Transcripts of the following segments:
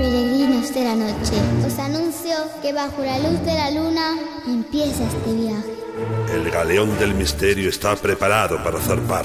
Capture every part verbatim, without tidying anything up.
Peregrinos de la noche, os anuncio que bajo la luz de la luna empieza este viaje. El galeón del misterio está preparado para zarpar.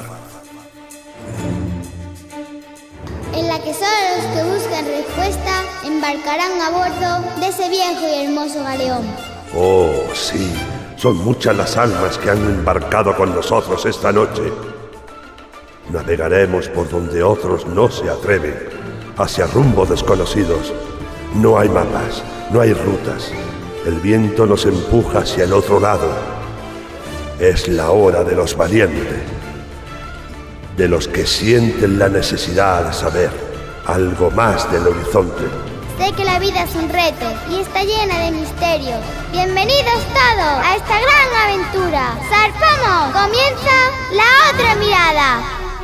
En la que solo los que buscan respuesta embarcarán a bordo de ese viejo y hermoso galeón. Oh, sí, son muchas las almas que han embarcado con nosotros esta noche. Navegaremos por donde otros no se atreven, hacia rumbos desconocidos. No hay mapas, no hay rutas. El viento nos empuja hacia el otro lado. Es la hora de los valientes, de los que sienten la necesidad de saber algo más del horizonte. Sé que la vida es un reto y está llena de misterios. Bienvenidos todos a esta gran aventura. ¡Zarpamos! Comienza La Otra Mirada.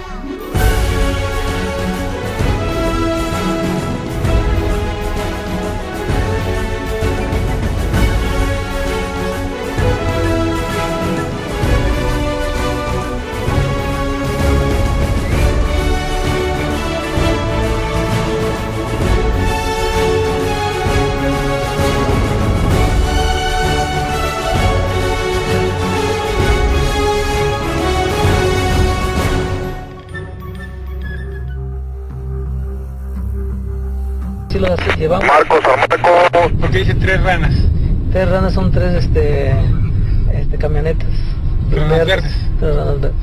Llevamos. Marcos, Marcos. Porque dice tres ranas. Tres ranas son tres este, este camionetas. Ranas verdes. verdes. Tres ranas verdes.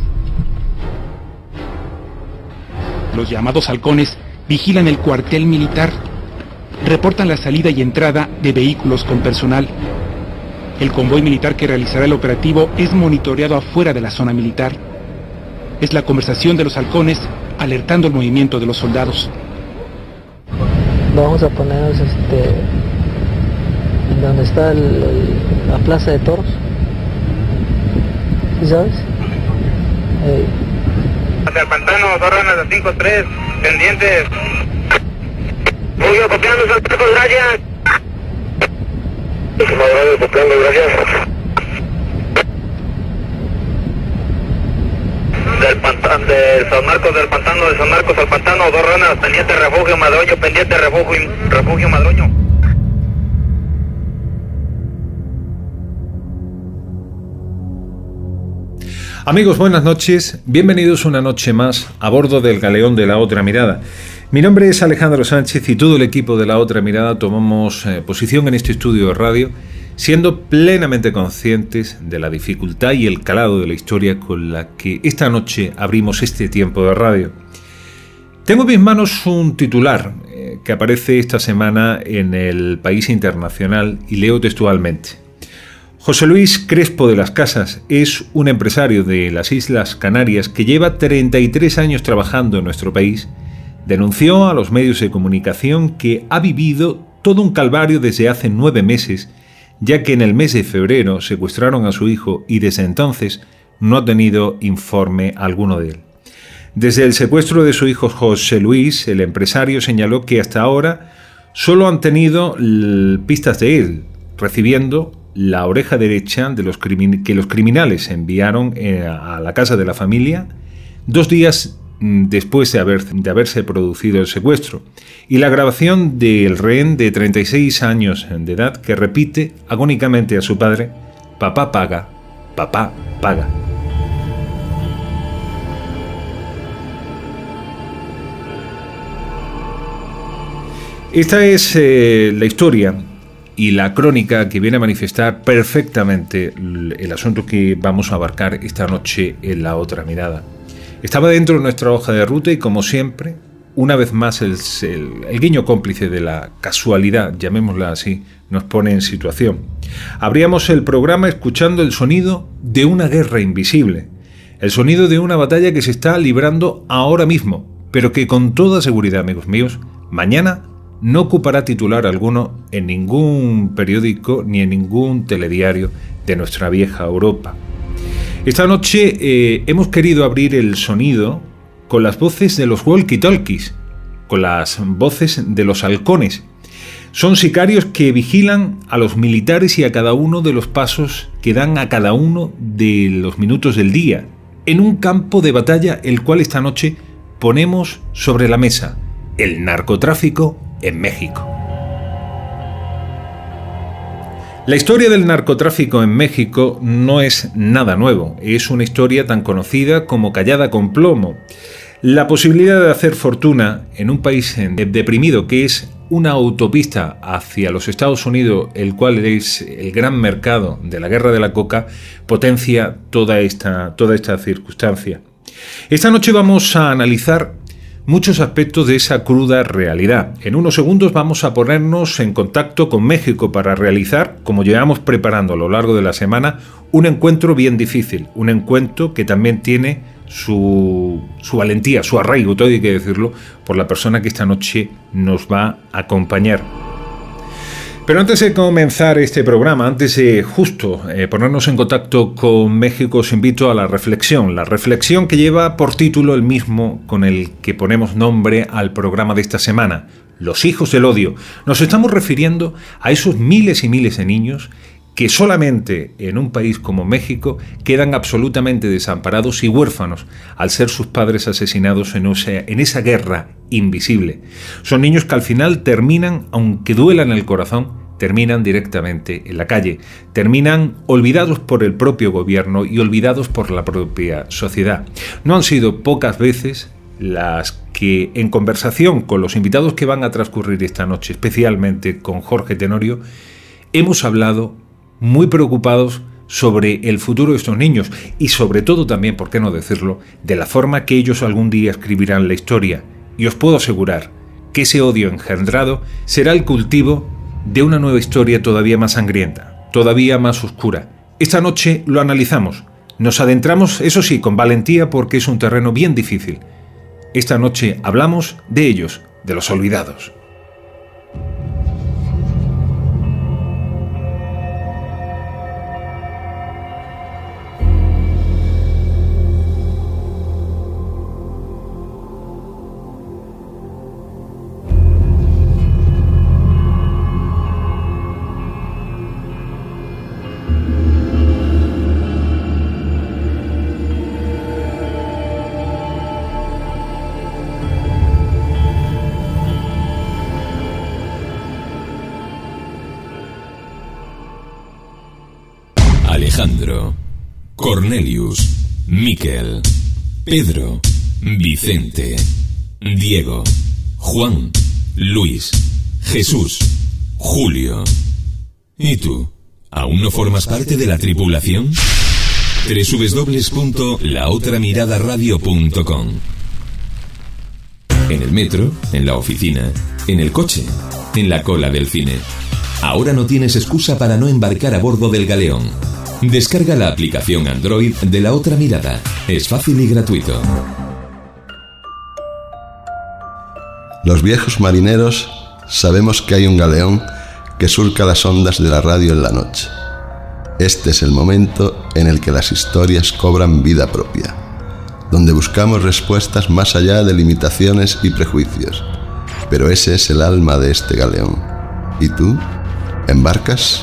Los llamados halcones vigilan el cuartel militar. Reportan la salida y entrada de vehículos con personal. El convoy militar que realizará el operativo es monitoreado afuera de la zona militar. Es la conversación de los halcones alertando el movimiento de los soldados. Vamos a ponernos este donde está el, el, la plaza de toros. ¿Sí sabes? Hey. Hacia el pantano, dos ranas de cinco tres, pendientes. Muy bien, copiando, saltando, gracias. Copiando, gracias. Del pantano, de San Marcos, del pantano, de San Marcos al pantano, dos ranas, pendiente refugio Madroño, pendiente refugio, refugio Madroño. Amigos, buenas noches, bienvenidos una noche más a bordo del galeón de La Otra Mirada. Mi nombre es Alejandro Sánchez y todo el equipo de La Otra Mirada tomamos eh, posición en este estudio de radio, siendo plenamente conscientes de la dificultad y el calado de la historia con la que esta noche abrimos este tiempo de radio. Tengo en mis manos un titular eh, que aparece esta semana en El País Internacional y leo textualmente. José Luis Crespo de las Casas es un empresario de las Islas Canarias que lleva treinta y tres años trabajando en nuestro país. Denunció a los medios de comunicación que ha vivido todo un calvario desde hace nueve meses, ya que en el mes de febrero secuestraron a su hijo y desde entonces no ha tenido informe alguno de él. Desde el secuestro de su hijo José Luis, el empresario señaló que hasta ahora solo han tenido pistas de él, recibiendo la oreja derecha de los crimin- que los criminales enviaron eh, a la casa de la familia dos días después de, haber, de haberse producido el secuestro, y la grabación del rehén de treinta y seis años de edad que repite agónicamente a su padre: papá paga, papá paga. Esta es eh, la historia y la crónica que viene a manifestar perfectamente el asunto que vamos a abarcar esta noche en La Otra Mirada. Estaba dentro de nuestra hoja de ruta y, como siempre, una vez más el, el, el guiño cómplice de la casualidad, llamémosla así, nos pone en situación. Abríamos el programa escuchando el sonido de una guerra invisible, el sonido de una batalla que se está librando ahora mismo, pero que con toda seguridad, amigos míos, mañana no ocupará titular alguno en ningún periódico ni en ningún telediario de nuestra vieja Europa. Esta noche eh, hemos querido abrir el sonido con las voces de los walkie-talkies, con las voces de los halcones. Son sicarios que vigilan a los militares y a cada uno de los pasos que dan a cada uno de los minutos del día, en un campo de batalla el cual esta noche ponemos sobre la mesa: el narcotráfico en México. La historia del narcotráfico en México no es nada nuevo, es una historia tan conocida como callada con plomo. La posibilidad de hacer fortuna en un país deprimido, que es una autopista hacia los Estados Unidos, el cual es el gran mercado de la guerra de la coca, potencia toda esta, toda esta circunstancia. Esta noche vamos a analizar muchos aspectos de esa cruda realidad. En unos segundos vamos a ponernos en contacto con México para realizar, como llevamos preparando a lo largo de la semana, un encuentro bien difícil, un encuentro que también tiene su, su valentía, su arraigo, todo hay que decirlo, por la persona que esta noche nos va a acompañar. Pero antes de comenzar este programa, antes de justo eh, ponernos en contacto con México, os invito a la reflexión. La reflexión que lleva por título el mismo con el que ponemos nombre al programa de esta semana, Los hijos del odio. Nos estamos refiriendo a esos miles y miles de niños que solamente en un país como México quedan absolutamente desamparados y huérfanos al ser sus padres asesinados en esa, en esa guerra invisible. Son niños que al final terminan, aunque duelan el corazón, terminan directamente en la calle, terminan olvidados por el propio gobierno y olvidados por la propia sociedad. No han sido pocas veces las que, en conversación con los invitados que van a transcurrir esta noche, especialmente con Jorge Tenorio, hemos hablado muy preocupados sobre el futuro de estos niños y sobre todo también, por qué no decirlo, de la forma que ellos algún día escribirán la historia. Y os puedo asegurar que ese odio engendrado será el cultivo de una nueva historia todavía más sangrienta, todavía más oscura. Esta noche lo analizamos, nos adentramos, eso sí, con valentía porque es un terreno bien difícil. Esta noche hablamos de ellos, de los olvidados. Alejandro, Cornelius, Miquel, Pedro, Vicente, Diego, Juan, Luis, Jesús, Julio. ¿Y tú? ¿Aún no formas parte de la tripulación? doble u doble u doble u punto la otra mirada radio punto com. En el metro, en la oficina, en el coche, en la cola del cine. Ahora no tienes excusa para no embarcar a bordo del galeón. Descarga la aplicación Android de La Otra Mirada. Es fácil y gratuito. Los viejos marineros sabemos que hay un galeón que surca las ondas de la radio en la noche. Este es el momento en el que las historias cobran vida propia, donde buscamos respuestas más allá de limitaciones y prejuicios. Pero ese es el alma de este galeón. ¿Y tú? ¿Embarcas?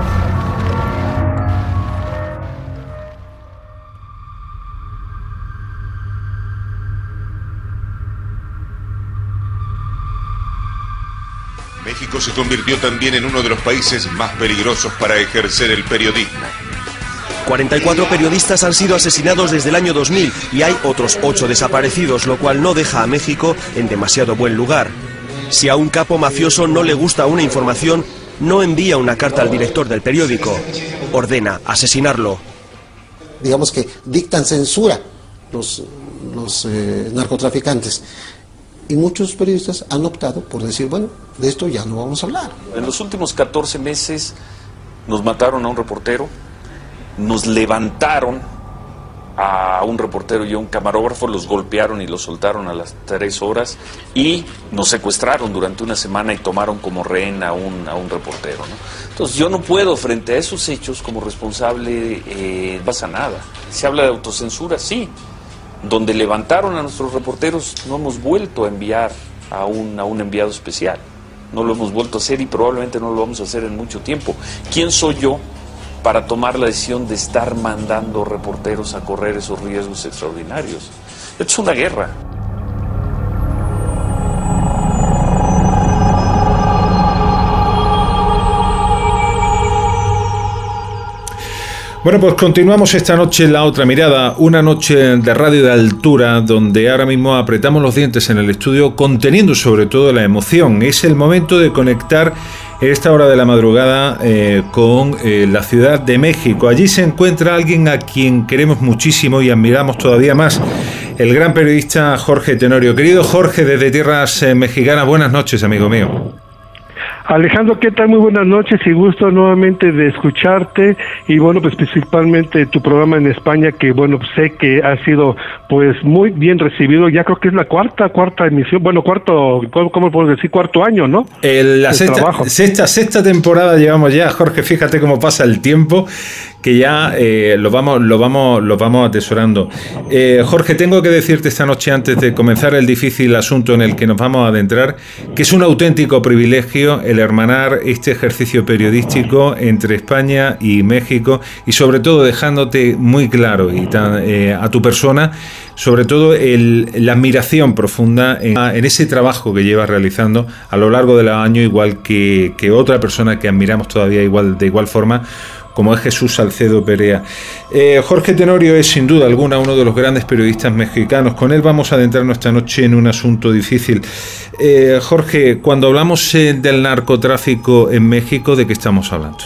México se convirtió también en uno de los países más peligrosos para ejercer el periodismo. cuarenta y cuatro periodistas han sido asesinados desde el año dos mil y hay otros ocho desaparecidos, lo cual no deja a México en demasiado buen lugar. Si a un capo mafioso no le gusta una información, no envía una carta al director del periódico. Ordena asesinarlo. Digamos que dictan censura los, los eh, narcotraficantes. Y muchos periodistas han optado por decir, bueno, de esto ya no vamos a hablar. En los últimos catorce meses nos mataron a un reportero, nos levantaron a un reportero y a un camarógrafo, los golpearon y los soltaron a las tres horas y nos secuestraron durante una semana y tomaron como rehén a un, a un reportero, ¿no? Entonces yo no puedo, frente a esos hechos, como responsable, eh, no pasa nada. Se habla de autocensura, sí. Donde levantaron a nuestros reporteros, no hemos vuelto a enviar a un, a un enviado especial. No lo hemos vuelto a hacer y probablemente no lo vamos a hacer en mucho tiempo. ¿Quién soy yo para tomar la decisión de estar mandando reporteros a correr esos riesgos extraordinarios? Esto es una guerra. Bueno, pues continuamos esta noche en La Otra Mirada, una noche de radio de altura donde ahora mismo apretamos los dientes en el estudio, conteniendo sobre todo la emoción. Es el momento de conectar esta hora de la madrugada eh, con eh, la Ciudad de México. Allí se encuentra alguien a quien queremos muchísimo y admiramos todavía más, el gran periodista Jorge Tenorio. Querido Jorge, desde tierras eh, mexicanas, buenas noches, amigo mío. Alejandro, ¿qué tal? Muy buenas noches y gusto nuevamente de escucharte y bueno, pues principalmente tu programa en España, que bueno, sé que ha sido pues muy bien recibido. Ya creo que es la cuarta, cuarta emisión, bueno, cuarto, ¿cómo, cómo puedo decir? Cuarto año, ¿no? El, la sexta, sexta, sexta temporada llevamos ya, Jorge, fíjate cómo pasa el tiempo, que ya eh, lo vamos, lo vamos, lo vamos atesorando. Eh, Jorge, tengo que decirte esta noche, antes de comenzar el difícil asunto en el que nos vamos a adentrar, que es un auténtico privilegio el hermanar este ejercicio periodístico entre España y México, y sobre todo dejándote muy claro y tan, eh, a tu persona, sobre todo el, la admiración profunda en, en ese trabajo que llevas realizando a lo largo del año, igual que, que otra persona que admiramos todavía igual de igual forma, como es Jesús Salcedo Perea. Eh, Jorge Tenorio es sin duda alguna uno de los grandes periodistas mexicanos. Con él vamos a adentrarnos esta noche en un asunto difícil. Eh, Jorge, cuando hablamos eh, del narcotráfico en México, ¿de qué estamos hablando?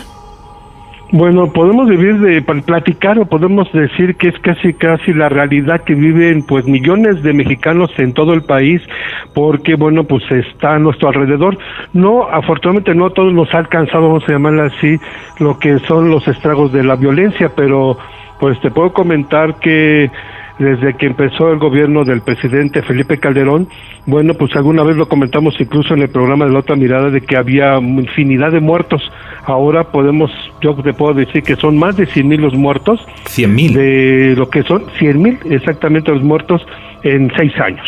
Bueno, podemos vivir de platicar o podemos decir que es casi casi la realidad que viven pues millones de mexicanos en todo el país, porque bueno, pues está a nuestro alrededor. No, afortunadamente no a todos nos ha alcanzado, vamos a llamarla así, lo que son los estragos de la violencia, pero pues te puedo comentar que desde que empezó el gobierno del presidente Felipe Calderón, bueno, pues alguna vez lo comentamos incluso en el programa de La Otra Mirada, de que había infinidad de muertos. Ahora podemos, yo te puedo decir que son más de cien mil los muertos. ¿cien mil? De lo que son cien mil, exactamente, los muertos en seis años.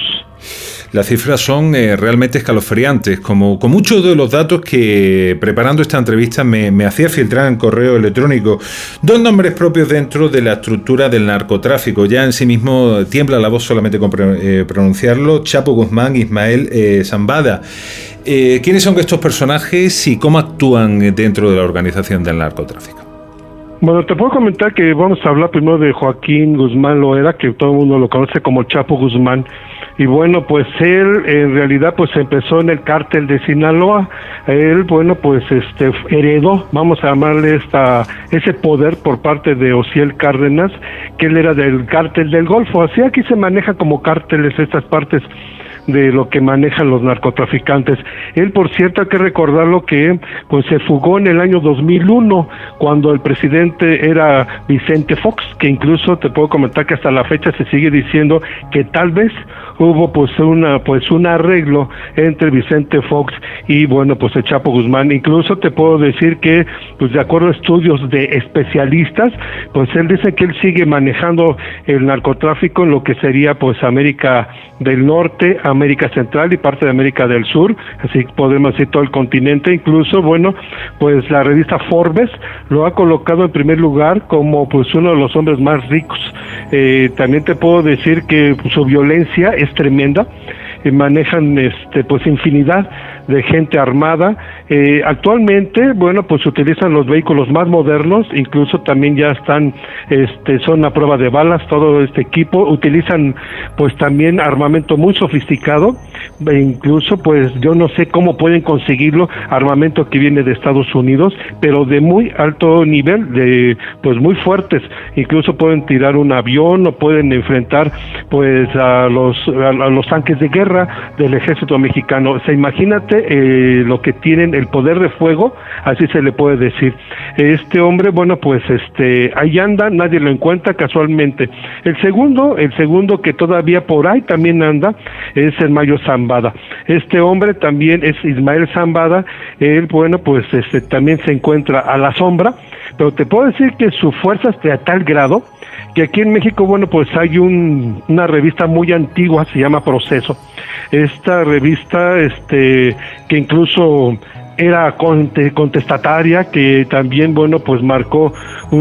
Las cifras son eh, realmente escalofriantes, como con muchos de los datos que preparando esta entrevista me, me hacía filtrar en correo electrónico. Dos nombres propios dentro de la estructura del narcotráfico. Ya en sí mismo tiembla la voz solamente con eh, pronunciarlo. Chapo Guzmán, Ismael eh, Zambada. Eh, ¿Quiénes son estos personajes y cómo actúan dentro de la organización del narcotráfico? Bueno, te puedo comentar que vamos a hablar primero de Joaquín Guzmán Loera, que todo el mundo lo conoce como Chapo Guzmán. Y bueno, pues él en realidad pues empezó en el cártel de Sinaloa. Él, bueno, pues este heredó, vamos a llamarle esta ese poder por parte de Osiel Cárdenas, que él era del cártel del Golfo. Así aquí se maneja como cárteles estas partes de lo que manejan los narcotraficantes. Él, por cierto, hay que recordarlo que pues se fugó en el año dos mil uno, cuando el presidente era Vicente Fox, que incluso te puedo comentar que hasta la fecha se sigue diciendo que tal vez hubo pues una pues un arreglo entre Vicente Fox y bueno pues el Chapo Guzmán. Incluso te puedo decir que pues de acuerdo a estudios de especialistas, pues él dice que él sigue manejando el narcotráfico en lo que sería pues América del Norte, América Central y parte de América del Sur, así podemos decir todo el continente. Incluso, bueno, pues la revista Forbes lo ha colocado en primer lugar como pues uno de los hombres más ricos. Eh, también te puedo decir que pues, su violencia es tremenda. Eh, manejan este pues infinidad de gente armada. Eh, actualmente, bueno, pues utilizan los vehículos más modernos, incluso también ya están, este, son a prueba de balas todo este equipo. Utilizan pues también armamento muy sofisticado, e incluso pues yo no sé cómo pueden conseguirlo, armamento que viene de Estados Unidos, pero de muy alto nivel, de pues muy fuertes. Incluso pueden tirar un avión o pueden enfrentar pues a los a, a los tanques de guerra del ejército mexicano. O sea, imagínate eh, lo que tienen, el poder de fuego, así se le puede decir. Este hombre, bueno, pues este ahí anda, nadie lo encuentra casualmente. El segundo, el segundo que todavía por ahí también anda es el Mayo Zambada. Este hombre también es Ismael Zambada. Él, bueno, pues este también se encuentra a la sombra, pero te puedo decir que su fuerza está a tal grado que aquí en México, bueno, pues hay un, una revista muy antigua, se llama Proceso. Esta revista, este, que incluso era contestataria, que también, bueno, pues marcó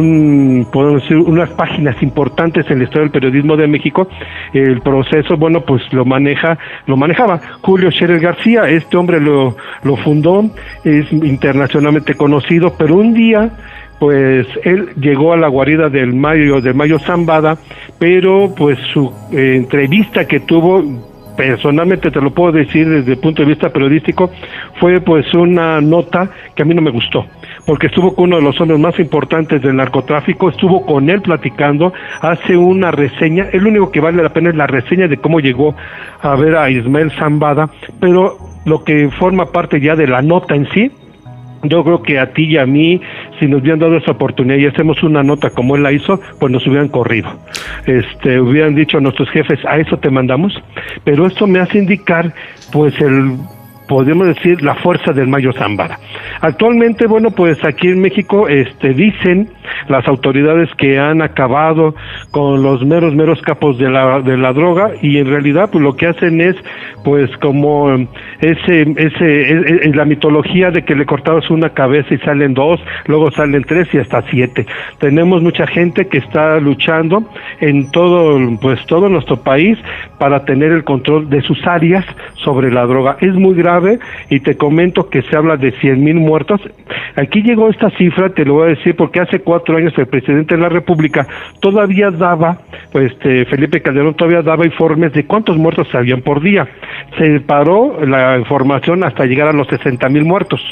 un, podemos decir, unas páginas importantes en la historia del periodismo de México. El Proceso, bueno, pues lo maneja, lo manejaba Julio Scherer García. Este hombre lo, lo fundó, es internacionalmente conocido, pero un día pues él llegó a la guarida del Mayo, del Mayo Zambada, pero pues su eh, entrevista que tuvo, personalmente te lo puedo decir desde el punto de vista periodístico, fue pues una nota que a mí no me gustó, porque estuvo con uno de los hombres más importantes del narcotráfico, estuvo con él platicando, hace una reseña, el único que vale la pena es la reseña de cómo llegó a ver a Ismael Zambada, pero lo que forma parte ya de la nota en sí, yo creo que a ti y a mí, si nos hubieran dado esa oportunidad y hacemos una nota como él la hizo, pues nos hubieran corrido. Este, hubieran dicho a nuestros jefes, a eso te mandamos. Pero esto me hace indicar, pues, el, podemos decir, la fuerza del Mayo Zambada. Actualmente, bueno, pues aquí en México, este, dicen las autoridades que han acabado con los meros, meros capos de la, de la droga, y en realidad, pues lo que hacen es, pues, como ese, ese, es, es la mitología de que le cortabas una cabeza y salen dos, luego salen tres y hasta siete. Tenemos mucha gente que está luchando en todo, pues, todo nuestro país para tener el control de sus áreas sobre la droga. Es muy grave, y te comento que se habla de cien mil muertos. Aquí llegó esta cifra, te lo voy a decir, porque hace cuatro años el presidente de la República todavía daba, pues este, Felipe Calderón todavía daba informes de cuántos muertos habían por día. Se paró la información hasta llegar a los sesenta mil muertos.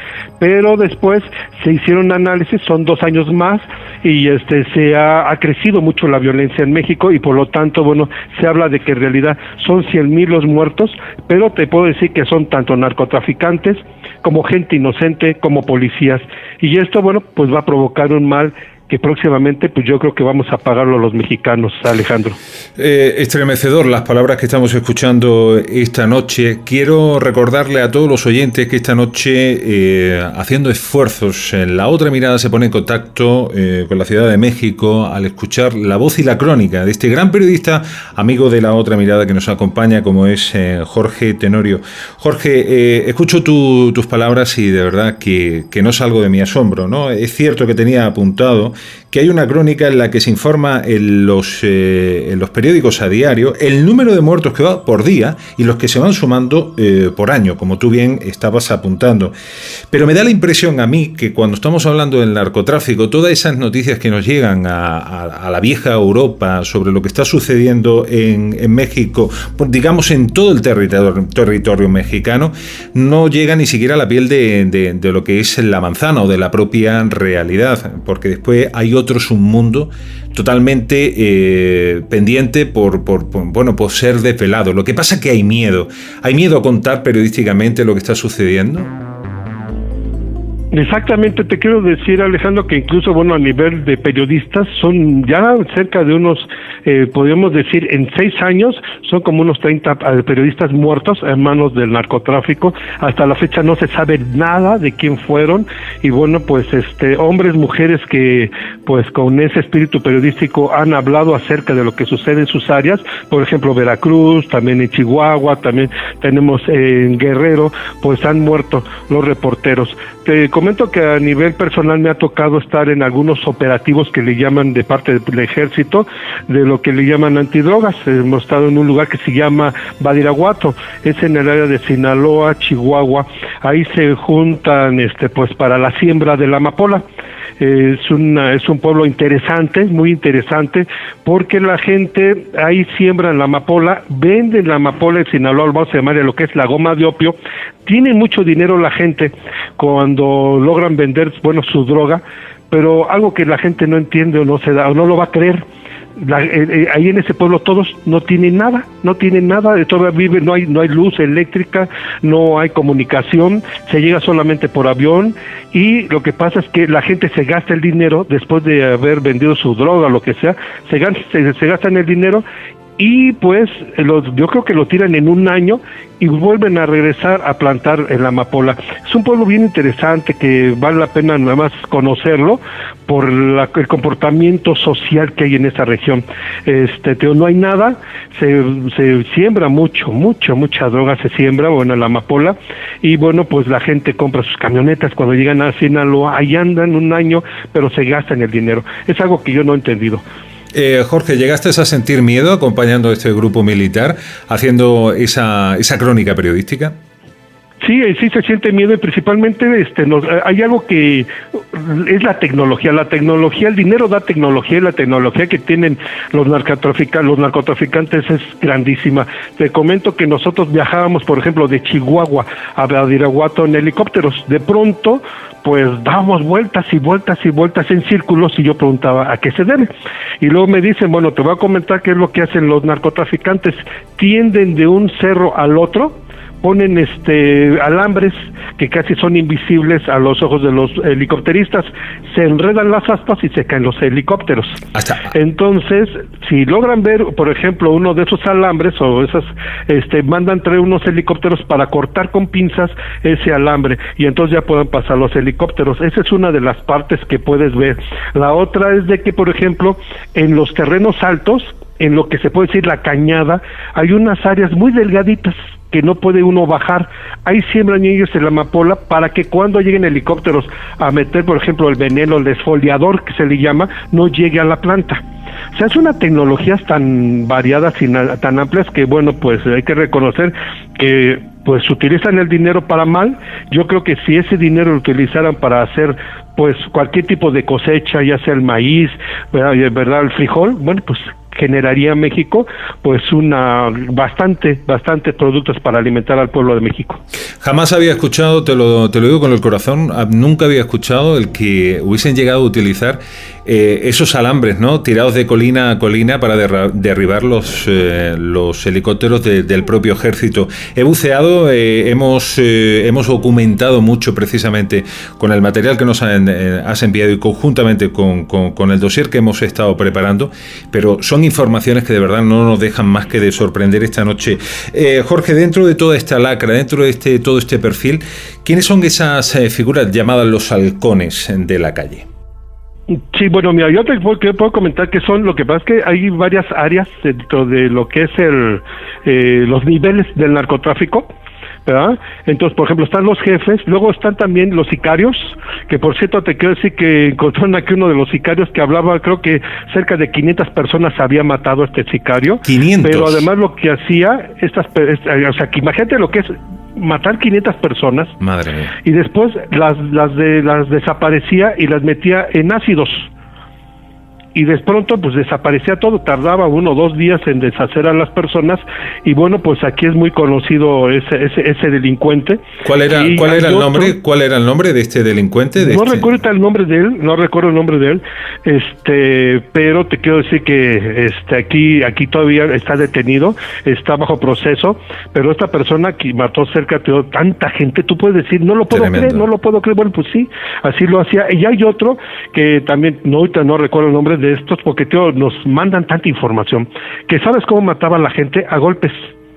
Pero después se hicieron análisis, son dos años más, y este se ha, ha crecido mucho la violencia en México, y por lo tanto, bueno, se habla de que en realidad son cien mil los muertos, pero te puedo decir que son tanto narcotraficantes como gente inocente, como policías, y esto, bueno, pues va a provocar un mal que próximamente, pues yo creo que vamos a pagarlo los mexicanos, Alejandro. Eh, estremecedor las palabras que estamos escuchando esta noche. Quiero recordarle a todos los oyentes que esta noche, eh, haciendo esfuerzos, en La Otra Mirada se pone en contacto eh, con la Ciudad de México al escuchar la voz y la crónica de este gran periodista, amigo de La Otra Mirada, que nos acompaña, como es eh, Jorge Tenorio. Jorge, eh, escucho tu, tus palabras y de verdad que, que no salgo de mi asombro, ¿no? Es cierto que tenía apuntado que hay una crónica en la que se informa en los, eh, en los periódicos a diario el número de muertos que va por día y los que se van sumando eh, por año, como tú bien estabas apuntando. Pero me da la impresión a mí que cuando estamos hablando del narcotráfico, todas esas noticias que nos llegan a, a, a la vieja Europa sobre lo que está sucediendo en, en México, digamos en todo el territorio, territorio mexicano, no llega ni siquiera a la piel de, de, de lo que es la manzana o de la propia realidad, porque después hay otro submundo totalmente eh, pendiente por, por, por, bueno, por ser desvelado. Lo que pasa es que hay miedo. Hay miedo a contar periodísticamente lo que está sucediendo. Exactamente, te quiero decir, Alejandro, que incluso, bueno, a nivel de periodistas son ya cerca de unos, eh, podríamos decir, en seis años, son como unos treinta periodistas muertos en manos del narcotráfico. Hasta la fecha no se sabe nada de quién fueron, y bueno, pues este hombres, mujeres que, pues con ese espíritu periodístico han hablado acerca de lo que sucede en sus áreas, por ejemplo, Veracruz, también en Chihuahua, también tenemos eh, en Guerrero, pues han muerto los reporteros. Te comento que a nivel personal me ha tocado estar en algunos operativos que le llaman de parte del ejército, de lo que le llaman antidrogas. Hemos estado en un lugar que se llama Badiraguato, es en el área de Sinaloa, Chihuahua. Ahí se juntan, este, pues para la siembra de la amapola. Es una, es un pueblo interesante, muy interesante, porque la gente ahí siembra la amapola, venden la amapola en Sinaloa, vamos a llamarle lo que es la goma de opio. Tiene mucho dinero la gente cuando logran vender, bueno, su droga, pero algo que la gente no entiende o no se da, o no lo va a creer. La, eh, eh, ahí en ese pueblo todos no tienen nada, no tienen nada, todavía viven, no hay, no hay luz eléctrica, no hay comunicación, se llega solamente por avión, y lo que pasa es que la gente se gasta el dinero después de haber vendido su droga, lo que sea, se, se, se gastan el dinero, y pues los, yo creo que lo tiran en un año y vuelven a regresar a plantar en la amapola. Es un pueblo bien interesante que vale la pena nada más conocerlo por la, el comportamiento social que hay en esa región. Este, teo, no hay nada, se, se siembra mucho, mucho, mucha droga se siembra, bueno, en la amapola, y bueno, pues la gente compra sus camionetas cuando llegan a Sinaloa, ahí andan un año, pero se gastan el dinero. Es algo que yo no he entendido. Eh, Jorge, ¿llegaste a sentir miedo acompañando a este grupo militar, haciendo esa, esa crónica periodística? sí, sí se siente miedo y principalmente este, nos, hay algo que es la tecnología. La tecnología, el dinero da tecnología y la tecnología que tienen los narcotraficantes, los narcotraficantes es grandísima. Te comento que nosotros viajábamos, por ejemplo, de Chihuahua a Badiraguato en helicópteros. De pronto, pues dábamos vueltas y vueltas y vueltas en círculos y yo preguntaba a qué se debe. Y luego me dicen, bueno, te voy a comentar qué es lo que hacen los narcotraficantes. Tienden de un cerro al otro, ponen este alambres que casi son invisibles a los ojos de los helicópteristas, se enredan las aspas y se caen los helicópteros. Hasta. Entonces, si logran ver, por ejemplo, uno de esos alambres o esas, este, mandan traer unos helicópteros para cortar con pinzas ese alambre y entonces ya puedan pasar los helicópteros. Esa es una de las partes que puedes ver. La otra es de que, por ejemplo, en los terrenos altos, en lo que se puede decir la cañada, hay unas áreas muy delgaditas que no puede uno bajar. Ahí siembran ellos el amapola para que cuando lleguen helicópteros a meter, por ejemplo, el veneno, el desfoliador que se le llama, no llegue a la planta. O sea, es una tecnología tan variadas y tan amplias que, bueno, pues hay que reconocer que pues utilizan el dinero para mal. Yo creo que si ese dinero lo utilizaran para hacer pues cualquier tipo de cosecha, ya sea el maíz, ¿verdad? ¿verdad? El frijol, bueno, pues generaría México pues una bastante, bastantes productos para alimentar al pueblo de México. Jamás había escuchado, te lo, te lo digo con el corazón, nunca había escuchado el que hubiesen llegado a utilizar eh, esos alambres, ¿no? Tirados de colina a colina para derra- derribar los, eh, los helicópteros de, del propio ejército. He buceado, eh, hemos, eh, hemos documentado mucho precisamente con el material que nos han, eh, has enviado y conjuntamente con, con, con el dossier que hemos estado preparando, pero son informaciones que de verdad no nos dejan más que de sorprender esta noche. Eh, Jorge, dentro de toda esta lacra, dentro de este todo este perfil, ¿quiénes son esas eh, figuras llamadas los halcones de la calle? Sí, bueno, mira, yo te puedo, te puedo comentar que son, lo que pasa es que hay varias áreas dentro de lo que es el eh, los niveles del narcotráfico, ¿verdad? Entonces, por ejemplo, están los jefes, luego están también los sicarios, que por cierto te quiero decir que encontraron aquí uno de los sicarios que hablaba, creo que cerca de quinientas personas había matado a este sicario. quinientos. Pero además lo que hacía, estas, o sea, que imagínate lo que es matar quinientas personas. Madre mía. Y después las, las, de, las desaparecía y las metía en ácidos. Y de pronto pues desaparecía todo, tardaba uno o dos días en deshacer a las personas y bueno, pues aquí es muy conocido ese ese, ese delincuente. ¿Cuál era y cuál era el otro, nombre? ¿Cuál era el nombre de este delincuente? De no este... recuerdo el nombre de él, no recuerdo el nombre de él, este, pero te quiero decir que este aquí aquí todavía está detenido, está bajo proceso, pero esta persona que mató cerca de tanta gente, tú puedes decir, no lo puedo Tremendo. creer, no lo puedo creer, bueno, pues sí, así lo hacía. Y hay otro que también, no ahorita no recuerdo el nombre de estos, porque tío, nos mandan tanta información, que sabes cómo mataba a la gente a golpes.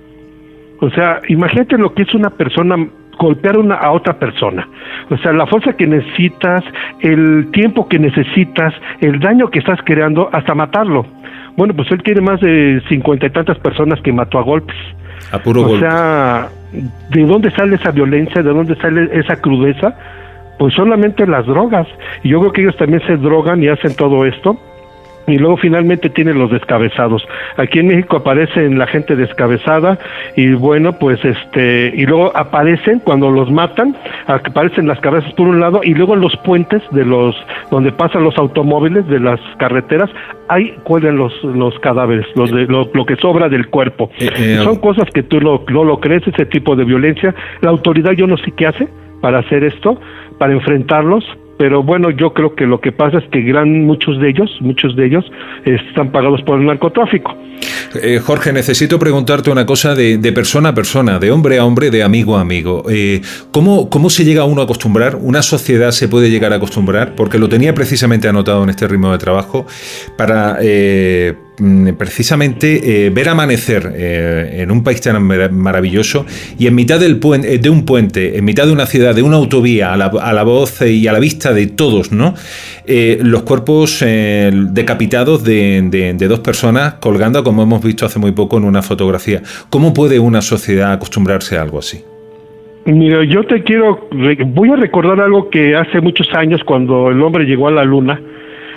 O sea, imagínate lo que es una persona golpear una a otra persona. O sea, la fuerza que necesitas, el tiempo que necesitas, el daño que estás creando hasta matarlo. Bueno, pues él tiene más de cincuenta y tantas personas que mató a golpes. A puro o golpe. sea, ¿de dónde sale esa violencia? ¿De dónde sale esa crudeza? Pues solamente las drogas. Y yo creo que ellos también se drogan y hacen todo esto. Y luego finalmente tienen los descabezados. Aquí en México aparecen la gente descabezada y bueno, pues este, y luego aparecen cuando los matan, aparecen las cabezas por un lado y luego en los puentes de los, donde pasan los automóviles de las carreteras, ahí cuelgan los, los cadáveres, los de, lo, lo que sobra del cuerpo. Eh, eh, Son cosas que tú lo, no lo crees, ese tipo de violencia. La autoridad yo no sé qué hace para hacer esto, para enfrentarlos. Pero bueno, yo creo que lo que pasa es que gran muchos de ellos, muchos de ellos están pagados por el narcotráfico. Eh, Jorge, necesito preguntarte una cosa de, de persona a persona, de hombre a hombre, de amigo a amigo. Eh, ¿cómo, ¿Cómo se llega uno a acostumbrar? ¿Una sociedad se puede llegar a acostumbrar? Porque lo tenía precisamente anotado en este ritmo de trabajo para eh, precisamente eh, ver amanecer eh, en un país tan maravilloso y en mitad del puente, de un puente, en mitad de una ciudad, de una autovía, a la, a la voz y a la vista de todos, ¿no? Eh, los cuerpos eh, decapitados de, de, de dos personas colgando, como hemos visto hace muy poco en una fotografía. ¿Cómo puede una sociedad acostumbrarse a algo así? Mira, yo te quiero, voy a recordar algo que hace muchos años cuando el hombre llegó a la luna,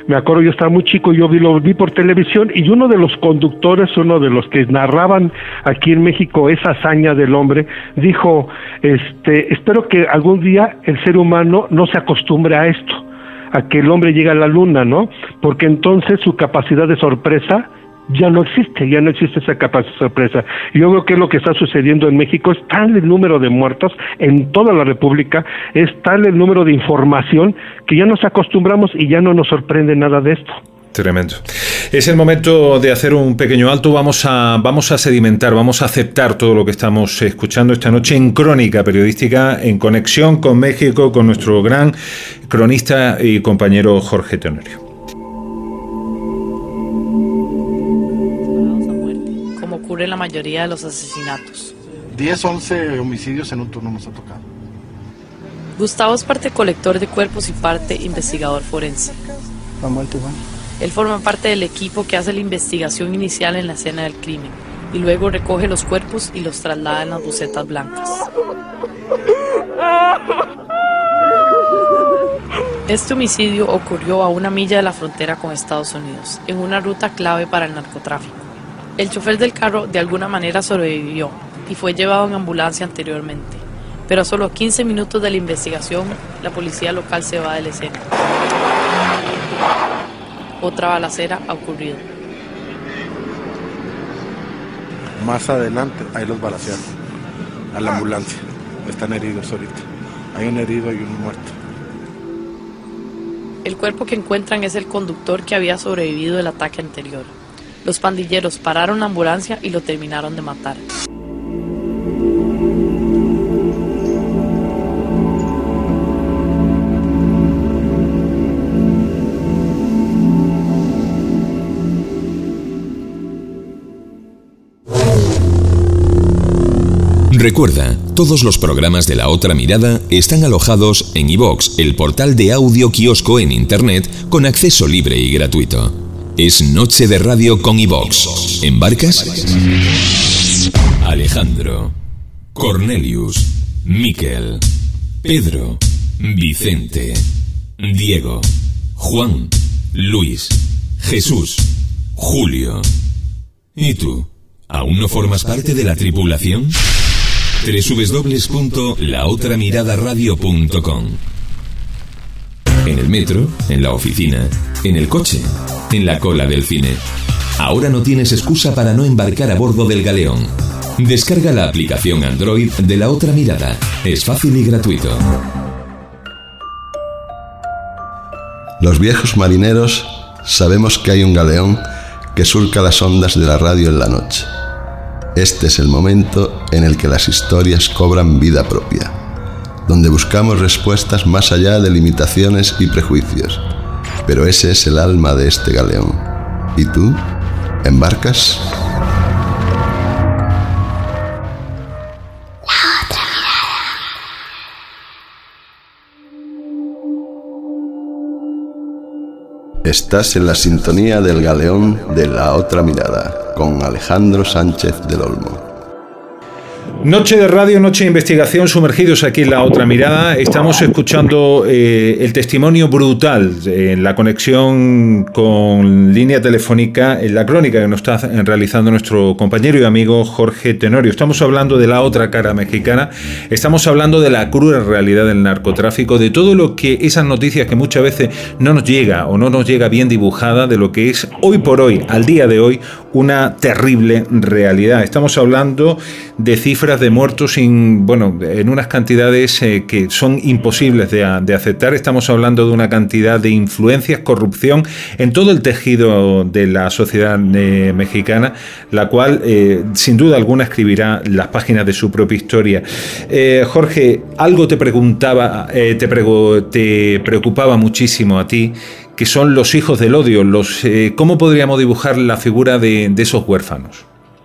me acuerdo, yo estaba muy chico, yo vi, lo vi por televisión, y uno de los conductores, uno de los que narraban aquí en México esa hazaña del hombre, dijo, este, espero que algún día el ser humano no se acostumbre a esto, a que el hombre llegue a la luna, ¿no? Porque entonces su capacidad de sorpresa ya no existe, ya no existe esa capacidad de sorpresa. Y yo creo que lo que está sucediendo en México es tal el número de muertos en toda la República, es tal el número de información que ya nos acostumbramos y ya no nos sorprende nada de esto. Tremendo. Es el momento de hacer un pequeño alto. Vamos a, vamos a sedimentar, vamos a aceptar todo lo que estamos escuchando esta noche en Crónica Periodística, en conexión con México, con nuestro gran cronista y compañero Jorge Tenorio. Como ocurre en la mayoría de los asesinatos. diez, once homicidios en un turno nos ha tocado. Gustavo es parte colector de cuerpos y parte investigador forense. La muerte, bueno. Él forma parte del equipo que hace la investigación inicial en la escena del crimen y luego recoge los cuerpos y los traslada en las bucetas blancas. Este homicidio ocurrió a una milla de la frontera con Estados Unidos, en una ruta clave para el narcotráfico. El chofer del carro de alguna manera sobrevivió y fue llevado en ambulancia anteriormente, pero a solo quince minutos de la investigación, la policía local se va de la escena. Otra balacera ha ocurrido. Más adelante, ahí los balacearon a la ambulancia. Están heridos ahorita. Hay un herido y un muerto. El cuerpo que encuentran es el conductor que había sobrevivido del ataque anterior. Los pandilleros pararon la ambulancia y lo terminaron de matar. Recuerda, todos los programas de La Otra Mirada están alojados en iVoox, el portal de audio kiosco en Internet con acceso libre y gratuito. Es Noche de Radio con iVoox. ¿Embarcas? Alejandro, Cornelius, Miquel, Pedro, Vicente, Diego, Juan, Luis, Jesús, Julio. ¿Y tú? ¿Aún no formas parte de la tripulación? doble u doble u doble u punto la otra mirada radio punto com. En el metro, en la oficina, en el coche, en la cola del cine. Ahora no tienes excusa para no embarcar a bordo del galeón. Descarga la aplicación Android de La Otra Mirada. Es fácil y gratuito. Los viejos marineros sabemos que hay un galeón que surca las ondas de la radio en la noche. Este es el momento en el que las historias cobran vida propia, donde buscamos respuestas más allá de limitaciones y prejuicios. Pero ese es el alma de este galeón. ¿Y tú? ¿Embarcas? Estás en la sintonía del galeón de La Otra Mirada, con Alejandro Sánchez del Olmo. Noche de radio, noche de investigación, sumergidos aquí en La Otra Mirada. Estamos escuchando eh, el testimonio brutal en la conexión con línea telefónica, en la crónica que nos está realizando nuestro compañero y amigo Jorge Tenorio. Estamos hablando de la otra cara mexicana, estamos hablando de la cruel realidad del narcotráfico, de todo lo que esas noticias que muchas veces no nos llega o no nos llega bien dibujada, de lo que es hoy por hoy, al día de hoy, una terrible realidad. Estamos hablando de cifras de muertos sin, bueno, en unas cantidades eh, que son imposibles de, de aceptar. Estamos hablando de una cantidad de influencias, corrupción en todo el tejido de la sociedad eh, mexicana, la cual eh, sin duda alguna escribirá las páginas de su propia historia. Eh, Jorge, algo te preguntaba, eh, te, pregu- te preocupaba muchísimo a ti, que son los hijos del odio. Los, eh, ¿Cómo podríamos dibujar la figura de, de esos huérfanos?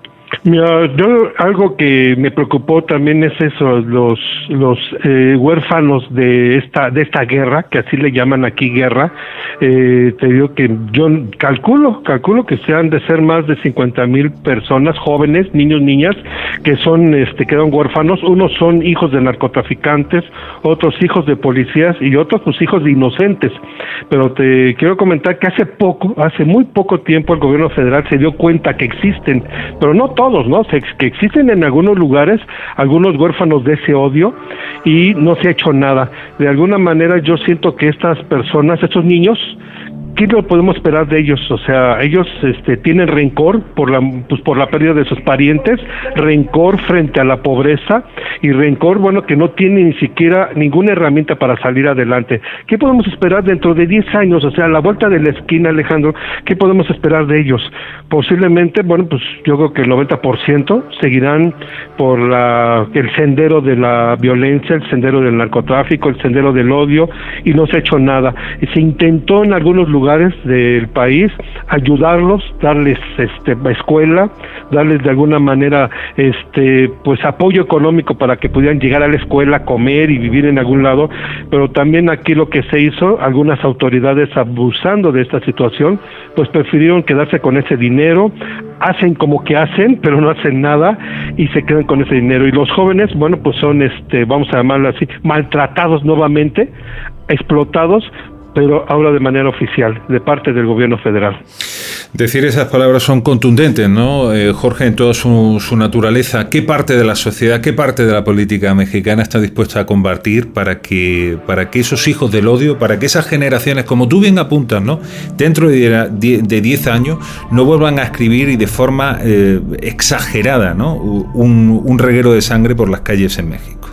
Mira, yo algo que me preocupó también es eso, los los eh, huérfanos de esta de esta guerra, que así le llaman aquí guerra. Eh, te digo que yo calculo, calculo que se han de ser más de cincuenta mil personas, jóvenes, niños, niñas, que son, este, quedan huérfanos. Unos son hijos de narcotraficantes, otros hijos de policías y otros pues hijos de inocentes. Pero te quiero comentar que hace poco, hace muy poco tiempo el gobierno federal se dio cuenta que existen, pero no todos, ¿no? Se, que existen en algunos lugares algunos huérfanos de ese odio y no se ha hecho nada. De alguna manera yo siento que estas personas, estos niños, ¿qué lo podemos esperar de ellos? O sea, ellos este, tienen rencor por la, pues, por la pérdida de sus parientes, rencor frente a la pobreza y rencor, bueno, que no tienen ni siquiera ninguna herramienta para salir adelante. ¿Qué podemos esperar dentro de diez años? O sea, a la vuelta de la esquina, Alejandro, ¿qué podemos esperar de ellos? Posiblemente, bueno, pues yo creo que el noventa por ciento seguirán por la, el sendero de la violencia, el sendero del narcotráfico, el sendero del odio, y no se ha hecho nada. Y se intentó en algunos lugares del país ayudarlos, darles este escuela, darles de alguna manera este pues apoyo económico para que pudieran llegar a la escuela, comer y vivir en algún lado, pero también aquí lo que se hizo, algunas autoridades abusando de esta situación, pues prefirieron quedarse con ese dinero, hacen como que hacen, pero no hacen nada y se quedan con ese dinero. Y los jóvenes, bueno, pues son este, vamos a llamarlo así, maltratados nuevamente, explotados, pero ahora de manera oficial, de parte del gobierno federal. Decir esas palabras son contundentes, ¿no? Eh, Jorge, en toda su, su naturaleza, ¿qué parte de la sociedad, qué parte de la política mexicana está dispuesta a combatir para que, para que esos hijos del odio, para que esas generaciones, como tú bien apuntas, ¿no?, dentro de diez años, no vuelvan a escribir y de forma eh, exagerada, ¿no?, un, un reguero de sangre por las calles en México?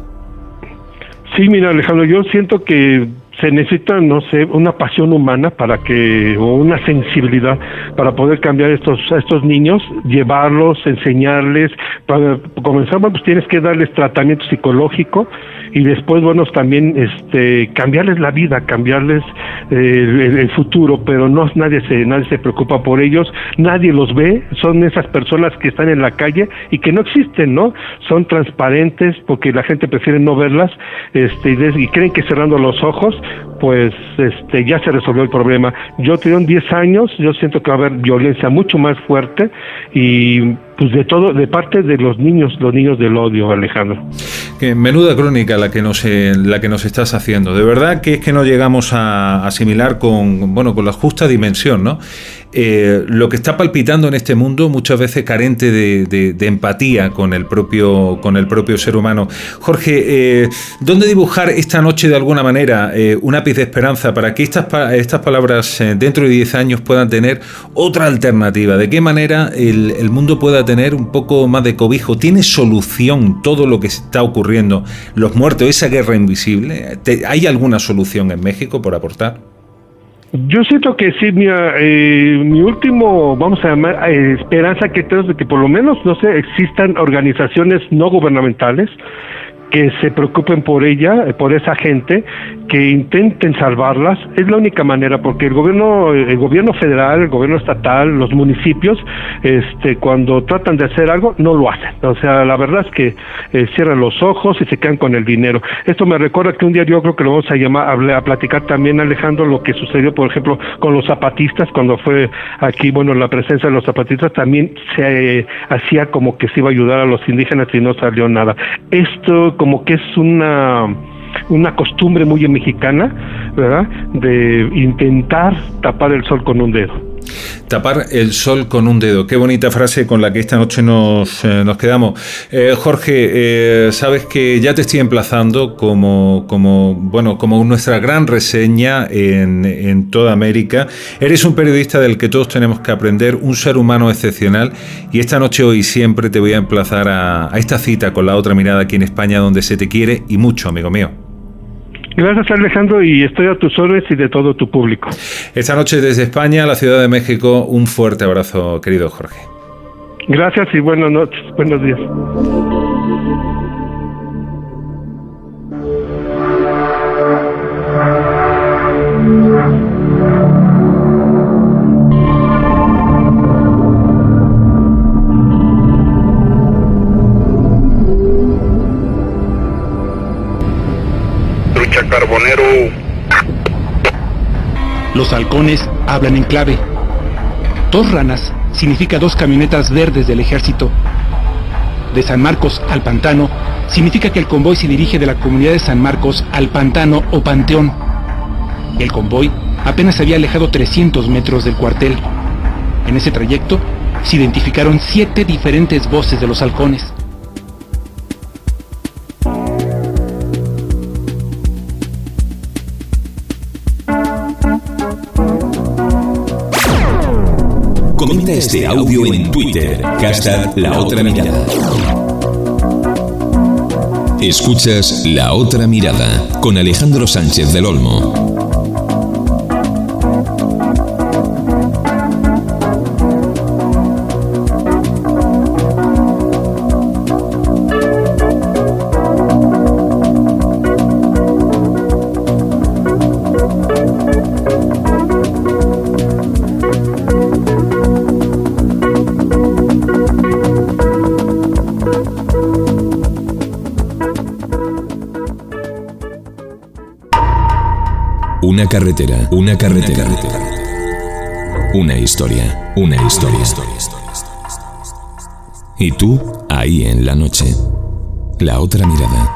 Sí, mira, Alejandro, yo siento que se necesita, no sé, una pasión humana para que, o una sensibilidad para poder cambiar estos a estos niños, llevarlos, enseñarles, para comenzar, bueno, pues tienes que darles tratamiento psicológico y después, bueno, también este cambiarles la vida, cambiarles eh, el, el futuro, pero no nadie se nadie se preocupa por ellos, nadie los ve, son esas personas que están en la calle y que no existen, ¿no? Son transparentes porque la gente prefiere no verlas, este y, des, y creen que cerrando los ojos pues este ya se resolvió el problema. Yo tengo diez años, yo siento que va a haber violencia mucho más fuerte y pues de todo, de parte de los niños, los niños del odio, Alejandro. Que menuda crónica la que nos eh, la que nos estás haciendo. De verdad que es que no llegamos a asimilar con bueno con la justa dimensión, ¿no? Eh, lo que está palpitando en este mundo, muchas veces carente de, de, de empatía con el propio con el propio ser humano. Jorge, eh, ¿dónde dibujar esta noche de alguna manera eh, un ápice de esperanza para que estas estas palabras eh, dentro de diez años puedan tener otra alternativa? ¿De qué manera el, el mundo pueda tener un poco más de cobijo? ¿Tiene solución todo lo que está ocurriendo? Los muertos, esa guerra invisible, ¿hay alguna solución en México por aportar? Yo siento que sí, mira, eh, mi último, vamos a llamar, eh, esperanza que tengo de que por lo menos, no sé, existan organizaciones no gubernamentales que se preocupen por ella, por esa gente, que intenten salvarlas. Es la única manera, porque el gobierno, el gobierno federal, el gobierno estatal, los municipios, este, cuando tratan de hacer algo, no lo hacen. O sea, la verdad es que eh, cierran los ojos y se quedan con el dinero. Esto me recuerda que un día yo creo que lo vamos a llamar, a, a platicar también, Alejandro, lo que sucedió, por ejemplo, con los zapatistas, cuando fue aquí, bueno, la presencia de los zapatistas, también se eh, hacía como que se iba a ayudar a los indígenas y no salió nada. Esto como que es una una costumbre muy mexicana, ¿verdad?, de intentar tapar el sol con un dedo. Tapar el sol con un dedo. Qué bonita frase con la que esta noche nos, eh, nos quedamos. Eh, Jorge, eh, sabes que ya te estoy emplazando como, como, bueno, como nuestra gran reseña en, en toda América. Eres un periodista del que todos tenemos que aprender, un ser humano excepcional, y esta noche, hoy y siempre, te voy a emplazar a, a esta cita con La Otra Mirada aquí en España, donde se te quiere y mucho, amigo mío. Gracias, Alejandro, y estoy a tus órdenes y de todo tu público. Esta noche desde España, la Ciudad de México, un fuerte abrazo, querido Jorge. Gracias y buenas noches, buenos días. Carbonero. Los halcones hablan en clave. Dos ranas significa dos camionetas verdes del ejército. De San Marcos al Pantano significa que el convoy se dirige de la comunidad de San Marcos al Pantano o Panteón. El convoy apenas se había alejado trescientos metros del cuartel. En ese trayecto se identificaron siete diferentes voces de los halcones. Comenta este audio en Twitter, hashtag La Otra Mirada. Escuchas La Otra Mirada con Alejandro Sánchez del Olmo. Una carretera, una carretera, una carretera. Una historia, una historia. Y tú, ahí en la noche. La Otra Mirada.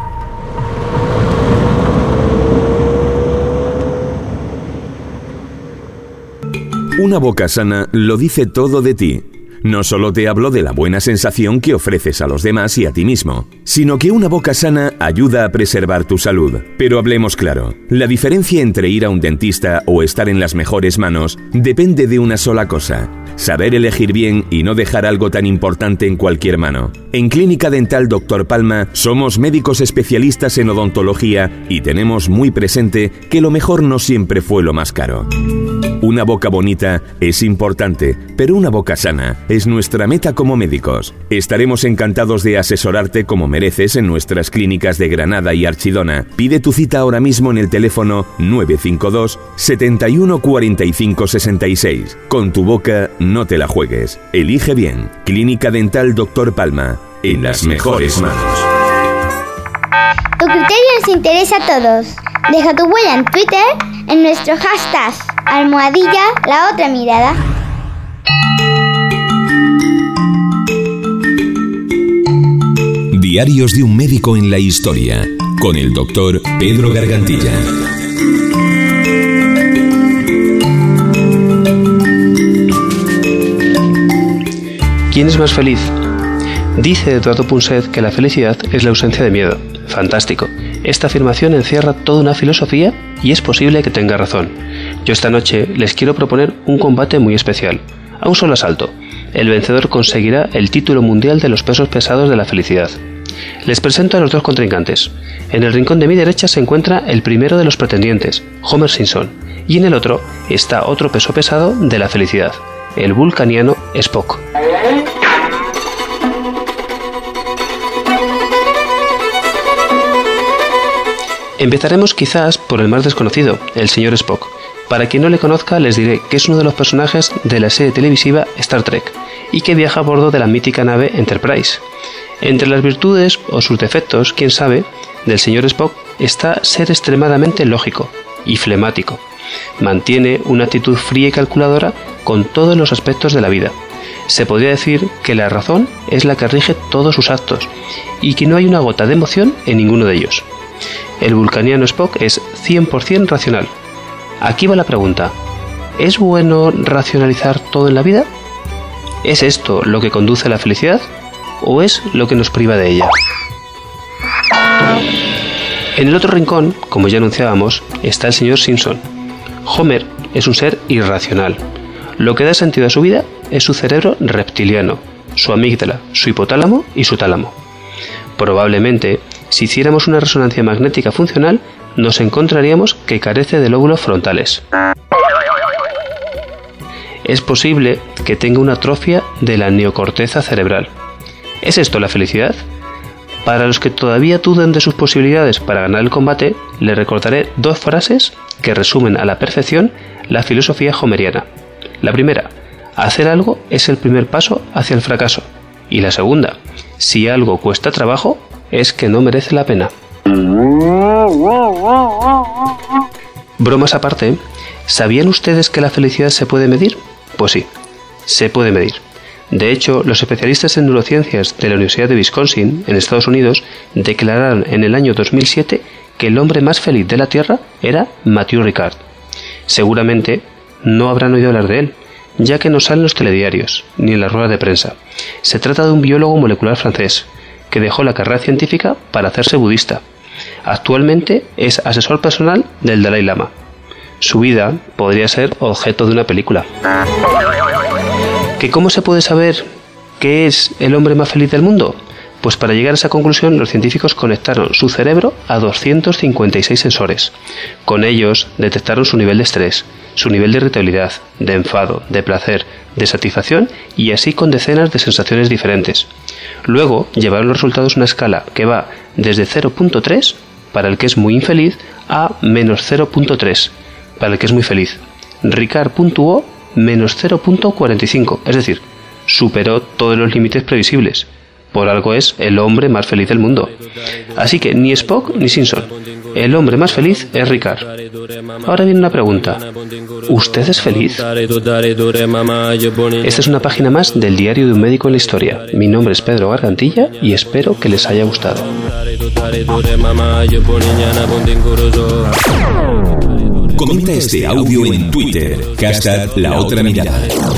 Una boca sana lo dice todo de ti. No solo te hablo de la buena sensación que ofreces a los demás y a ti mismo, sino que una boca sana ayuda a preservar tu salud. Pero hablemos claro, la diferencia entre ir a un dentista o estar en las mejores manos depende de una sola cosa: saber elegir bien y no dejar algo tan importante en cualquier mano. En Clínica Dental doctor Palma somos médicos especialistas en odontología y tenemos muy presente que lo mejor no siempre fue lo más caro. Una boca bonita es importante, pero una boca sana es nuestra meta como médicos. Estaremos encantados de asesorarte como mereces en nuestras clínicas de Granada y Archidona. Pide tu cita ahora mismo en el teléfono nueve cinco dos, setenta y uno cuarenta y cinco sesenta y seis. Con tu boca no te la juegues. Elige bien. Clínica Dental doctor Palma, en las mejores manos. Tu criterio nos interesa a todos. Deja tu huella en Twitter en nuestro hashtag almohadilla La Otra Mirada. Diarios de un médico en la historia, con el doctor Pedro Gargantilla. ¿Quién es más feliz? Dice Eduardo Punset que la felicidad es la ausencia de miedo. Fantástico. Esta afirmación encierra toda una filosofía y es posible que tenga razón. Yo esta noche les quiero proponer un combate muy especial. A un solo asalto, el vencedor conseguirá el título mundial de los pesos pesados de la felicidad. Les presento a los dos contrincantes. En el rincón de mi derecha se encuentra el primero de los pretendientes, Homer Simpson, y en el otro está otro peso pesado de la felicidad, el vulcaniano Spock. Empezaremos quizás por el más desconocido, el señor Spock. Para quien no le conozca, les diré que es uno de los personajes de la serie televisiva Star Trek y que viaja a bordo de la mítica nave Enterprise. Entre las virtudes o sus defectos, quién sabe, del señor Spock está ser extremadamente lógico y flemático. Mantiene una actitud fría y calculadora con todos los aspectos de la vida. Se podría decir que la razón es la que rige todos sus actos y que no hay una gota de emoción en ninguno de ellos. El vulcaniano Spock es cien por ciento racional. Aquí va la pregunta: ¿es bueno racionalizar todo en la vida? ¿Es esto lo que conduce a la felicidad o es lo que nos priva de ella? En el otro rincón, como ya anunciábamos, está el señor Simpson. Homer es un ser irracional. Lo que da sentido a su vida es su cerebro reptiliano, su amígdala, su hipotálamo y su tálamo. Probablemente, si hiciéramos una resonancia magnética funcional, nos encontraríamos que carece de lóbulos frontales. Es posible que tenga una atrofia de la neocorteza cerebral. ¿Es esto la felicidad? Para los que todavía duden de sus posibilidades para ganar el combate, les recordaré dos frases que resumen a la perfección la filosofía homeriana. La primera: hacer algo es el primer paso hacia el fracaso. Y la segunda: si algo cuesta trabajo, es que no merece la pena. Bromas aparte, ¿sabían ustedes que la felicidad se puede medir? Pues sí, se puede medir. De hecho, los especialistas en neurociencias de la Universidad de Wisconsin, en Estados Unidos, declararon en el año dos mil siete que el hombre más feliz de la Tierra era Mathieu Ricard. Seguramente no habrán oído hablar de él, ya que no sale en los telediarios, ni en las ruedas de prensa. Se trata de un biólogo molecular francés, que dejó la carrera científica para hacerse budista. Actualmente es asesor personal del Dalai Lama. Su vida podría ser objeto de una película. ¿Que cómo se puede saber qué es el hombre más feliz del mundo? Pues para llegar a esa conclusión, los científicos conectaron su cerebro a doscientos cincuenta y seis sensores. Con ellos detectaron su nivel de estrés, su nivel de irritabilidad, de enfado, de placer, de satisfacción y así con decenas de sensaciones diferentes. Luego llevaron los resultados a una escala que va desde cero punto tres, para el que es muy infeliz, a menos cero punto tres, para el que es muy feliz. Ricard puntuó menos cero punto cuarenta y cinco, es decir, superó todos los límites previsibles. Por algo es el hombre más feliz del mundo. Así que ni Spock ni Simpson. El hombre más feliz es Ricard. Ahora viene una pregunta. ¿Usted es feliz? Esta es una página más del diario de un médico en la historia. Mi nombre es Pedro Gargantilla y espero que les haya gustado. Comenta este audio en Twitter, hashtag La Otra Mirada.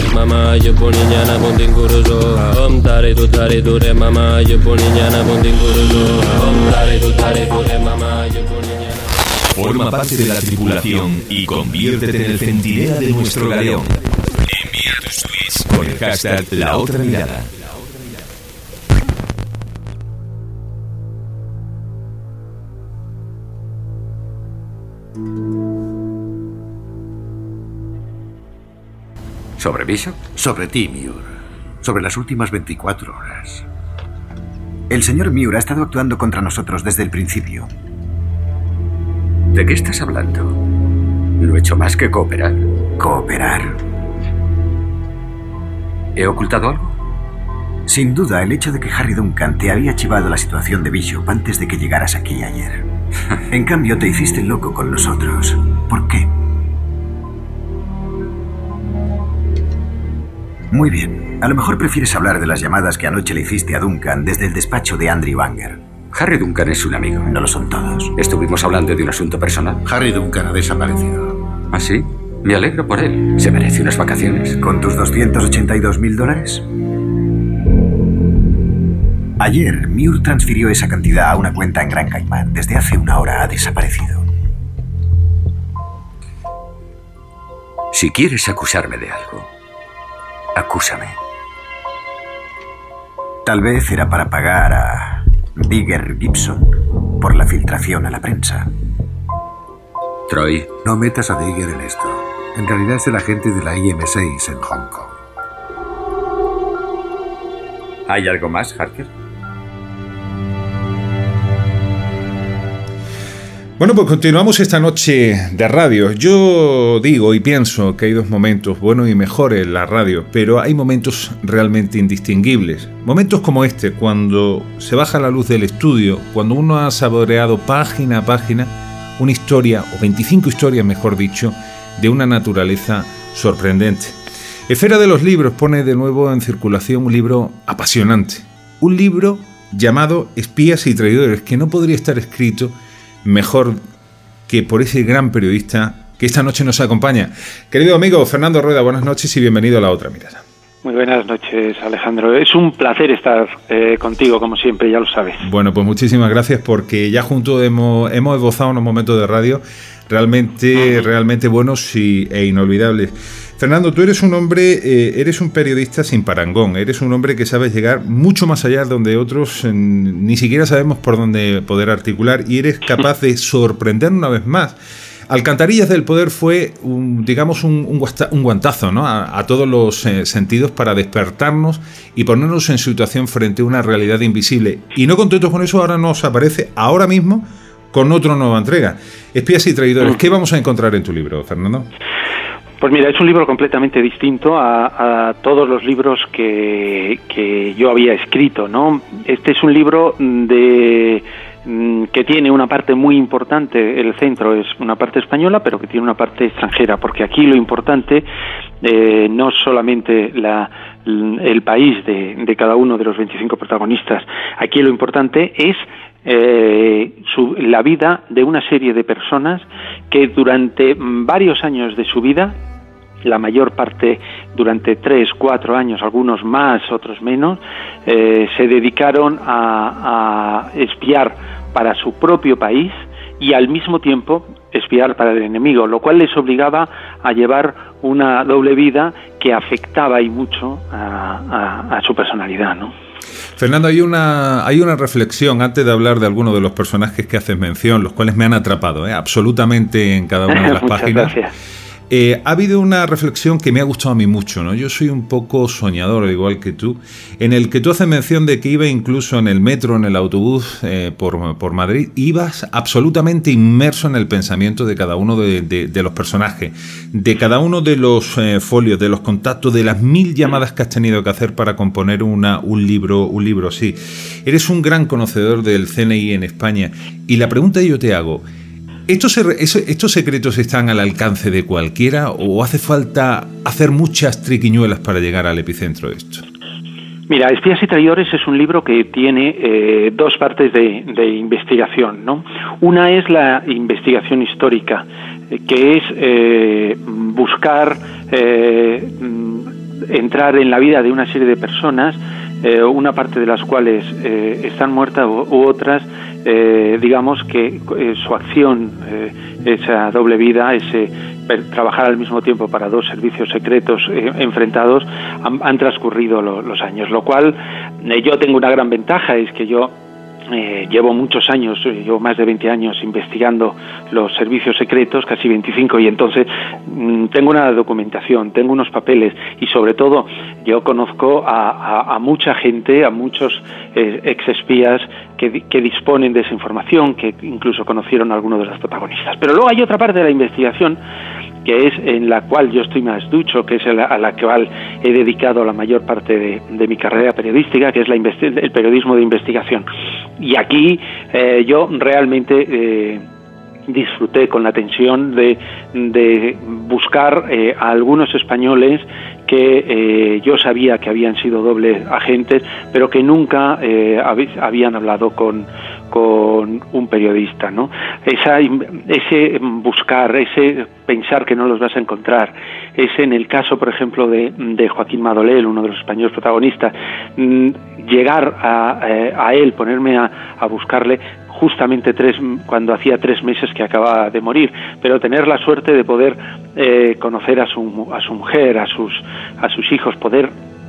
Forma parte de la tripulación y conviértete en el centinela de nuestro galeón. Envía tus tweets con el hashtag La Otra Mirada. ¿Sobre Bishop? Sobre ti, Muir. Sobre las últimas veinticuatro horas. El señor Muir ha estado actuando contra nosotros desde el principio. ¿De qué estás hablando? No he hecho más que cooperar. ¿Cooperar? ¿He ocultado algo? Sin duda, el hecho de que Harry Duncan te había chivado la situación de Bishop antes de que llegaras aquí ayer. En cambio, te hiciste loco con nosotros. ¿Por qué? Muy bien. A lo mejor prefieres hablar de las llamadas que anoche le hiciste a Duncan desde el despacho de Andrew Banger. Harry Duncan es un amigo. No lo son todos. Estuvimos hablando de un asunto personal. Harry Duncan ha desaparecido. ¿Ah, sí? Me alegro por él. Se merece unas vacaciones. ¿Con tus doscientos ochenta y dos mil dólares? Ayer, Muir transfirió esa cantidad a una cuenta en Gran Caimán. Desde hace una hora ha desaparecido. Si quieres acusarme de algo, acúsame. Tal vez era para pagar a Digger Gibson por la filtración a la prensa. Troy. No metas a Digger en esto. En realidad es el agente de la I M seis en Hong Kong. ¿Hay algo más, Harker? Bueno, pues continuamos esta noche de radio. Yo digo y pienso que hay dos momentos buenos y mejores en la radio, pero hay momentos realmente indistinguibles. Momentos como este, cuando se baja la luz del estudio, cuando uno ha saboreado página a página una historia, o veinticinco historias mejor dicho, de una naturaleza sorprendente. Esfera de los Libros pone de nuevo en circulación un libro apasionante. Un libro llamado Espías y Traidores, que no podría estar escrito mejor que por ese gran periodista que esta noche nos acompaña. Querido amigo Fernando Rueda, buenas noches y bienvenido a La Otra Mirada. Muy buenas noches, Alejandro. Es un placer estar eh, contigo, como siempre, ya lo sabes. Bueno, pues muchísimas gracias, porque ya juntos hemos, hemos esbozado unos momentos de radio realmente, uh-huh. realmente buenos y, e inolvidables. Fernando, tú eres un hombre, eh, eres un periodista sin parangón, eres un hombre que sabes llegar mucho más allá de donde otros eh, ni siquiera sabemos por dónde poder articular, y eres capaz de sorprender una vez más. Alcantarillas del Poder fue, un, digamos, un, un, un guantazo, ¿no? a, a todos los eh, sentidos, para despertarnos y ponernos en situación frente a una realidad invisible. Y no contentos con eso, ahora nos aparece ahora mismo con otra nueva entrega. Espías y Traidores. ¿Qué vamos a encontrar en tu libro, Fernando? Pues mira, es un libro completamente distinto a, a todos los libros que, que yo había escrito, ¿no? Este es un libro de que tiene una parte muy importante, el centro es una parte española, pero que tiene una parte extranjera, porque aquí lo importante eh, no solamente la, el país de, de cada uno de los veinticinco protagonistas, aquí lo importante es eh, su, la vida de una serie de personas que durante varios años de su vida, la mayor parte durante tres, cuatro años, algunos más, otros menos, eh, se dedicaron a, a espiar para su propio país y al mismo tiempo espiar para el enemigo, lo cual les obligaba a llevar una doble vida que afectaba y mucho a, a, a su personalidad, ¿no? Fernando, hay una, hay una reflexión antes de hablar de algunos de los personajes que haces mención, los cuales me han atrapado, ¿eh? absolutamente en cada una de las Muchas páginas. Gracias. Eh, ha habido una reflexión que me ha gustado a mí mucho, ¿no? Yo soy un poco soñador, igual que tú, en el que tú haces mención de que iba incluso en el metro, en el autobús eh, por, por Madrid, ibas absolutamente inmerso en el pensamiento de cada uno de, de, de los personajes, de cada uno de los eh, folios, de los contactos, de las mil llamadas que has tenido que hacer para componer una, un libro, un libro así. Eres un gran conocedor del C N I en España y la pregunta que yo te hago: ¿Estos, ¿Estos secretos están al alcance de cualquiera o hace falta hacer muchas triquiñuelas para llegar al epicentro de esto? Mira, Espías y Traidores es un libro que tiene eh, dos partes de, de investigación, ¿no? Una es la investigación histórica, eh, que es eh, buscar eh, entrar en la vida de una serie de personas, eh, una parte de las cuales eh, están muertas u, u otras Eh, digamos que eh, su acción, eh, esa doble vida, ese per, trabajar al mismo tiempo para dos servicios secretos eh, enfrentados, han, han transcurrido lo, los años, lo cual eh, yo tengo una gran ventaja, es que yo Eh, llevo muchos años, eh, llevo más de veinte años investigando los servicios secretos, casi veinticinco, y entonces mmm, tengo una documentación, tengo unos papeles y sobre todo yo conozco a, a, a mucha gente, a muchos eh, exespías que, que disponen de esa información, que incluso conocieron a algunos de los protagonistas. Pero luego hay otra parte de la investigación que es en la cual yo estoy más ducho, que es la, a la cual he dedicado la mayor parte de, de mi carrera periodística, que es la el periodismo de investigación. Y aquí eh, yo realmente eh, disfruté con la tensión de, de buscar eh, a algunos españoles que eh, yo sabía que habían sido dobles agentes, pero que nunca eh, hab- habían hablado con, con un periodista, ¿no? Esa, ese buscar, ese pensar que no los vas a encontrar, ese en el caso, por ejemplo, de, de Joaquín Madolell, uno de los españoles protagonistas, mmm, llegar a, eh, a él, ponerme a, a buscarle, justamente tres cuando hacía tres meses que acababa de morir, pero tener la suerte de poder eh, conocer a su a su mujer, a sus a sus hijos, poder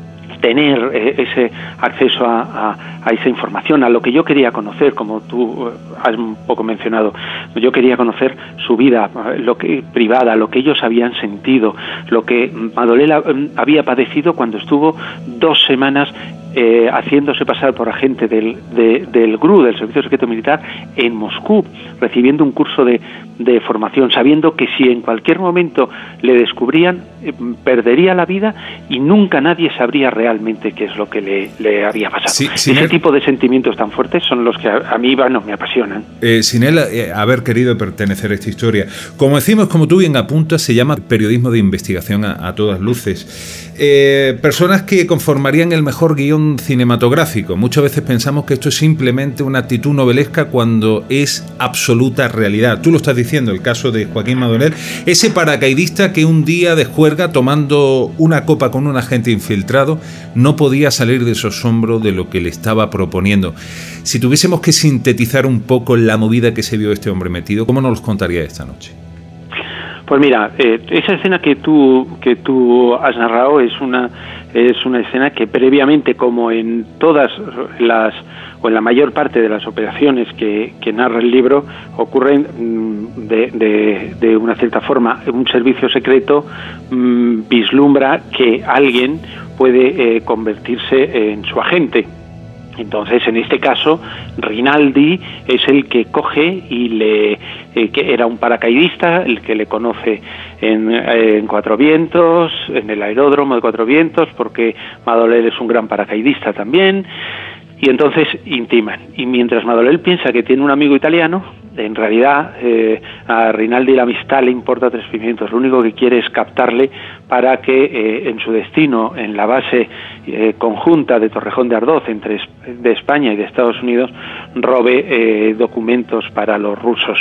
tener eh, ese acceso a, a, a esa información, a lo que yo quería conocer, como tú has un poco mencionado. Yo quería conocer su vida, lo que privada, lo que ellos habían sentido, lo que Madolell había padecido cuando estuvo dos semanas Eh, haciéndose pasar por agente del, de, del G R U, del Servicio Secreto Militar, en Moscú, recibiendo un curso de, de formación, sabiendo que si en cualquier momento le descubrían, eh, perdería la vida y nunca nadie sabría realmente qué es lo que le, le había pasado. Sí, Ese él, tipo de sentimientos tan fuertes son los que a, a mí bueno, me apasionan. Eh, sin él eh, haber querido pertenecer a esta historia. Como decimos, como tú bien apuntas, se llama periodismo de investigación a, a todas luces. Eh, personas que conformarían el mejor guión cinematográfico. Muchas veces pensamos que esto es simplemente una actitud novelesca cuando es absoluta realidad. Tú lo estás diciendo, el caso de Joaquín Madolell, ese paracaidista que un día de juerga, tomando una copa con un agente infiltrado, no podía salir de su asombro de lo que le estaba proponiendo. Si tuviésemos que sintetizar un poco la movida que se vio este hombre metido, ¿cómo nos los contaría esta noche? Pues mira, eh, esa escena que tú que tú has narrado es una es una escena que previamente, como en todas las o en la mayor parte de las operaciones que, que narra el libro, ocurren mm, de, de, de una cierta forma. Un servicio secreto mm, vislumbra que alguien puede eh, convertirse en su agente. Entonces, en este caso, Rinaldi es el que coge y le eh, que era un paracaidista, el que le conoce en, eh, en Cuatro Vientos, en el aeródromo de Cuatro Vientos, porque Madolell es un gran paracaidista también. y entonces intiman. Y mientras Madolell piensa que tiene un amigo italiano, en realidad eh, a Rinaldi la amistad le importa tres pimientos. Lo único que quiere es captarle para que eh, en su destino, en la base eh, conjunta de Torrejón de Ardoz entre de España y de Estados Unidos, robe eh, documentos para los rusos.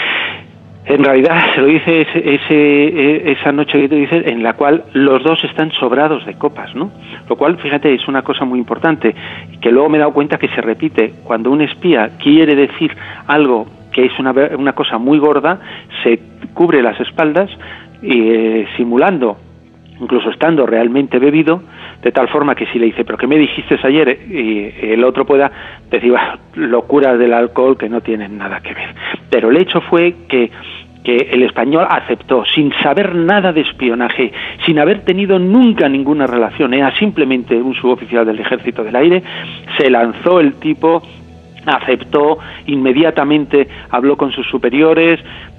En realidad se lo dice ese, ese, esa noche que tú dices, en la cual los dos están sobrados de copas, ¿no? Lo cual, fíjate, es una cosa muy importante, que luego me he dado cuenta que se repite. Cuando un espía quiere decir algo que es una, una cosa muy gorda, se cubre las espaldas y, eh, simulando, incluso estando realmente bebido, de tal forma que si le dice, ¿pero qué me dijiste ayer? Y el otro pueda decir, bah, locuras del alcohol que no tienen nada que ver. Pero el hecho fue que, que el español aceptó, sin saber nada de espionaje, sin haber tenido nunca ninguna relación, era simplemente un suboficial del Ejército del Aire, se lanzó el tipo, aceptó, inmediatamente habló con sus superiores,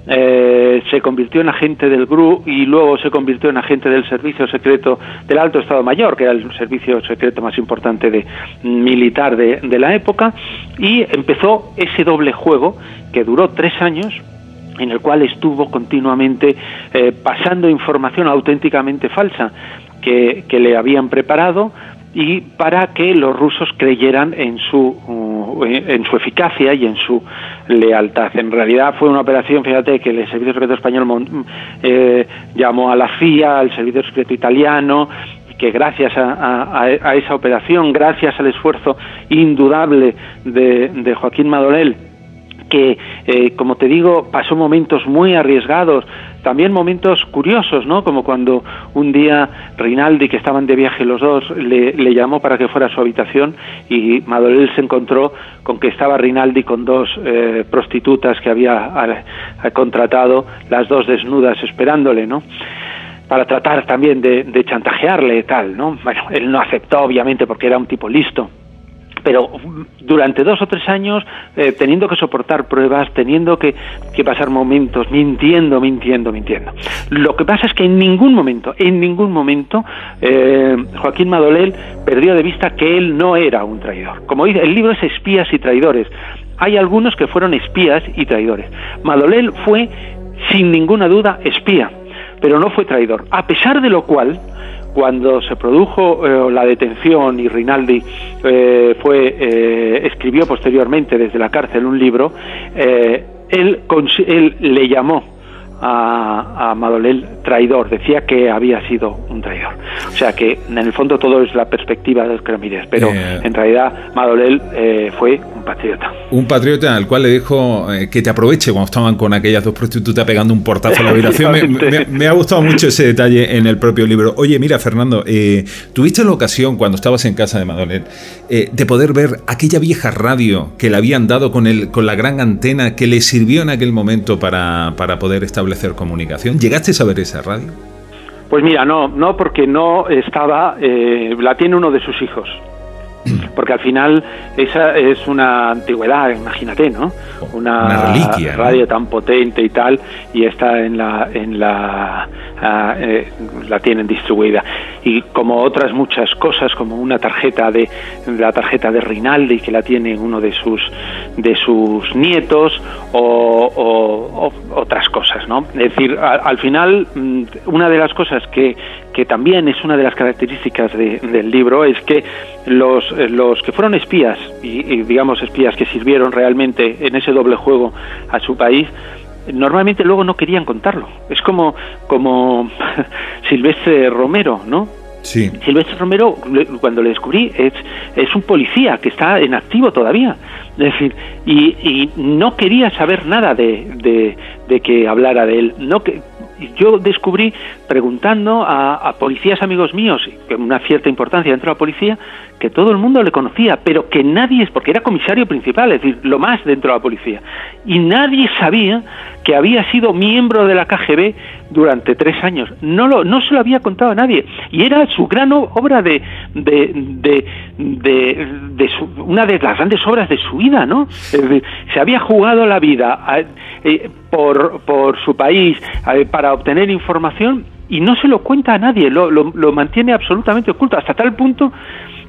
eh, se convirtió en agente del G R U y luego se convirtió en agente del Servicio Secreto del Alto Estado Mayor, que era el servicio secreto más importante de militar de, de la época, y empezó ese doble juego que duró tres años, en el cual estuvo continuamente eh, pasando información auténticamente falsa que, que le habían preparado, y para que los rusos creyeran en su uh, en su eficacia y en su lealtad. En realidad fue una operación, fíjate, que el Servicio Secreto Español eh, llamó a la C I A, al Servicio Secreto Italiano, que gracias a, a, a esa operación, gracias al esfuerzo indudable de, de Joaquín Madolell, que, eh, como te digo, pasó momentos muy arriesgados, también momentos curiosos, ¿no? Como cuando un día Rinaldi, que estaban de viaje los dos, le, le llamó para que fuera a su habitación, y Madolell se encontró con que estaba Rinaldi con dos eh, prostitutas que había a, a contratado, las dos desnudas, esperándole, ¿no?, para tratar también de, de chantajearle y tal, ¿no? Bueno, él no aceptó, obviamente, porque era un tipo listo. Pero durante dos o tres años, eh, teniendo que soportar pruebas, teniendo que, que pasar momentos, mintiendo, mintiendo, mintiendo. Lo que pasa es que en ningún momento, en ningún momento, eh, Joaquín Madolell perdió de vista que él no era un traidor. Como dice, el libro es Espías y Traidores. Hay algunos que fueron espías y traidores. Madolell fue, sin ninguna duda, espía, pero no fue traidor. A pesar de lo cual, cuando se produjo eh, la detención y Rinaldi eh, fue eh, escribió posteriormente desde la cárcel un libro, eh, él, él le llamó a, a Madolell traidor, decía que había sido un traidor. O sea que en el fondo todo es la perspectiva de Oscar Ramírez, pero eh, en realidad Madolell eh, fue un patriota. Un patriota al cual le dijo eh, que te aproveche cuando estaban con aquellas dos prostitutas pegando un portazo a la habitación. me, me, me ha gustado mucho ese detalle en el propio libro. Oye, mira, Fernando, eh, ¿tuviste la ocasión cuando estabas en casa de Madolell eh, de poder ver aquella vieja radio que le habían dado con, el, con la gran antena que le sirvió en aquel momento para, para poder establecer comunicación? ¿Llegaste a saber esa radio? Pues mira, no, no, porque no estaba, eh, la tiene uno de sus hijos. Porque al final esa es una antigüedad, imagínate, ¿no? Una, una reliquia, radio, ¿no?, tan potente y tal, y está en la en la uh, eh, la tienen distribuida. Y como otras muchas cosas, como una tarjeta de la tarjeta de Rinaldi, que la tiene uno de sus de sus nietos, o, o, o otras cosas, ¿no? Es decir, a, al final, una de las cosas que que también es una de las características de, del libro es que los los que fueron espías y, y digamos espías que sirvieron realmente en ese doble juego a su país, normalmente luego no querían contarlo. Es como como Silvestre Romero, ¿no? Sí. Silvestre Romero, cuando le descubrí, es es un policía que está en activo todavía. Es decir, y, y no quería saber nada de, de, de que hablara de él. No que yo descubrí, preguntando a, a policías amigos míos, con una cierta importancia dentro de la policía, que todo el mundo le conocía, pero que nadie, porque era comisario principal, es decir, lo más dentro de la policía, y nadie sabía que había sido miembro de la K G B durante tres años. No lo, no se lo había contado a nadie, y era su gran obra de, de, de, de, de su, una de las grandes obras de su vida, ¿no? Es decir, se había jugado la vida a, eh, por, por su país eh, para obtener información, y no se lo cuenta a nadie, lo, lo, lo mantiene absolutamente oculto, hasta tal punto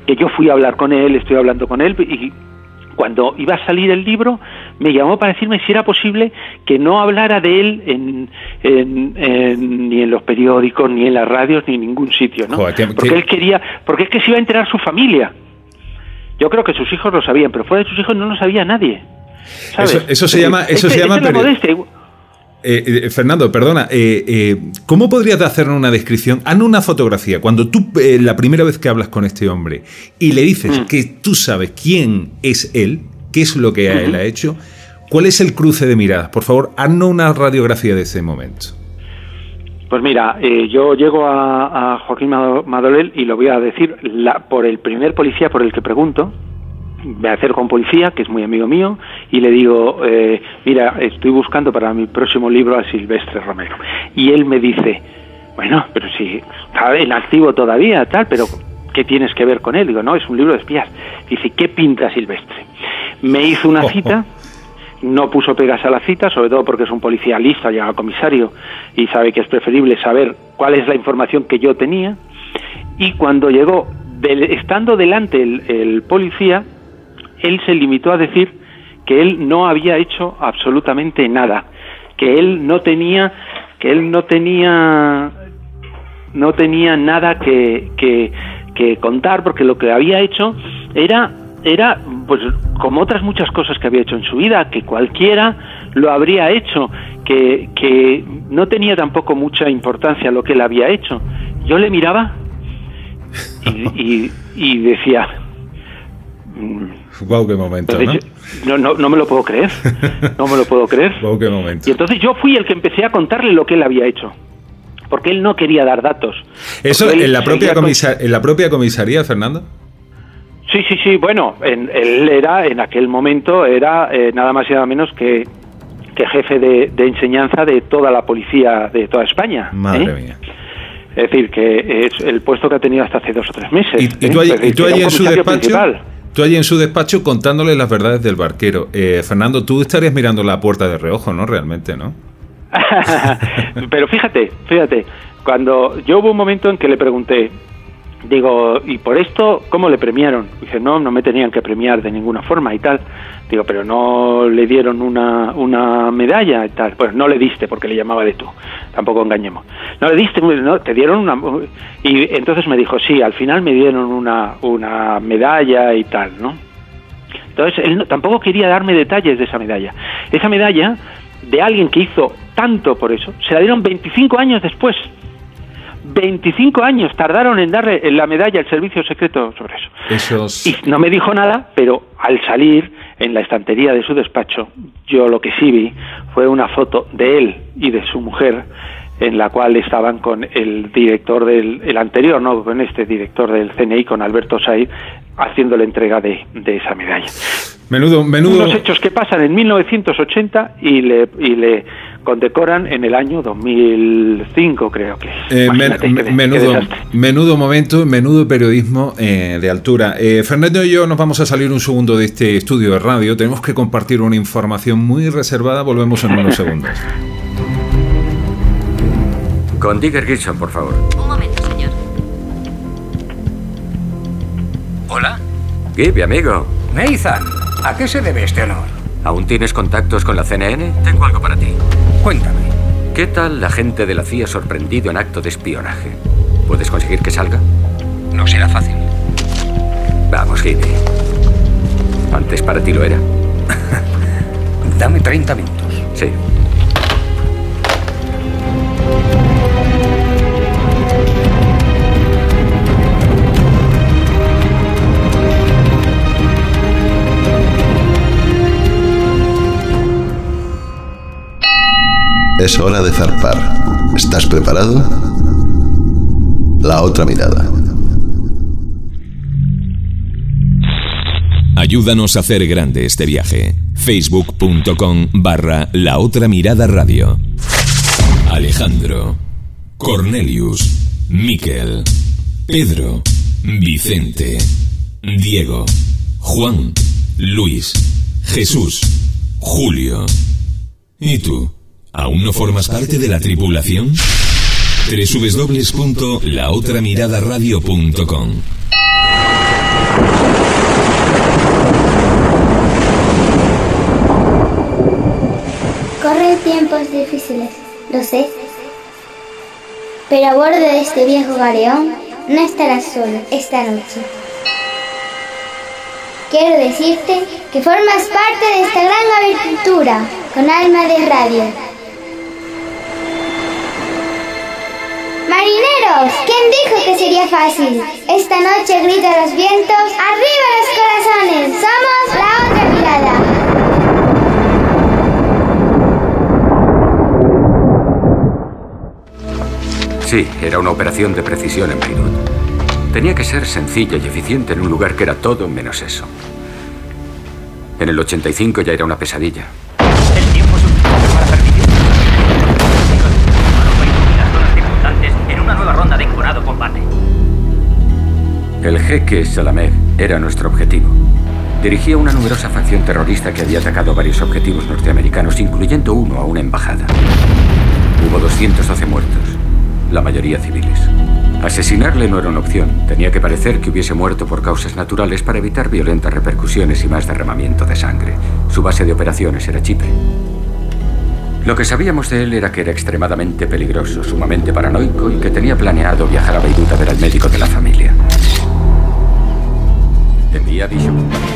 que yo fui a hablar con él, estoy hablando con él, y cuando iba a salir el libro, me llamó para decirme si era posible que no hablara de él en, en, en, ni en los periódicos, ni en las radios, ni en ningún sitio, ¿no? Joder, ¿qué, porque qué? él quería, porque es que se iba a enterar su familia. Yo creo que sus hijos lo sabían, pero fuera de sus hijos no lo sabía nadie, ¿sabes? Eso, eso se llama, eso este, se llama. Este Peri- eh, eh, Fernando, perdona, eh, eh, ¿cómo podrías hacer una descripción? Hazme una fotografía. Cuando tú, eh, la primera vez que hablas con este hombre y le dices mm. que tú sabes quién es él, qué es lo que uh-huh. él ha hecho, ¿cuál es el cruce de miradas? Por favor, haznos una radiografía de ese momento. Pues mira, eh, yo llego a, a Joaquín Madolell y lo voy a decir la, por el primer policía por el que pregunto. Me acerco a un policía que es muy amigo mío y le digo, eh, mira, estoy buscando para mi próximo libro a Silvestre Romero. Y él me dice, bueno, pero si está en activo todavía, tal, pero ¿qué tienes que ver con él? Digo, no, es un libro de espías. Dice, ¿qué pinta Silvestre? Me hizo una cita, no puso pegas a la cita, sobre todo porque es un policía listo, llega al comisario y sabe que es preferible saber cuál es la información que yo tenía. Y cuando llegó, del, estando delante el, el policía, él se limitó a decir que él no había hecho absolutamente nada, que él no tenía, que él no tenía, no tenía nada que, que, que contar, porque lo que había hecho era, era, pues, como otras muchas cosas que había hecho en su vida, que cualquiera lo habría hecho, que, que no tenía tampoco mucha importancia lo que él había hecho. Yo le miraba y, y, y decía, wow, qué momento, ¿no? ¿no? No, no me lo puedo creer, no me lo puedo creer. Wow, qué momento. Y entonces yo fui el que empecé a contarle lo que él había hecho, porque él no quería dar datos. ¿Eso en la, propia comisa- en la propia comisaría, Fernando? Sí, sí, sí, bueno, en, él era, en aquel momento, era eh, nada más y nada menos que, que jefe de, de enseñanza de toda la policía de toda España. Madre ¿eh? mía. Es decir, que es el puesto que ha tenido hasta hace dos o tres meses. ¿Y, y tú, ¿eh? allí, y tú allí en su despacho? Principal. Tú allí en su despacho contándole las verdades del barquero. Eh, Fernando, tú estarías mirando la puerta de reojo, ¿no? Realmente, ¿no? Pero fíjate, fíjate, cuando yo hubo un momento en que le pregunté, digo, ¿y por esto cómo le premiaron? Dice, no, no me tenían que premiar de ninguna forma y tal. Digo, pero no le dieron una, una medalla y tal. Pues no le diste, porque le llamaba de tú, tampoco engañemos. No le diste, no, te dieron una... Y entonces me dijo, sí, al final me dieron una, una medalla y tal, ¿no? Entonces él no, tampoco quería darme detalles de esa medalla. Esa medalla, de alguien que hizo tanto por eso, se la dieron veinticinco años después. veinticinco años tardaron en darle la medalla al servicio secreto sobre eso. Esos... Y no me dijo nada, pero al salir en la estantería de su despacho, yo lo que sí vi fue una foto de él y de su mujer, en la cual estaban con el director del el anterior, no con este director del C N I, con Alberto Said, haciendo la entrega de, de esa medalla. Menudo, menudo... Unos hechos que pasan en mil novecientos ochenta y le, y le condecoran en el año dos mil cinco, creo que es. Eh, men, qué, menudo, qué menudo momento, menudo periodismo eh, de altura. Eh, Fernando y yo nos vamos a salir un segundo de este estudio de radio. Tenemos que compartir una información muy reservada. Volvemos en unos segundos. Con Digger Gibson, por favor. Un momento, señor. Hola. Gibby, amigo. Nathan, ¿a qué se debe este honor? ¿Aún tienes contactos con la C N N? Tengo algo para ti. Cuéntame. ¿Qué tal la gente de la C I A sorprendido en acto de espionaje? ¿Puedes conseguir que salga? No será fácil. Vamos, Gibby. Antes para ti lo era. Dame treinta minutos. Sí. Es hora de zarpar. ¿Estás preparado? La otra mirada. Ayúdanos a hacer grande este viaje. Facebook.com barra La Otra Mirada Radio. Alejandro, Cornelius, Miquel, Pedro, Vicente, Diego, Juan, Luis, Jesús, Julio. ¿Y tú? ¿Aún no formas parte de la tripulación? doble u doble u doble u punto la otra mirada radio punto com Corren tiempos difíciles, lo sé. Pero a bordo de este viejo galeón no estarás solo esta noche. Quiero decirte que formas parte de esta gran aventura con alma de radio. Marineros, ¿quién dijo que sería fácil? Esta noche grita los vientos, ¡arriba los corazones! ¡Somos la otra mirada! Sí, era una operación de precisión en Beirut. Tenía que ser sencilla y eficiente en un lugar que era todo menos eso. En el ochenta y cinco ya era una pesadilla. El tiempo suficiente para permitir las zonas circundantes en una nueva ronda de enconado combate. El jeque Salameh era nuestro objetivo. Dirigía una numerosa facción terrorista que había atacado varios objetivos norteamericanos, incluyendo uno a una embajada. Hubo doscientos doce muertos, la mayoría civiles. Asesinarle no era una opción. Tenía que parecer que hubiese muerto por causas naturales para evitar violentas repercusiones y más derramamiento de sangre. Su base de operaciones era Chipre. Lo que sabíamos de él era que era extremadamente peligroso, sumamente paranoico y que tenía planeado viajar a Beirut a ver al médico de la familia. Tenía dicho...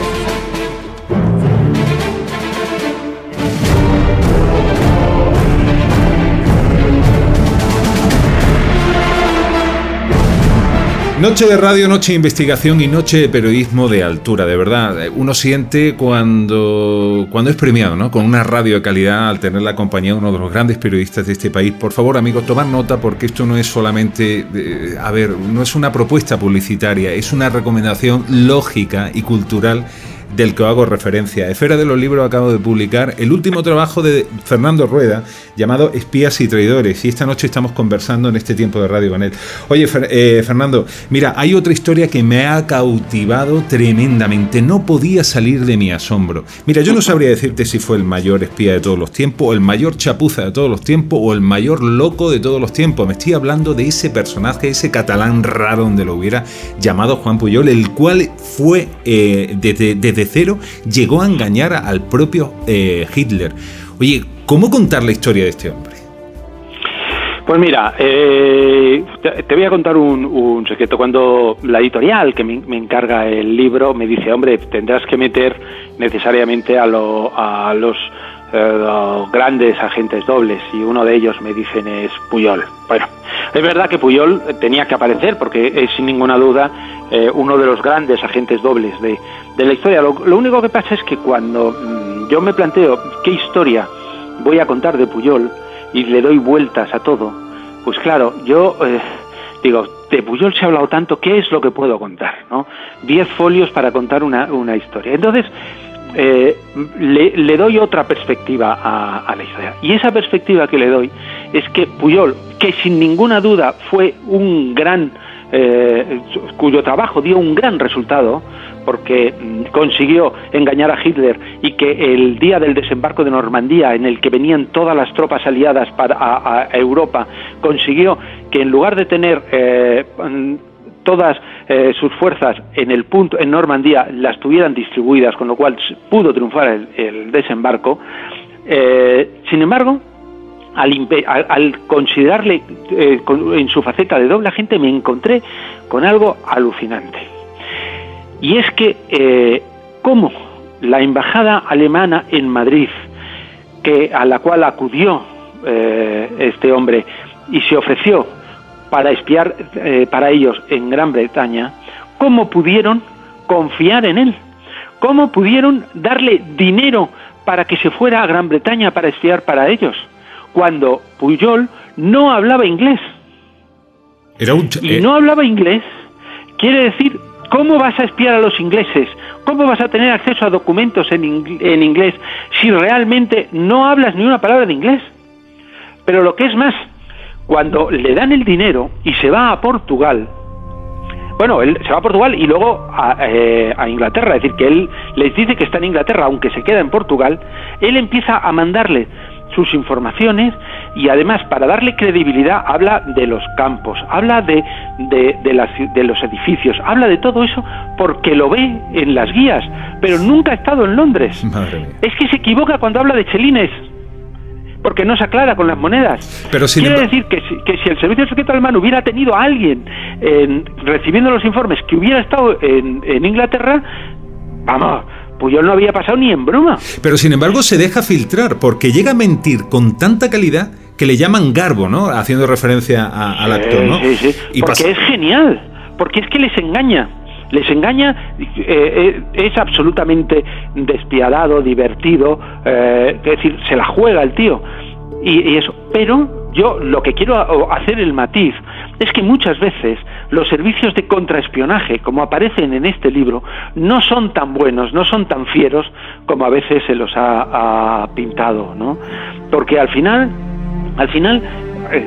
Noche de radio, noche de investigación y noche de periodismo de altura, de verdad. Uno siente cuando, cuando es premiado, ¿no? Con una radio de calidad, al tener la compañía de uno de los grandes periodistas de este país. Por favor, amigos, tomad nota, porque esto no es solamente, eh, a ver, no es una propuesta publicitaria, es una recomendación lógica y cultural del que hago referencia. Esfera de los Libros acabo de publicar el último trabajo de Fernando Rueda, llamado Espías y Traidores, y esta noche estamos conversando en este tiempo de radio con él. Oye, Fer, eh, Fernando, mira, hay otra historia que me ha cautivado tremendamente, no podía salir de mi asombro. Mira, yo no sabría decirte si fue el mayor espía de todos los tiempos, o el mayor chapuza de todos los tiempos, o el mayor loco de todos los tiempos. Me estoy hablando de ese personaje, ese catalán raro donde lo hubiera, llamado Juan Pujol, el cual fue eh, desde, desde cero llegó a engañar al propio eh, Hitler. Oye, ¿cómo contar la historia de este hombre? Pues mira, eh, te, te voy a contar un, un secreto. Cuando la editorial que me, me encarga el libro me dice, hombre, tendrás que meter necesariamente a, lo, a los, eh, los grandes agentes dobles, y uno de ellos me dicen es Pujol. Bueno, es verdad que Pujol tenía que aparecer porque es sin ninguna duda eh, uno de los grandes agentes dobles de, de la historia. Lo, lo único que pasa es que cuando mmm, yo me planteo qué historia voy a contar de Pujol y le doy vueltas a todo, pues claro, yo eh, digo, de Pujol se ha hablado tanto, ¿qué es lo que puedo contar? ¿No? Diez folios para contar una, una historia. Entonces, eh, le, le doy otra perspectiva a, a la historia. Y esa perspectiva que le doy es que Pujol, que sin ninguna duda fue un gran, eh, cuyo trabajo dio un gran resultado, porque consiguió engañar a Hitler, y que el día del desembarco de Normandía, en el que venían todas las tropas aliadas para a, a Europa, consiguió que en lugar de tener eh, todas eh, sus fuerzas en el punto en Normandía, las tuvieran distribuidas, con lo cual pudo triunfar el, el desembarco. Eh, sin embargo, Al, al, al considerarle eh, con, en su faceta de doble agente, me encontré con algo alucinante. Y es que, eh, cómo la embajada alemana en Madrid, que a la cual acudió eh, este hombre y se ofreció para espiar eh, para ellos en Gran Bretaña, cómo pudieron confiar en él, cómo pudieron darle dinero para que se fuera a Gran Bretaña para espiar para ellos, cuando Pujol no hablaba inglés. Era un... Y no hablaba inglés, quiere decir, ¿cómo vas a espiar a los ingleses? ¿Cómo vas a tener acceso a documentos en, ing- en inglés si realmente no hablas ni una palabra de inglés? Pero lo que es más, cuando le dan el dinero y se va a Portugal, bueno, él se va a Portugal y luego a, eh, a Inglaterra, es decir, que él les dice que está en Inglaterra, aunque se queda en Portugal, él empieza a mandarle sus informaciones y además para darle credibilidad habla de los campos, habla de, de, de, las, de los edificios, habla de todo eso porque lo ve en las guías, pero nunca ha estado en Londres. Madre mía. Es que se equivoca cuando habla de chelines, porque no se aclara con las monedas. Pero sin Quiere embargo... decir que si, que si el servicio secreto alemán hubiera tenido a alguien en, recibiendo los informes que hubiera estado en, en Inglaterra, vamos, pues yo no había pasado ni en broma. Pero sin embargo se deja filtrar, porque llega a mentir con tanta calidad que le llaman Garbo, ¿no? Haciendo referencia a, al actor, ¿no? Sí, sí, y porque pasa... es genial, porque es que les engaña. Les engaña, eh, eh, es absolutamente despiadado, divertido, eh, es decir, se la juega el tío, y, y eso. Pero yo lo que quiero hacer el matiz es que muchas veces los servicios de contraespionaje, como aparecen en este libro, no son tan buenos, no son tan fieros como a veces se los ha, ha pintado, ¿no? Porque al final, al final... Eh,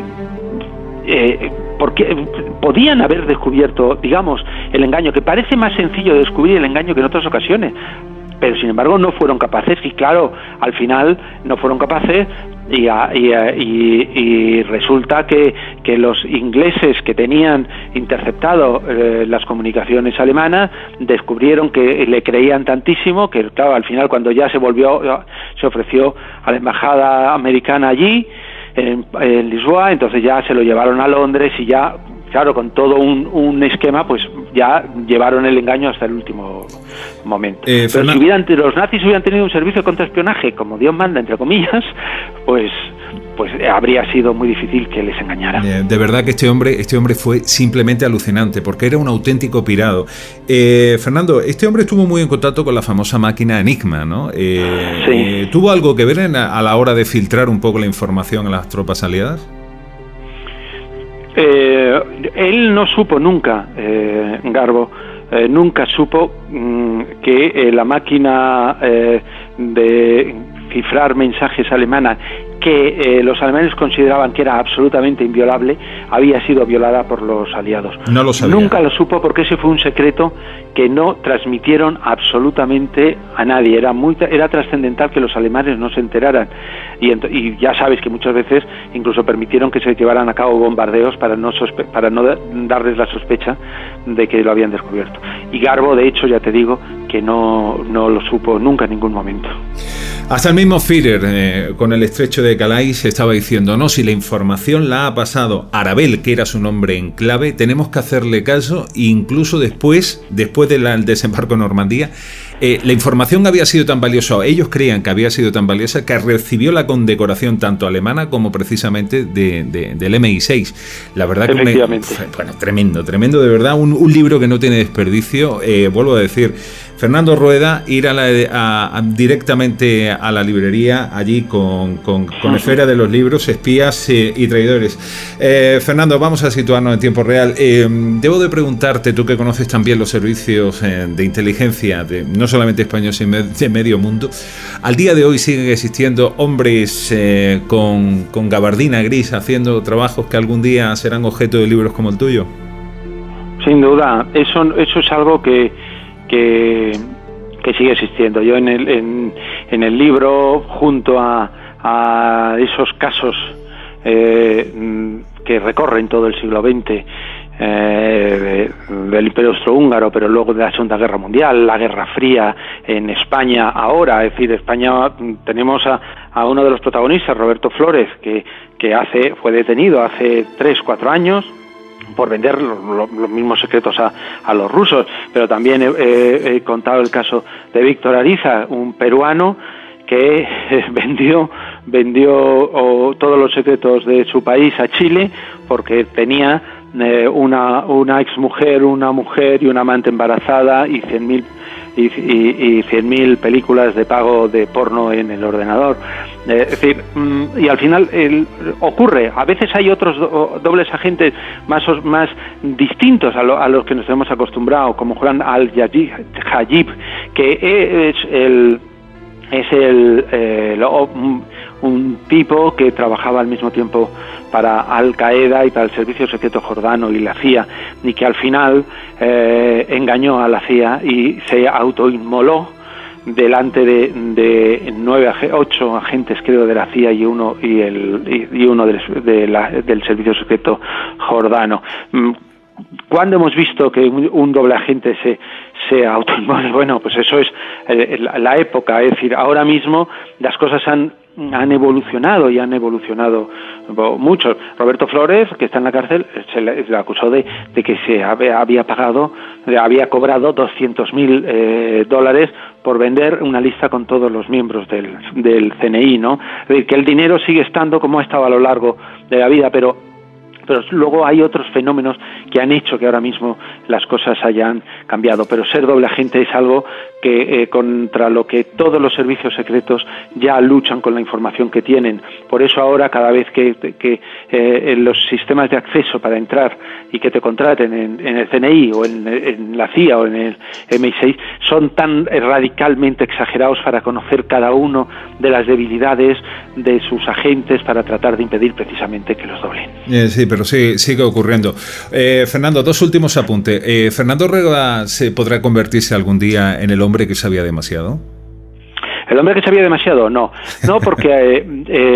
eh, porque podían haber descubierto, digamos, el engaño, que parece más sencillo descubrir el engaño que en otras ocasiones, pero sin embargo no fueron capaces, y claro, al final no fueron capaces, y, y, y, y resulta que, que los ingleses que tenían interceptado eh, las comunicaciones alemanas descubrieron que le creían tantísimo que, claro, al final cuando ya se volvió, se ofreció a la embajada americana allí, En, en Lisboa, entonces ya se lo llevaron a Londres y ya, claro, con todo un, un esquema, pues ya llevaron el engaño hasta el último momento. Eh, Pero si hubieran, los nazis hubieran tenido un servicio de contraespionaje, como Dios manda, entre comillas, pues pues habría sido muy difícil que les engañaran. Eh, de verdad que este hombre, este hombre fue simplemente alucinante, porque era un auténtico pirado. Eh, Fernando, este hombre estuvo muy en contacto con la famosa máquina Enigma, ¿no? Eh, sí. eh, ¿Tuvo algo que ver en, a la hora de filtrar un poco la información a las tropas aliadas? Eh, él no supo nunca, eh, Garbo, eh, nunca supo mmm, que eh, la máquina eh, de cifrar mensajes alemana, que eh, los alemanes consideraban que era absolutamente inviolable, había sido violada por los aliados. No lo sabía. Nunca lo supo, porque ese fue un secreto que no transmitieron absolutamente a nadie. Era muy era trascendental que los alemanes no se enteraran, y, y ya sabes que muchas veces incluso permitieron que se llevaran a cabo bombardeos para no sospe para no darles la sospecha de que lo habían descubierto. Y Garbo, de hecho, ya te digo que no, no lo supo nunca en ningún momento. Hasta el mismo Führer, eh, con el estrecho de Calais, estaba diciendo, no, si la información la ha pasado Arabel, que era su nombre en clave, tenemos que hacerle caso, incluso después, después del desembarco en Normandía, eh, la información había sido tan valiosa, ellos creían que había sido tan valiosa, que recibió la condecoración tanto alemana como precisamente de, de, del M I seis. La verdad que me, bueno, tremendo, tremendo de verdad, un, un libro que no tiene desperdicio, eh, vuelvo a decir, Fernando Rueda, ir a la, a, a, directamente a la librería allí con, con, con Esfera de los Libros, Espías eh, y Traidores. Eh, Fernando, vamos a situarnos en tiempo real. Eh, debo de preguntarte, tú que conoces también los servicios eh, de inteligencia, de, no solamente españoles, sino de medio mundo, ¿al día de hoy siguen existiendo hombres eh, con, con gabardina gris haciendo trabajos que algún día serán objeto de libros como el tuyo? Sin duda, eso, eso es algo que Que, que sigue existiendo. Yo en el, en, en el libro, junto a, a esos casos eh, que recorren todo el siglo veinte, eh, del Imperio Austrohúngaro, pero luego de la Segunda Guerra Mundial, la Guerra Fría en España ahora, es decir, España, tenemos a, a uno de los protagonistas, Roberto Flores, que, que hace fue detenido hace tres, cuatro años por vender lo, lo, los mismos secretos a, a los rusos, pero también he, he, he contado el caso de Víctor Ariza, un peruano que eh, vendió vendió oh, todos los secretos de su país a Chile porque tenía eh, una una exmujer, una mujer y una amante embarazada y cien mil y, y, y cien mil películas de pago de porno en el ordenador. Eh, es decir, mm, y al final el, ocurre, a veces hay otros do, dobles agentes más, más distintos a, lo, a los que nos hemos acostumbrado, como Juan al-Hajib, que es el es el eh, lo, un, un tipo que trabajaba al mismo tiempo para Al-Qaeda y para el Servicio Secreto Jordano y la C I A, y que al final eh, engañó a la C I A y se autoinmoló delante de, de nueve, ocho agentes creo de la C I A y uno y el y, y uno del, de la, del servicio secreto jordano. ¿Cuándo hemos visto que un, un doble agente se se autoinmole? Bueno, pues eso es eh, la, la época, es decir, ahora mismo las cosas han han evolucionado y han evolucionado mucho. Roberto Flores, que está en la cárcel, se le, se le acusó de, de que se había, había pagado, había cobrado doscientos mil eh, dólares por vender una lista con todos los miembros del, del C N I, ¿no? Es decir, que el dinero sigue estando como ha estado a lo largo de la vida, pero pero luego hay otros fenómenos que han hecho que ahora mismo las cosas hayan cambiado. Pero ser doble agente es algo que eh, contra lo que todos los servicios secretos ya luchan con la información que tienen. Por eso ahora cada vez que, que eh, en los sistemas de acceso para entrar y que te contraten en, en el C N I o en, en la C I A o en el M I seis son tan radicalmente exagerados para conocer cada uno de las debilidades de sus agentes para tratar de impedir precisamente que los doblen. Eh, sí, pero sí, sigue ocurriendo. Eh, Fernando, dos últimos apuntes. Eh, ¿Fernando Rueda se podrá convertirse algún día en el hombre que sabía demasiado? ¿El hombre que sabía demasiado? No. No, porque eh,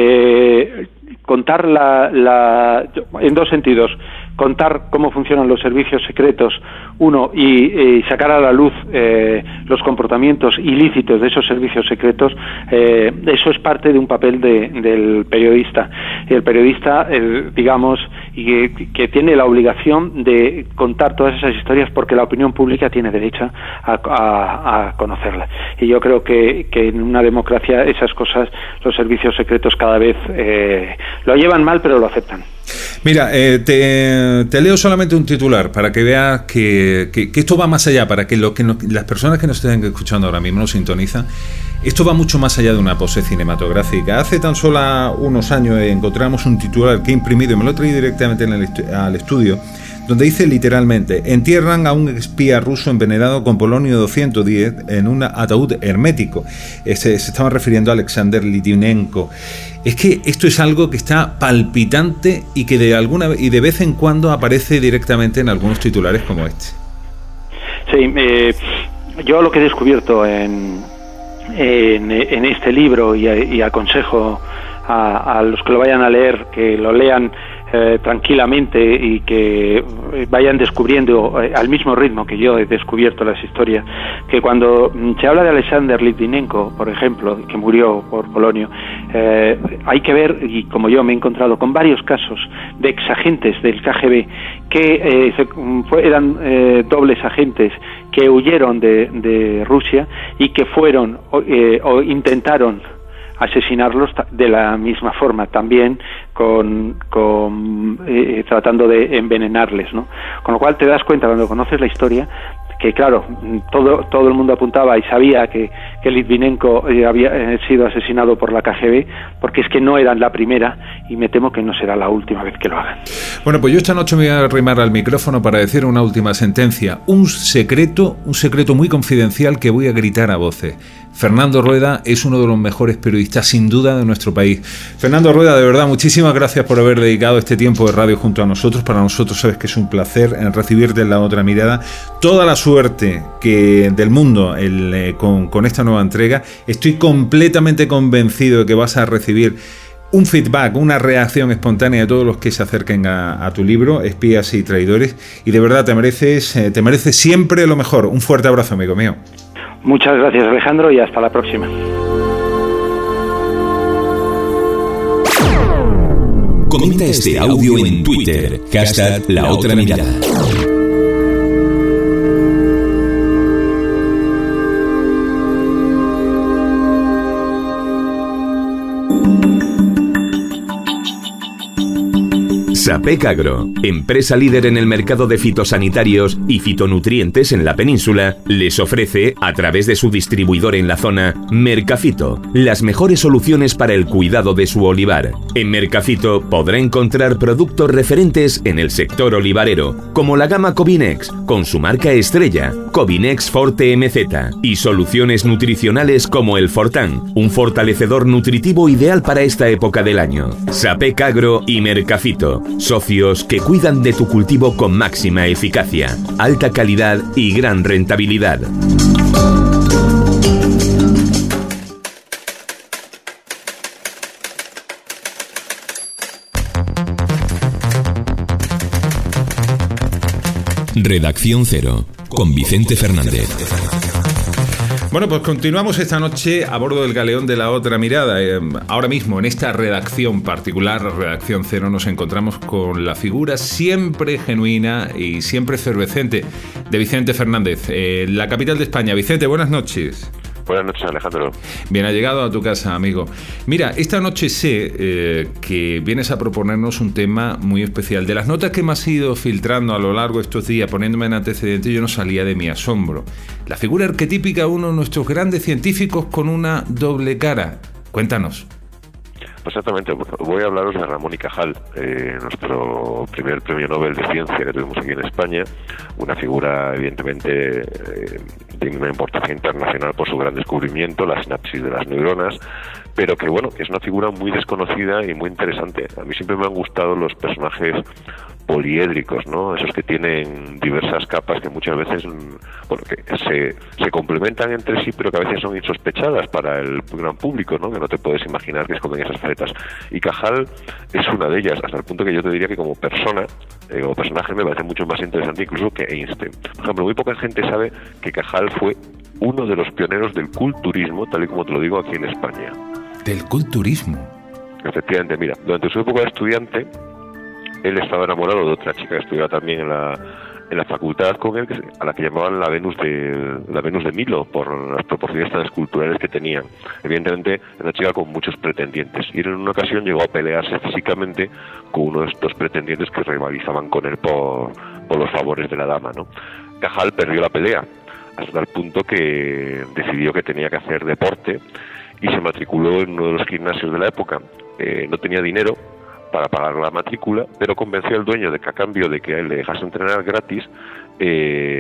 eh, contar la, la... en dos sentidos. Contar cómo funcionan los servicios secretos, uno, y, y sacar a la luz eh, los comportamientos ilícitos de esos servicios secretos, eh, eso es parte de un papel de, del periodista. El periodista, eh, digamos, y que, que tiene la obligación de contar todas esas historias porque la opinión pública tiene derecho a, a, a conocerlas. Y yo creo que, que en una democracia esas cosas, los servicios secretos cada vez eh, lo llevan mal, pero lo aceptan. Mira, eh, te, te leo solamente un titular para que veas que, que, que esto va más allá, para que, lo que nos, las personas que nos estén escuchando ahora mismo nos sintonizan. Esto va mucho más allá de una pose cinematográfica. Hace tan solo unos años encontramos un titular que he imprimido y me lo he traído directamente en el estu- al estudio, donde dice literalmente: entierran a un espía ruso envenenado con polonio doscientos diez en un ataúd hermético. Se, se estaban refiriendo a Alexander Litvinenko. Es que esto es algo que está palpitante y que de alguna y de vez en cuando aparece directamente en algunos titulares como este. Sí, eh, yo lo que he descubierto en, en, en este libro y, y aconsejo a, a los que lo vayan a leer que lo lean Eh, tranquilamente y que vayan descubriendo eh, al mismo ritmo que yo he descubierto las historias, que cuando se habla de Alexander Litvinenko, por ejemplo, que murió por polonio, eh, hay que ver, y como yo me he encontrado con varios casos de exagentes del K G B que eh, se, fue, eran eh, dobles agentes que huyeron de, de Rusia y que fueron eh, o intentaron asesinarlos de la misma forma, también con, con eh, tratando de envenenarles, ¿no? Con lo cual te das cuenta cuando conoces la historia que, claro, todo todo el mundo apuntaba y sabía que, que Litvinenko eh, había eh, sido asesinado por la K G B, porque es que no era la primera y me temo que no será la última vez que lo hagan. Bueno, pues yo esta noche me voy a arrimar al micrófono para decir una última sentencia, un secreto, un secreto muy confidencial que voy a gritar a voces. Fernando Rueda es uno de los mejores periodistas, sin duda, de nuestro país. Fernando Rueda, de verdad, muchísimas gracias por haber dedicado este tiempo de radio junto a nosotros. Para nosotros sabes que es un placer recibirte en La Otra Mirada. Toda la suerte que del mundo el, eh, con, con esta nueva entrega. Estoy completamente convencido de que vas a recibir un feedback, una reacción espontánea de todos los que se acerquen a, a tu libro, Espías y Traidores. Y de verdad te mereces, eh, te mereces siempre lo mejor. Un fuerte abrazo, amigo mío. Muchas gracias, Alejandro, y hasta la próxima. Comenta este audio en Twitter, hashtag La Otra Mirada. Sapec Agro, empresa líder en el mercado de fitosanitarios y fitonutrientes en la península, les ofrece, a través de su distribuidor en la zona, Mercafito, las mejores soluciones para el cuidado de su olivar. En Mercafito podrá encontrar productos referentes en el sector olivarero, como la gama Covinex, con su marca estrella, Covinex Forte M Z, y soluciones nutricionales como el Fortan, un fortalecedor nutritivo ideal para esta época del año. Sapec Agro y Mercafito, socios que cuidan de tu cultivo con máxima eficacia, alta calidad y gran rentabilidad. Redacción Cero, con Vicente Fernández. Bueno, pues continuamos esta noche a bordo del galeón de La Otra Mirada. Eh, ahora mismo, en esta redacción particular, Redacción Cero, nos encontramos con la figura siempre genuina y siempre efervescente de Vicente Fernández, eh, la capital de España. Vicente, buenas noches. Buenas noches, Alejandro. Bien, ha llegado a tu casa, amigo. Mira, esta noche sé eh, que vienes a proponernos un tema muy especial. De las notas que me has ido filtrando a lo largo de estos días, poniéndome en antecedentes, yo no salía de mi asombro. La figura arquetípica de uno de nuestros grandes científicos con una doble cara. Cuéntanos. Exactamente, voy a hablaros de Ramón y Cajal, eh, nuestro primer premio Nobel de Ciencia que tuvimos aquí en España, una figura evidentemente eh, de una importancia internacional por su gran descubrimiento, la sinapsis de las neuronas, pero que bueno, que es una figura muy desconocida y muy interesante. A mí siempre me han gustado los personajes poliédricos, ¿no? Esos que tienen diversas capas que muchas veces, bueno, que se, se complementan entre sí, pero que a veces son insospechadas para el gran público, ¿no? Que no te puedes imaginar que esconden esas facetas. Y Cajal es una de ellas, hasta el punto que yo te diría que como persona, eh, como personaje, me parece mucho más interesante incluso que Einstein. Por ejemplo, muy poca gente sabe que Cajal fue uno de los pioneros del culturismo, tal y como te lo digo aquí en España. ¿Del culturismo? Efectivamente, mira, durante su época de estudiante, él estaba enamorado de otra chica que estudiaba también en la, en la facultad con él, a la que llamaban la Venus de la Venus de Milo, por las proporciones tan esculturales que tenían. Evidentemente, era una chica con muchos pretendientes, y en una ocasión llegó a pelearse físicamente con uno de estos pretendientes que rivalizaban con él por, por los favores de la dama, ¿no? Cajal perdió la pelea, hasta tal punto que decidió que tenía que hacer deporte, y se matriculó en uno de los gimnasios de la época. Eh, no tenía dinero para pagar la matrícula, pero convenció al dueño de que a cambio de que a él le dejase entrenar gratis, eh,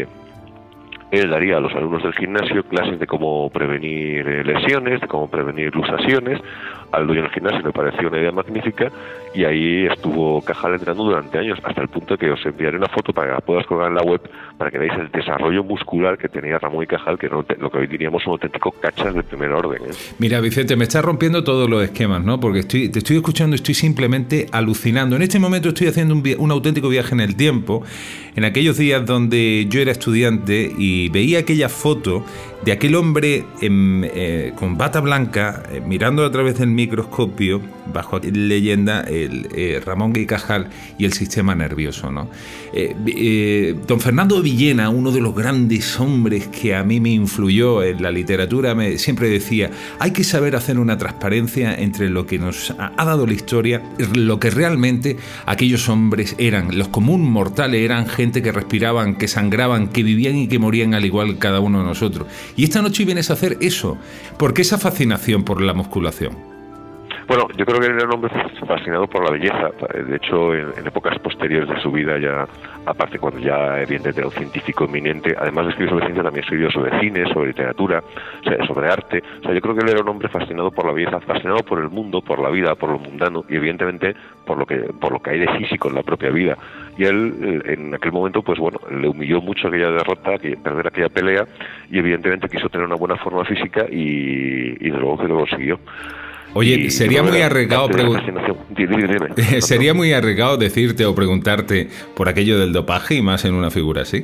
él daría a los alumnos del gimnasio clases de cómo prevenir eh, lesiones, de cómo prevenir luxaciones. Al dueño del gimnasio le pareció una idea magnífica y ahí estuvo Cajal entrenando durante años, hasta el punto que os enviaré una foto para que la puedas colgar en la web, para que veáis el desarrollo muscular que tenía Ramón y Cajal, que no te, lo que hoy diríamos son auténticos cachas de primer orden, ¿eh? Mira, Vicente, me estás rompiendo todos los esquemas, ¿no? Porque estoy, te estoy escuchando y estoy simplemente alucinando. En este momento estoy haciendo un, un auténtico viaje en el tiempo, en aquellos días donde yo era estudiante y veía aquella foto de aquel hombre en, eh, con bata blanca, eh, mirando a través del microscopio, bajo leyenda, el, eh, Ramón y Cajal y el sistema nervioso, ¿no? Eh, eh, don Fernando Villena, uno de los grandes hombres que a mí me influyó en la literatura, me, siempre decía, hay que saber hacer una transparencia entre lo que nos ha, ha dado la historia, lo que realmente aquellos hombres eran. Los común mortales eran gente que respiraban, que sangraban, que vivían y que morían al igual que cada uno de nosotros. Y esta noche vienes a hacer eso. ¿Por qué esa fascinación por la musculación? Bueno, yo creo que era un hombre fascinado por la belleza. De hecho, en, en épocas posteriores de su vida, ya aparte cuando ya evidentemente era un científico eminente, además de escribir sobre ciencia, también escribió sobre cine, sobre literatura, o sea, sobre arte. O sea, yo creo que él era un hombre fascinado por la belleza, fascinado por el mundo, por la vida, por lo mundano y evidentemente por lo que por lo que hay de físico en la propia vida. Y él, en aquel momento, pues bueno, le humilló mucho aquella derrota, que perder aquella pelea, y evidentemente quiso tener una buena forma física y, y de luego que lo consiguió. Oye, y sería muy arriesgado pregun- dime, dime. sería muy arriesgado decirte o preguntarte por aquello del dopaje y más en una figura así.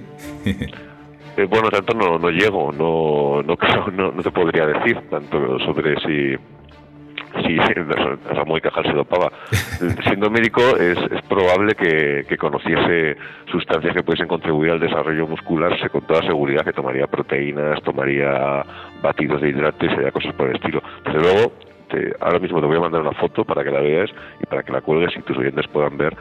eh, bueno, tanto no, no llego, no, no, no, no te podría decir tanto sobre si si Ramón y Cajal se dopaba. Siendo médico es, es probable que, que conociese sustancias que pudiesen contribuir al desarrollo muscular, sé con toda seguridad que tomaría proteínas, tomaría batidos de hidrato y sería cosas por el estilo. Desde luego, te, ahora mismo te voy a mandar una foto para que la veas y para que la cuelgues y tus oyentes puedan ver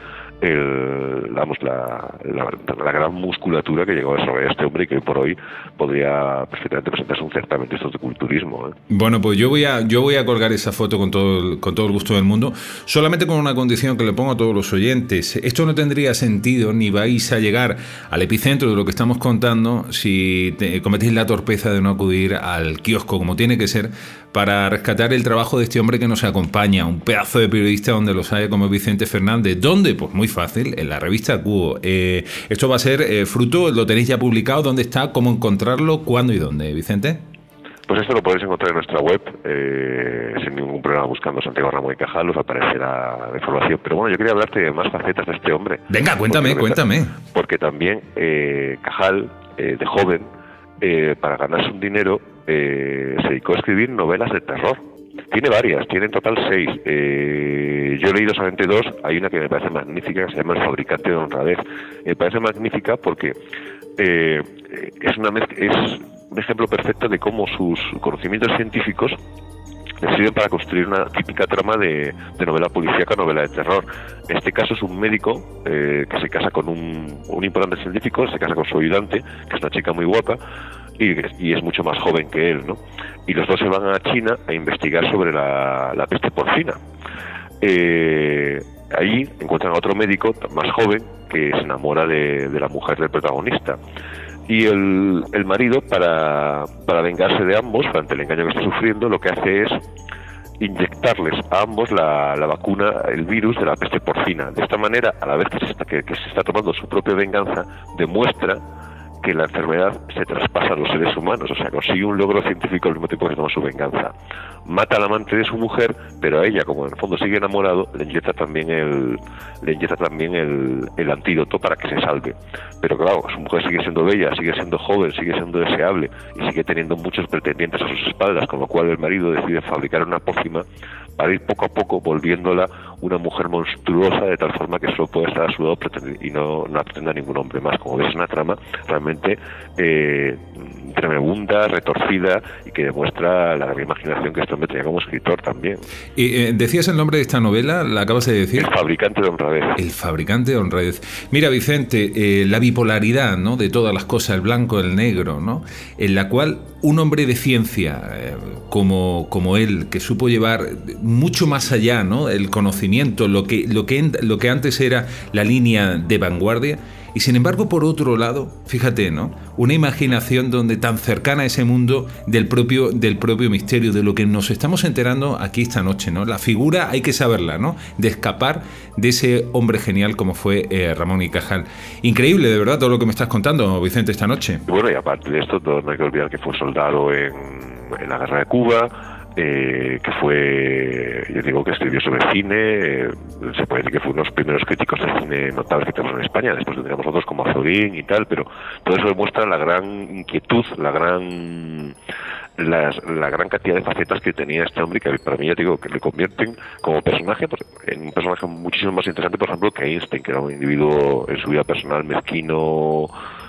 el, vamos, la, la, la gran musculatura que llegó a desarrollar este hombre y que hoy por hoy podría perfectamente presentarse un certamen de estos de culturismo, ¿eh? Bueno, pues yo voy a yo voy a colgar esa foto con todo el, con todo el gusto del mundo, solamente con una condición que le pongo a todos los oyentes. Esto no tendría sentido ni vais a llegar al epicentro de lo que estamos contando si te, cometéis la torpeza de no acudir al kiosco como tiene que ser para rescatar el trabajo de este hombre que nos acompaña, un pedazo de periodista donde los haya como Vicente Fernández. ¿Dónde? Pues muy fácil, en la revista Cubo. Eh, esto va a ser eh, fruto, lo tenéis ya publicado, ¿dónde está? ¿Cómo encontrarlo? ¿Cuándo y dónde, Vicente? Pues esto lo podéis encontrar en nuestra web, eh, sin ningún problema, buscando Santiago Ramón y Cajal, os aparecerá la información. Pero bueno, yo quería hablarte de más facetas de este hombre. Venga, cuéntame, porque, cuéntame. Porque también eh, Cajal, eh, de joven, eh, para ganarse un dinero, eh, se dedicó a escribir novelas de terror. Tiene varias, tiene en total seis. Eh, yo he leído solamente dos. Hay una que me parece magnífica, que se llama El fabricante de honradez. Me parece magnífica porque eh, es una mezcla, es un ejemplo perfecto de cómo sus conocimientos científicos le sirven para construir una típica trama de, de novela policíaca, novela de terror. En este caso es un médico eh, que se casa con un, un importante científico, se casa con su ayudante, que es una chica muy guapa, y, y es mucho más joven que él, ¿no? Y los dos se van a China a investigar sobre la, la peste porcina. Eh, ahí encuentran a otro médico más joven que se enamora de, de la mujer del protagonista. Y el, el marido, para, para vengarse de ambos, ante el engaño que está sufriendo, lo que hace es inyectarles a ambos la, la vacuna, el virus de la peste porcina. De esta manera, a la vez que se está, que, que se está tomando su propia venganza, demuestra que la enfermedad se traspasa a los seres humanos, o sea, consigue un logro científico al mismo tiempo que toma su venganza. Mata al amante de su mujer, pero a ella, como en el fondo sigue enamorado, le inyecta también el le inyecta también el, el antídoto para que se salve. Pero claro, su mujer sigue siendo bella, sigue siendo joven, sigue siendo deseable y sigue teniendo muchos pretendientes a sus espaldas, con lo cual el marido decide fabricar una pócima para ir poco a poco volviéndola una mujer monstruosa, de tal forma que solo puede estar a su lado y no, no atender a ningún hombre más. Como ves, es una trama realmente eh, tremenda, retorcida, y que demuestra la gran imaginación que este hombre tenía como escritor también. Y, eh, ¿decías el nombre de esta novela? ¿La acabas de decir? El fabricante de honradez. El fabricante de honradez. Mira, Vicente, eh, la bipolaridad, ¿no?, de todas las cosas, el blanco, el negro, ¿no?, en la cual un hombre de ciencia eh, como, como él, que supo llevar mucho más allá, ¿no?, el conocimiento, lo que, lo que, lo que antes era la línea de vanguardia, y sin embargo, por otro lado, fíjate, ¿no?, una imaginación donde tan cercana a ese mundo del propio, del propio misterio, de lo que nos estamos enterando aquí esta noche, ¿no? La figura hay que saberla, ¿no?, de escapar de ese hombre genial como fue eh, Ramón y Cajal. Increíble, de verdad, todo lo que me estás contando, Vicente, esta noche. Y bueno, y aparte de esto, no hay que olvidar que fue soldado en, en la guerra de Cuba, Eh, que fue, yo digo que escribió sobre cine, eh, se puede decir que fue uno de los primeros críticos de cine notables que tenemos en España. Después tendríamos otros como Azorín y tal, pero todo eso demuestra la gran inquietud, la gran las, la gran cantidad de facetas que tenía este hombre, que para mí, ya digo, que le convierten como personaje pues, en un personaje muchísimo más interesante, por ejemplo, que Einstein, que era un individuo en su vida personal mezquino,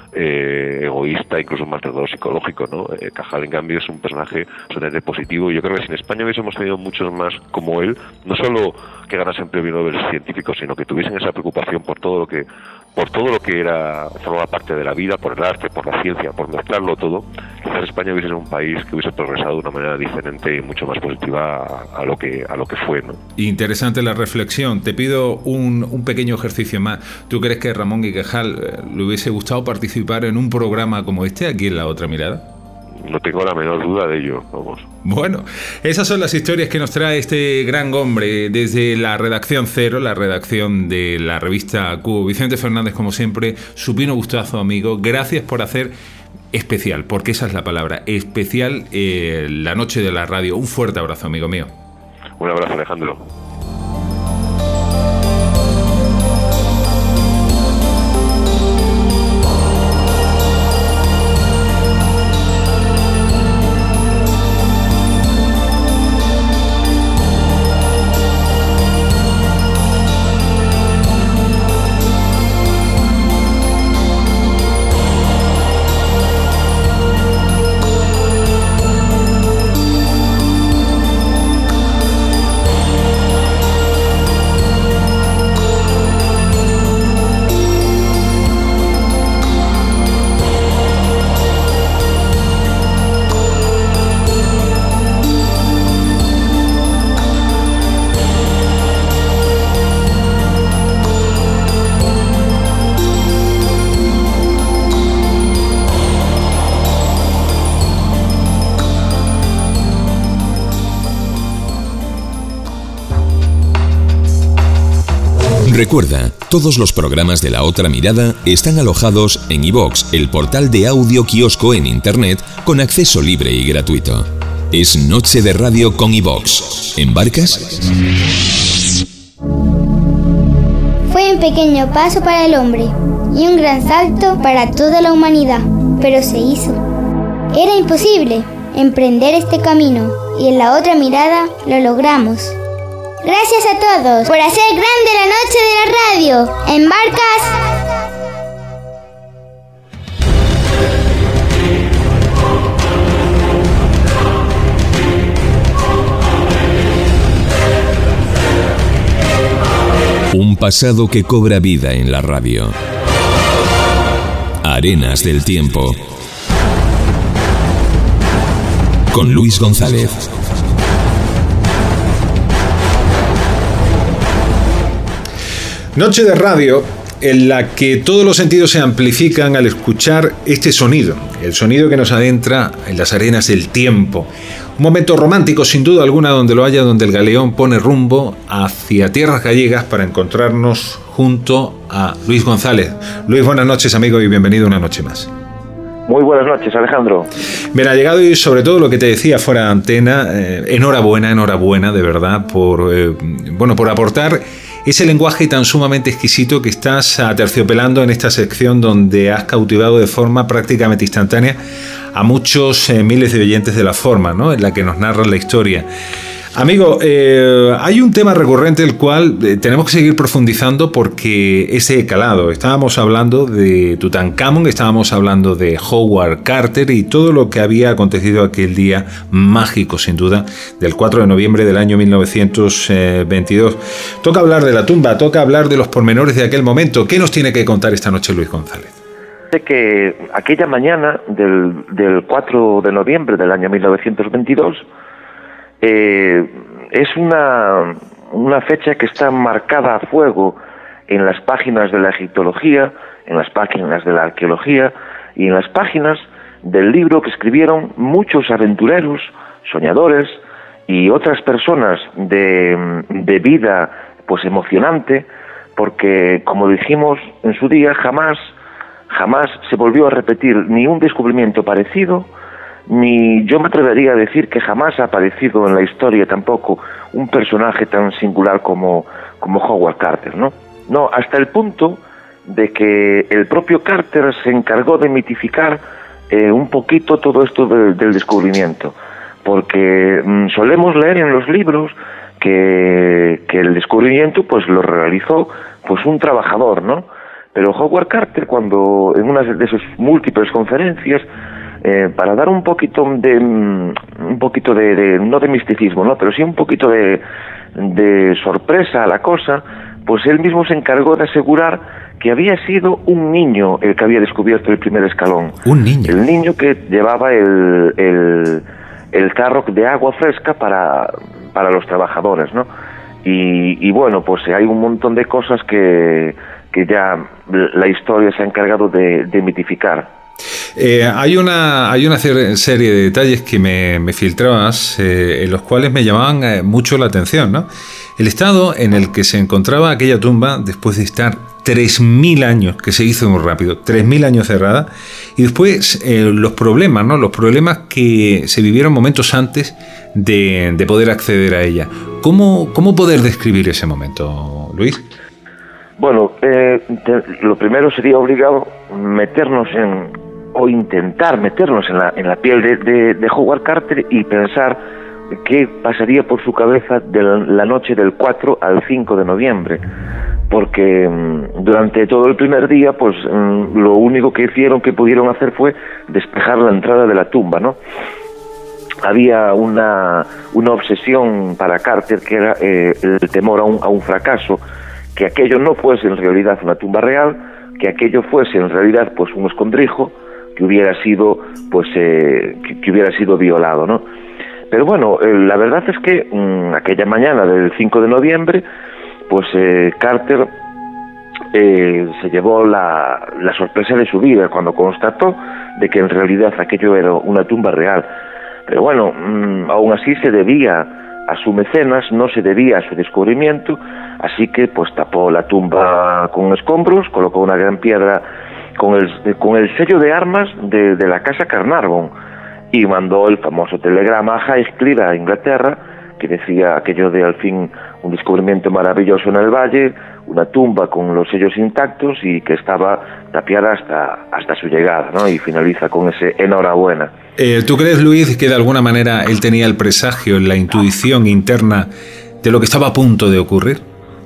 Eh, egoísta, incluso más de todo psicológico, ¿no? Eh, Cajal, en cambio, es un personaje absolutamente positivo, y yo creo que si en España hubiésemos tenido muchos más como él, no solo que ganasen premio Nobel científicos, sino que tuviesen esa preocupación por todo lo que por todo lo que era formaba parte de la vida, por el arte, por la ciencia, por mezclarlo todo, quizás España hubiese sido un país que hubiese progresado de una manera diferente y mucho más positiva a, a lo que a lo que fue, ¿no? Interesante la reflexión. Te pido un, un pequeño ejercicio más. ¿Tú crees que Ramón y Cajal eh, le hubiese gustado participar en un programa como este aquí en La Otra Mirada? No tengo la menor duda de ello, vamos. Bueno, esas son las historias que nos trae este gran hombre desde la redacción Cero, la redacción de la revista Cubo. Vicente Fernández, como siempre, supino gustazo, amigo. Gracias por hacer especial, porque esa es la palabra, especial eh, la noche de la radio. Un fuerte abrazo, amigo mío. Un abrazo, Alejandro. Recuerda, todos los programas de La Otra Mirada están alojados en iVox, el portal de audio kiosco en Internet con acceso libre y gratuito. Es Noche de Radio con iVox. ¿Embarcas? Fue un pequeño paso para el hombre y un gran salto para toda la humanidad, pero se hizo. Era imposible emprender este camino y en La Otra Mirada lo logramos. Gracias a todos por hacer grande la noche de la radio. ¿Embarcas? Un pasado que cobra vida en la radio. Arenas del tiempo. Con Luis González. Noche de radio en la que todos los sentidos se amplifican al escuchar este sonido, el sonido que nos adentra en las arenas del tiempo. Un momento romántico sin duda alguna donde lo haya, donde el galeón pone rumbo hacia tierras gallegas para encontrarnos junto a Luis González. Luis, buenas noches amigo y bienvenido una noche más. Muy buenas noches, Alejandro. Bien, ha llegado y sobre todo lo que te decía fuera de antena, eh, enhorabuena, enhorabuena de verdad por, eh, bueno, por aportar ese lenguaje tan sumamente exquisito que estás aterciopelando en esta sección donde has cautivado de forma prácticamente instantánea a muchos eh, miles de oyentes de la forma, ¿no?, en la que nos narran la historia. Amigo, eh, hay un tema recurrente el cual eh, tenemos que seguir profundizando porque es de calado. Estábamos hablando de Tutankamón, estábamos hablando de Howard Carter y todo lo que había acontecido aquel día mágico, sin duda, del cuatro de noviembre del año mil novecientos veintidós. Toca hablar de la tumba, toca hablar de los pormenores de aquel momento. ¿Qué nos tiene que contar esta noche Luis González? Que aquella mañana del, del cuatro de noviembre del año mil novecientos veintidós eh, es una, una fecha que está marcada a fuego en las páginas de la egiptología, en las páginas de la arqueología y en las páginas del libro que escribieron muchos aventureros, soñadores y otras personas de, de vida pues emocionante, porque como dijimos en su día, jamás Jamás se volvió a repetir ni un descubrimiento parecido, ni yo me atrevería a decir que jamás ha aparecido en la historia tampoco un personaje tan singular como, como Howard Carter, ¿no? No, hasta el punto de que el propio Carter se encargó de mitificar eh, un poquito todo esto de, del descubrimiento, porque mmm, solemos leer en los libros que, que el descubrimiento pues lo realizó pues un trabajador, ¿no? Pero Howard Carter, cuando en una de sus múltiples conferencias, eh, para dar un poquito de, un poquito de, de, no de misticismo, ¿no?, pero sí un poquito de, de sorpresa a la cosa, pues él mismo se encargó de asegurar que había sido un niño el que había descubierto el primer escalón. Un niño. El niño que llevaba el, el, el tarro de agua fresca para, para los trabajadores, ¿no? Y, y bueno, pues hay un montón de cosas que que ya la historia se ha encargado de, de mitificar. Eh, hay una hay una serie de detalles que me, me filtrabas eh, en los cuales me llamaban eh, mucho la atención, ¿no? El estado en el que se encontraba aquella tumba después de estar tres mil años, que se hizo muy rápido, tres mil años cerrada, y después eh, los problemas, ¿no? Los problemas que se vivieron momentos antes de, de poder acceder a ella. ¿Cómo, cómo poder describir ese momento, Luis? Bueno, eh, te, lo primero sería obligado meternos en, o intentar meternos en la, en la piel de, de, de Howard Carter y pensar qué pasaría por su cabeza de la, la noche del cuatro al cinco de noviembre, porque mmm, durante todo el primer día, pues mmm, lo único que hicieron, que pudieron hacer fue despejar la entrada de la tumba, ¿no? Había una, una obsesión para Carter que era eh, el temor a un, a un fracaso, que aquello no fuese en realidad una tumba real, que aquello fuese en realidad pues un escondrijo que hubiera sido pues eh, que, que hubiera sido violado, ¿no? Pero bueno, eh, la verdad es que mmm, aquella mañana del cinco de noviembre pues eh, Carter eh, se llevó la, la sorpresa de su vida cuando constató de que en realidad aquello era una tumba real. Pero bueno, mmm, aún así se debía a su mecenas, no se debía a su descubrimiento, Así que pues tapó la tumba con escombros, colocó una gran piedra con el, con el sello de armas de, de la casa Carnarvon y mandó el famoso telegrama a Highclere, a Inglaterra, que decía aquello de al fin un descubrimiento maravilloso en el valle, una tumba con los sellos intactos y que estaba tapiada hasta, hasta su llegada, ¿no? Y finaliza con ese enhorabuena. Eh, ¿Tú crees, Luis, que de alguna manera él tenía el presagio, la intuición interna de lo que estaba a punto de ocurrir?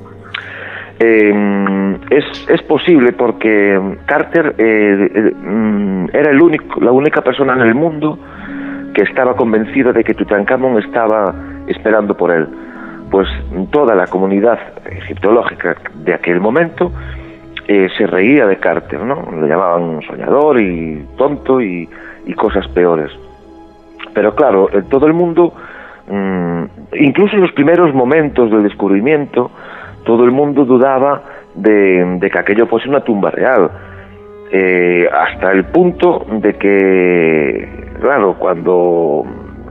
Eh, es, es posible porque Carter eh, eh, era el único, la única persona en el mundo que estaba convencido de que Tutankamón estaba esperando por él. Pues toda la comunidad egiptológica de aquel momento eh, se reía de Carter, ¿no? Le llamaban soñador y tonto y, y cosas peores. Pero claro, eh, todo el mundo, mmm, incluso en los primeros momentos del descubrimiento, todo el mundo dudaba de, de que aquello fuese una tumba real. Eh, hasta el punto de que, claro, cuando...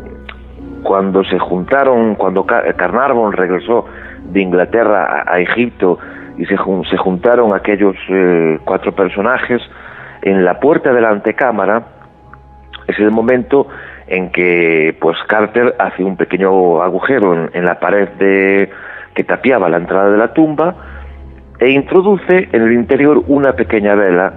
Cuando se juntaron, cuando Carnarvon regresó de Inglaterra a, a Egipto y se, se juntaron aquellos eh, cuatro personajes en la puerta de la antecámara, es el momento en que pues Carter hace un pequeño agujero en, en la pared de, que tapiaba la entrada de la tumba e introduce en el interior una pequeña vela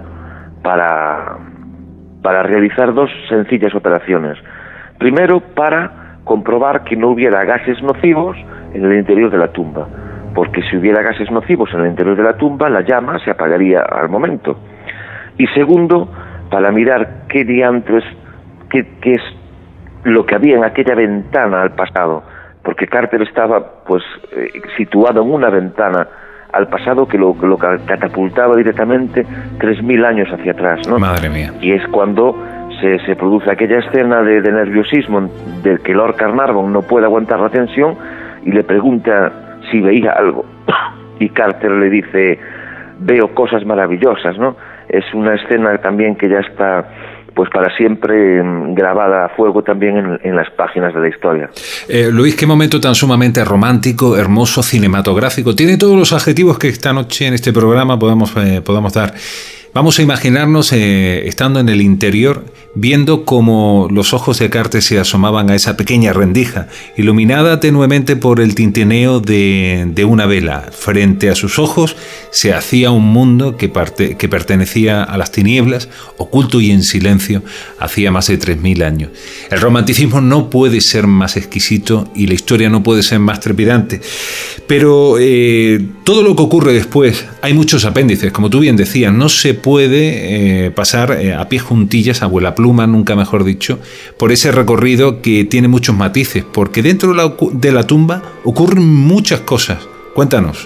para, para realizar dos sencillas operaciones. Primero, para comprobar que no hubiera gases nocivos en el interior de la tumba, porque si hubiera gases nocivos en el interior de la tumba, la llama se apagaría al momento. Y segundo, para mirar qué diantres, qué, qué es lo que había en aquella ventana al pasado, porque Carter estaba pues eh, situado en una ventana al pasado que lo, lo catapultaba directamente tres mil años hacia atrás, ¿no? Madre mía. Y es cuando Se, se produce aquella escena de, de nerviosismo del que Lord Carnarvon no puede aguantar la tensión y le pregunta si veía algo y Carter le dice veo cosas maravillosas, ¿no? Es una escena también que ya está pues para siempre grabada a fuego también en, en las páginas de la historia. Eh, Luis, qué momento tan sumamente romántico, hermoso, cinematográfico. Tiene todos los adjetivos que esta noche en este programa podamos, eh, podamos dar. Vamos a imaginarnos eh, estando en el interior, viendo cómo los ojos de Carter se asomaban a esa pequeña rendija, iluminada tenuemente por el tintineo de, de una vela. Frente a sus ojos se hacía un mundo que, parte, que pertenecía a las tinieblas, oculto y en silencio, hacía más de tres mil años. El romanticismo no puede ser más exquisito y la historia no puede ser más trepidante. Pero eh, todo lo que ocurre después, hay muchos apéndices, como tú bien decías, no se puede eh, pasar eh, a pie juntillas, a vuela pluma, nunca mejor dicho, por ese recorrido que tiene muchos matices, porque dentro de la, de la tumba ocurren muchas cosas. Cuéntanos.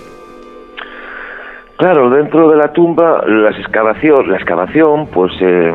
Claro, dentro de la tumba, las excavación, la excavación, pues eh,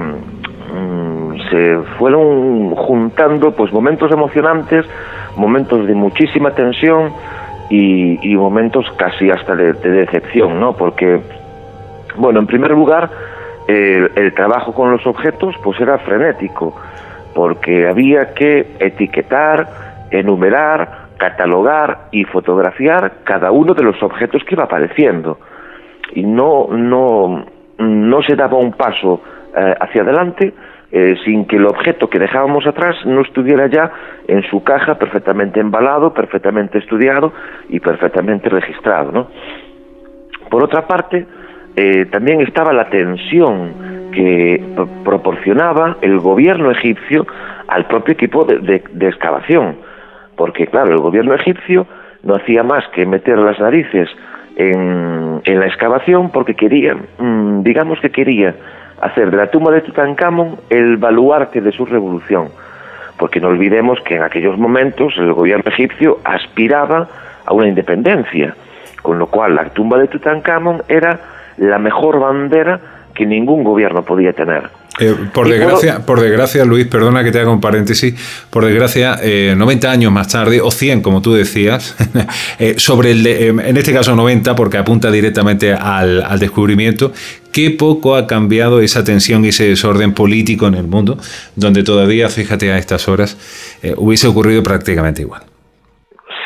se fueron juntando pues momentos emocionantes, momentos de muchísima tensión y, y momentos casi hasta de, de decepción, ¿no? Porque bueno, en primer lugar, eh, el trabajo con los objetos pues era frenético, porque había que etiquetar, enumerar, catalogar y fotografiar cada uno de los objetos que iba apareciendo. Y no, no, no se daba un paso eh, hacia adelante eh, sin que el objeto que dejábamos atrás no estuviera ya en su caja perfectamente embalado, perfectamente estudiado y perfectamente registrado, ¿no? Por otra parte, Eh, también estaba la tensión que p- proporcionaba el gobierno egipcio al propio equipo de, de, de excavación, porque claro, el gobierno egipcio no hacía más que meter las narices en, en la excavación porque quería, mmm, digamos que quería hacer de la tumba de Tutankamón el baluarte de su revolución, porque no olvidemos que en aquellos momentos el gobierno egipcio aspiraba a una independencia, con lo cual la tumba de Tutankamón era la mejor bandera que ningún gobierno podía tener. Eh, por desgracia, por... por desgracia, Luis, perdona que te haga un paréntesis, por desgracia, eh, noventa años más tarde, o cien, como tú decías, eh, sobre el, de, eh, en este caso noventa, porque apunta directamente al, al descubrimiento, qué poco ha cambiado esa tensión y ese desorden político en el mundo, donde todavía, fíjate, a estas horas, eh, hubiese ocurrido prácticamente igual.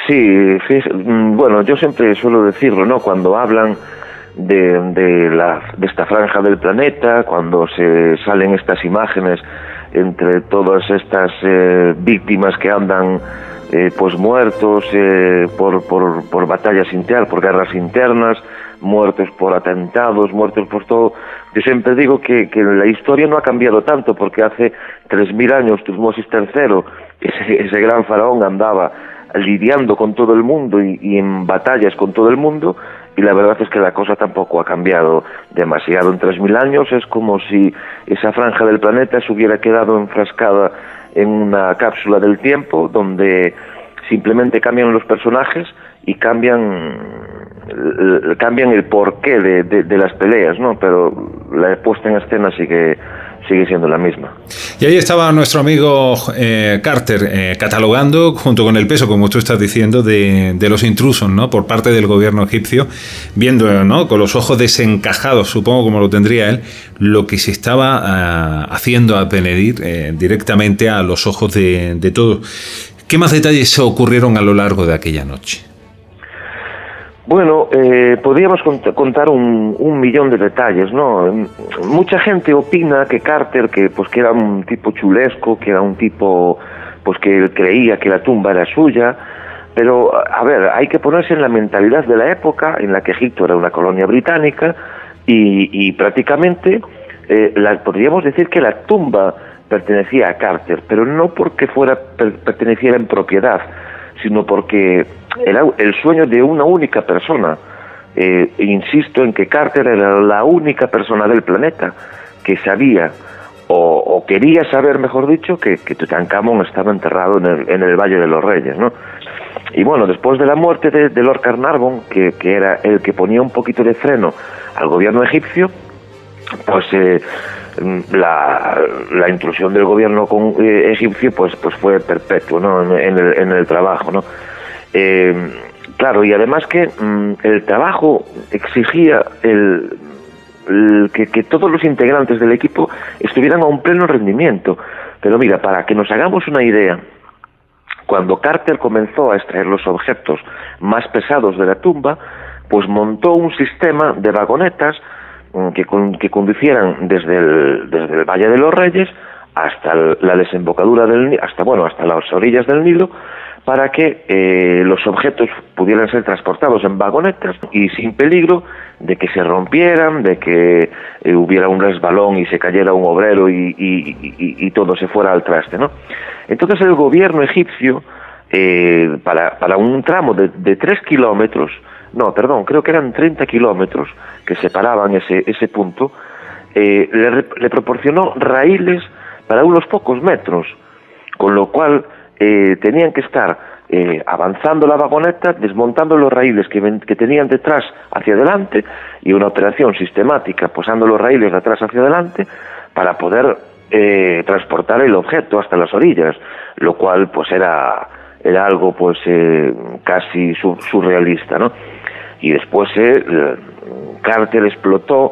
Sí, fíjate, bueno, yo siempre suelo decirlo, ¿no? Cuando hablan de, de, la, de esta franja del planeta, cuando se salen estas imágenes entre todas estas eh, víctimas que andan eh, pues muertos eh, por, por, por batallas internas, por guerras internas, muertos por atentados, muertos por todo. Yo siempre digo que, que la historia no ha cambiado tanto, porque hace tres mil años Tutmosis tercero, ese, ese gran faraón, andaba lidiando con todo el mundo y, y en batallas con todo el mundo, y la verdad es que la cosa tampoco ha cambiado demasiado en tres mil años. Es como si esa franja del planeta se hubiera quedado enfrascada en una cápsula del tiempo, donde simplemente cambian los personajes y cambian cambian el porqué de, de, de las peleas, ¿no? Pero la puesta en escena sigue sigue siendo la misma. Y ahí estaba nuestro amigo eh, Carter eh, catalogando, junto con el peso, como tú estás diciendo, de, de los intrusos, ¿no? Por parte del gobierno egipcio, viendo, ¿no? Con los ojos desencajados, supongo como lo tendría él, lo que se estaba uh, haciendo a Benedir eh, directamente a los ojos de, de todos. ¿Qué más detalles ocurrieron a lo largo de aquella noche? Bueno, eh, podríamos cont- contar un, un millón de detalles, ¿no? Mucha gente opina que Carter, que pues que era un tipo chulesco, que era un tipo pues que él creía que la tumba era suya, pero a ver, hay que ponerse en la mentalidad de la época en la que Egipto era una colonia británica y, y prácticamente eh, la, podríamos decir que la tumba pertenecía a Carter, pero no porque fuera per- perteneciera en propiedad, sino porque era el sueño de una única persona. Eh, insisto en que Carter era la única persona del planeta que sabía, o, o quería saber, mejor dicho, que, que Tutankamón estaba enterrado en el, en el Valle de los Reyes, ¿no? Y bueno, después de la muerte de, de Lord Carnarvon, que, que era el que ponía un poquito de freno al gobierno egipcio, pues eh, la, la intrusión del gobierno con, eh, egipcio pues pues fue perpetuo, ¿no? en, en, el, en el trabajo, ¿no? Eh, claro, y además que mm, el trabajo exigía el, el que, que todos los integrantes del equipo estuvieran a un pleno rendimiento. Pero mira, para que nos hagamos una idea, cuando Carter comenzó a extraer los objetos más pesados de la tumba, pues montó un sistema de vagonetas que, con, que conducieran desde el, desde el Valle de los Reyes hasta el, la desembocadura del hasta bueno hasta las orillas del Nilo, para que eh, los objetos pudieran ser transportados en vagonetas y sin peligro de que se rompieran, de que eh, hubiera un resbalón y se cayera un obrero y, y, y, y todo se fuera al traste, ¿no? Entonces el gobierno egipcio, eh, para, para un tramo de, de tres kilómetros, no, perdón, creo que eran treinta kilómetros que separaban ese, ese punto, eh, le, le proporcionó raíles para unos pocos metros, con lo cual eh, tenían que estar eh, avanzando la vagoneta, desmontando los raíles que, ven, que tenían detrás hacia adelante, y una operación sistemática, posando los raíles de atrás hacia adelante, para poder eh, transportar el objeto hasta las orillas, lo cual pues era, era algo pues eh, casi su, surrealista, ¿no? Y después eh, Carter explotó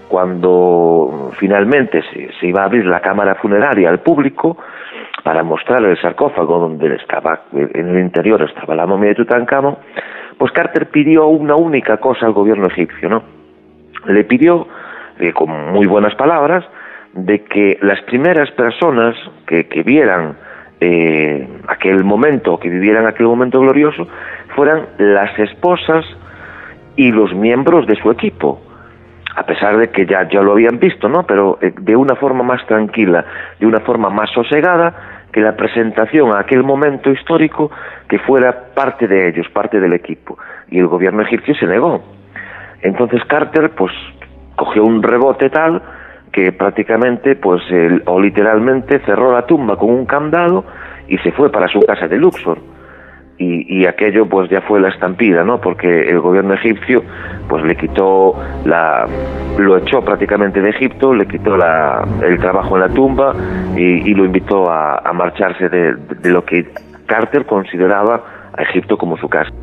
cuando finalmente se, se iba a abrir la cámara funeraria al público para mostrar el sarcófago donde estaba, en el interior estaba la momia de Tutankamón. Pues Carter pidió una única cosa al gobierno egipcio, ¿no? Le pidió, eh, con muy buenas palabras, de que las primeras personas que, que vieran eh, aquel momento, que vivieran aquel momento glorioso, fueran las esposas y los miembros de su equipo, a pesar de que ya, ya lo habían visto, ¿no? Pero eh, de una forma más tranquila, de una forma más sosegada, que la presentación a aquel momento histórico que fuera parte de ellos, parte del equipo. Y el gobierno egipcio se negó. Entonces Carter, pues, cogió un rebote tal que prácticamente, pues, el, o literalmente cerró la tumba con un candado y se fue para su casa de Luxor. Y, y aquello pues ya fue la estampida, ¿no? Porque el gobierno egipcio pues le quitó la, lo echó prácticamente de Egipto, le quitó la, el trabajo en la tumba y, y lo invitó a, a marcharse de, de lo que Carter consideraba a Egipto como su casa.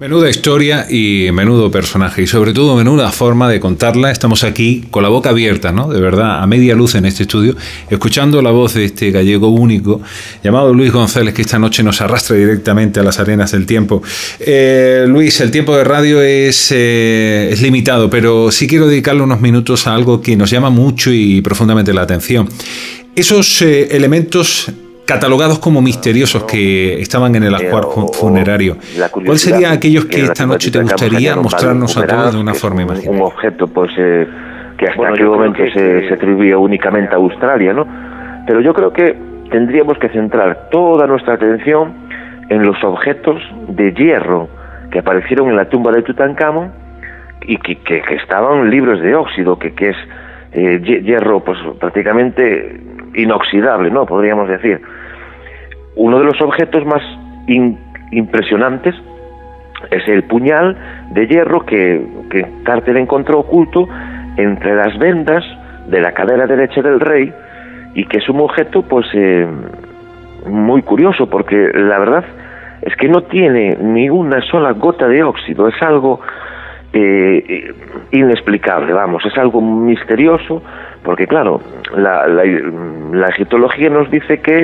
Menuda historia y menudo personaje, y sobre todo menuda forma de contarla. Estamos aquí con la boca abierta, ¿no? De verdad, a media luz en este estudio, escuchando la voz de este gallego único llamado Luis González, que esta noche nos arrastra directamente a las arenas del tiempo. Eh, Luis, el tiempo de radio es, eh, es limitado, pero sí quiero dedicarle unos minutos a algo que nos llama mucho y profundamente la atención. Esos eh, elementos catalogados como misteriosos que estaban en el ajuar funerario. ¿Cuál sería aquellos que esta noche te gustaría mostrarnos a todos de una forma imaginaria? Un objeto pues eh, que hasta aquel momento se, se atribuía únicamente a Australia, ¿no? Pero yo creo que tendríamos que centrar toda nuestra atención en los objetos de hierro que aparecieron en la tumba de Tutankamón y que, que, que estaban libres de óxido, que, que es eh, hierro pues prácticamente inoxidable, ¿no? Podríamos decir. Uno de los objetos más in, impresionantes es el puñal de hierro que, que Carter encontró oculto entre las vendas de la cadera derecha del rey, y que es un objeto pues eh, muy curioso, porque la verdad es que no tiene ni una sola gota de óxido. Es algo eh, inexplicable, vamos, es algo misterioso, porque claro, la, la, la egiptología nos dice que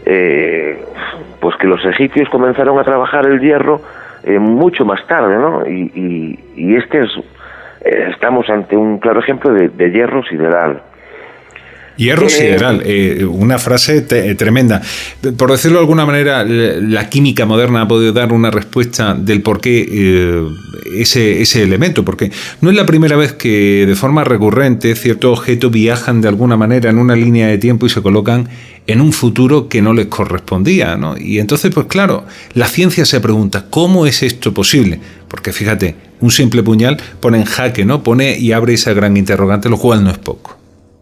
eh, pues que los egipcios comenzaron a trabajar el hierro eh, mucho más tarde, ¿no? Y, y, y este es, eh, estamos ante un claro ejemplo de, de hierro sideral. Hierro eh, sideral, eh, una frase te, tremenda. Por decirlo de alguna manera, la química moderna ha podido dar una respuesta del por qué eh, ese, ese elemento, porque no es la primera vez que de forma recurrente ciertos objetos viajan de alguna manera en una línea de tiempo y se colocan en un futuro que no les correspondía, ¿no? Y entonces, pues claro, la ciencia se pregunta, ¿cómo es esto posible? Porque fíjate, un simple puñal pone en jaque, ¿no? Pone y abre esa gran interrogante, lo cual no es poco.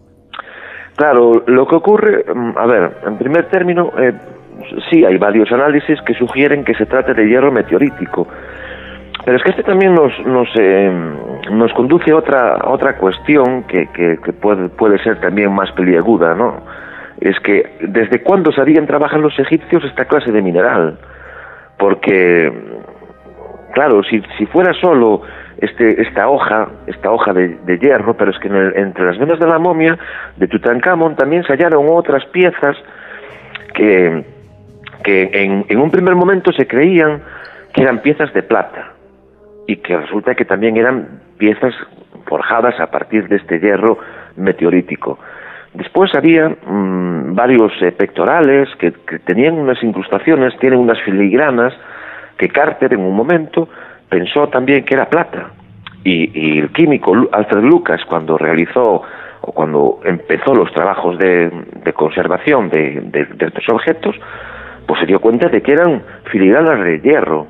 Claro, lo que ocurre, a ver, en primer término, eh, sí hay varios análisis que sugieren que se trate de hierro meteorítico, pero es que este también nos nos, eh, nos conduce a otra a otra cuestión que, que, que puede, puede ser también más peliaguda, ¿no? Es que ¿desde cuándo sabían trabajar los egipcios esta clase de mineral? Porque, claro, si, si fuera solo Este, esta hoja, esta hoja de, de hierro, pero es que en el, entre las venas de la momia de Tutankamón también se hallaron otras piezas que, que en, en un primer momento se creían que eran piezas de plata, y que resulta que también eran piezas forjadas a partir de este hierro meteorítico. Después había mmm, varios eh, pectorales que, que tenían unas incrustaciones, tienen unas filigranas, que Carter en un momento pensó también que era plata, y, y el químico Alfred Lucas, cuando realizó o cuando empezó los trabajos de, de conservación de, de, de estos objetos, pues se dio cuenta de que eran filigranas de hierro.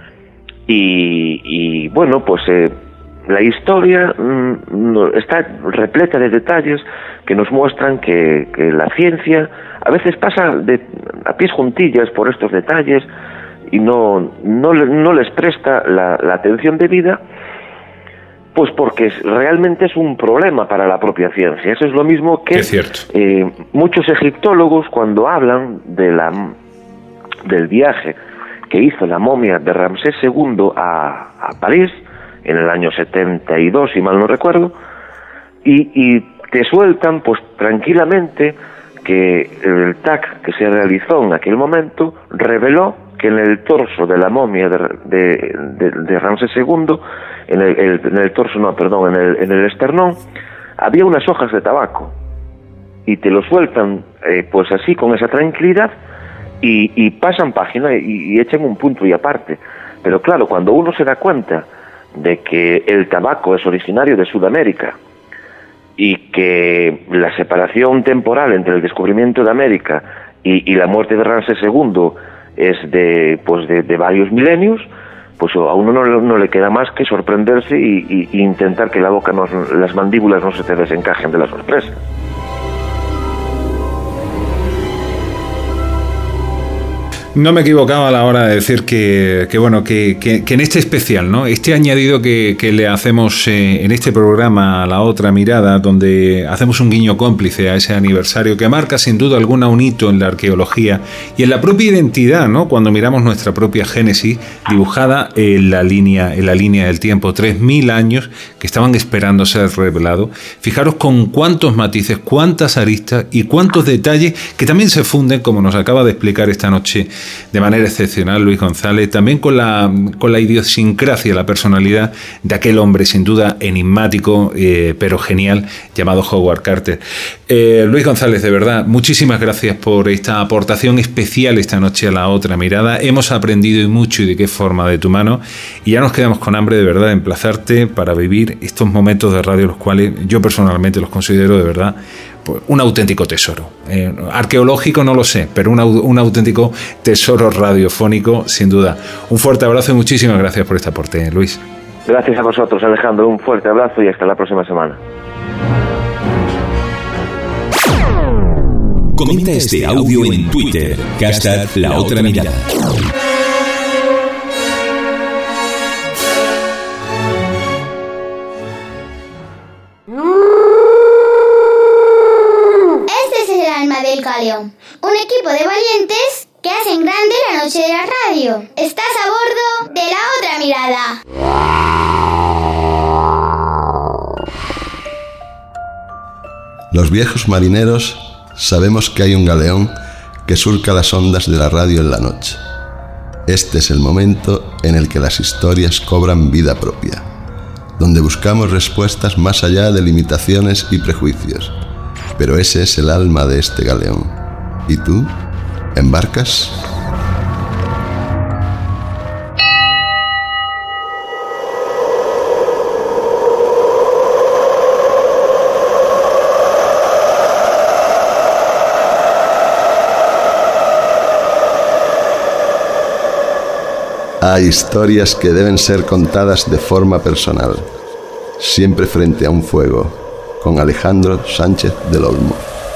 Y, y bueno, pues eh, la historia mmm, no, está repleta de detalles que nos muestran que, que la ciencia a veces pasa de, a pies juntillas por estos detalles, y no, no, no les presta la, la atención debida, pues porque es, realmente es un problema para la propia ciencia. Eso es lo mismo que eh, muchos egiptólogos, cuando hablan de la, del viaje que hizo la momia de Ramsés segundo a, a París en el año setenta y dos, si mal no recuerdo, y, y te sueltan pues tranquilamente que el T A C que se realizó en aquel momento reveló que en el torso de la momia de, de, de, de Ramsés segundo, en el, el, en el torso, no, perdón, en el, en el esternón, había unas hojas de tabaco, y te lo sueltan eh, pues así, con esa tranquilidad, y, y pasan página y, y echan un punto y aparte. Pero claro, cuando uno se da cuenta de que el tabaco es originario de Sudamérica, y que la separación temporal entre el descubrimiento de América y, y la muerte de Ramsés segundo es de pues de, de varios milenios, pues a uno no, no le queda más que sorprenderse y, y, y intentar que la boca no, las mandíbulas no se te desencajen de la sorpresa. No me equivocaba a la hora de decir que, que bueno, que, que, que en este especial, ¿no? Este añadido que, que le hacemos eh, en este programa a La Otra Mirada, donde hacemos un guiño cómplice a ese aniversario que marca sin duda alguna un hito en la arqueología y en la propia identidad, ¿no? Cuando miramos nuestra propia génesis dibujada en la línea, en la línea del tiempo, tres mil años que estaban esperando ser revelados. Fijaros con cuántos matices, cuántas aristas y cuántos detalles que también se funden, como nos acaba de explicar esta noche de manera excepcional Luis González, también con la, con la idiosincrasia, la personalidad de aquel hombre sin duda enigmático, eh, pero genial, llamado Howard Carter. Eh, Luis González, de verdad, muchísimas gracias por esta aportación especial esta noche a La Otra Mirada. Hemos aprendido y mucho y de qué forma de tu mano, y ya nos quedamos con hambre de verdad de emplazarte para vivir estos momentos de radio, los cuales yo personalmente los considero de verdad pues un auténtico tesoro. Eh, arqueológico no lo sé, pero un, un auténtico tesoro radiofónico, sin duda. Un fuerte abrazo y muchísimas gracias por este aporte, Luis. Gracias a vosotros, Alejandro. Un fuerte abrazo y hasta la próxima semana. Comenta este audio en Twitter. Hashtag La Otra Mirada. Del Galeón, un equipo de valientes que hacen grande la noche de la radio. Estás a bordo de La Otra Mirada. Los viejos marineros sabemos que hay un galeón que surca las ondas de la radio en la noche. Este es el momento en el que las historias cobran vida propia, donde buscamos respuestas más allá de limitaciones y prejuicios. Pero ese es el alma de este galeón. ¿Y tú? ¿Embarcas? Hay historias que deben ser contadas de forma personal, siempre frente a un fuego, con Alejandro Sánchez del Olmo.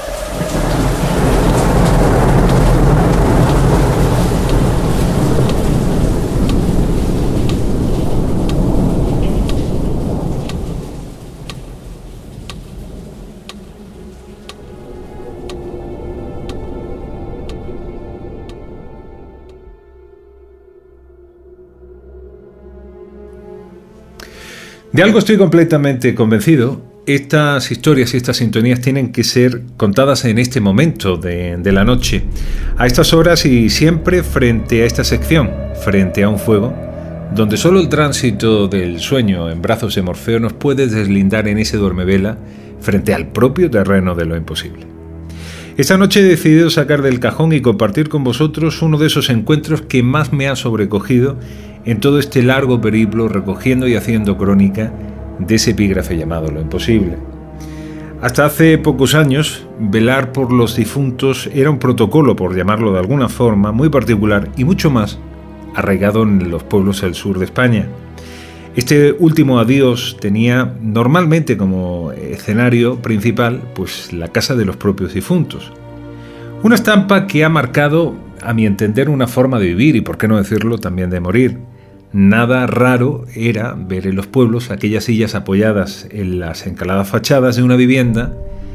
De algo estoy completamente convencido. Estas historias y estas sintonías tienen que ser contadas en este momento de, de la noche, a estas horas y siempre frente a esta sección, frente a un fuego, donde solo el tránsito del sueño en brazos de Morfeo nos puede deslindar en ese dormevela frente al propio terreno de lo imposible. Esta noche he decidido sacar del cajón y compartir con vosotros uno de esos encuentros que más me ha sobrecogido en todo este largo periplo recogiendo y haciendo crónica de ese epígrafe llamado Lo Imposible. Hasta hace pocos años, velar por los difuntos era un protocolo, por llamarlo de alguna forma, muy particular y mucho más arraigado en los pueblos del sur de España. Este último adiós tenía normalmente como escenario principal pues la casa de los propios difuntos. Una estampa que ha marcado, a mi entender, una forma de vivir y, por qué no decirlo, también de morir. Nada raro era ver en los pueblos aquellas sillas apoyadas en las encaladas fachadas de una vivienda,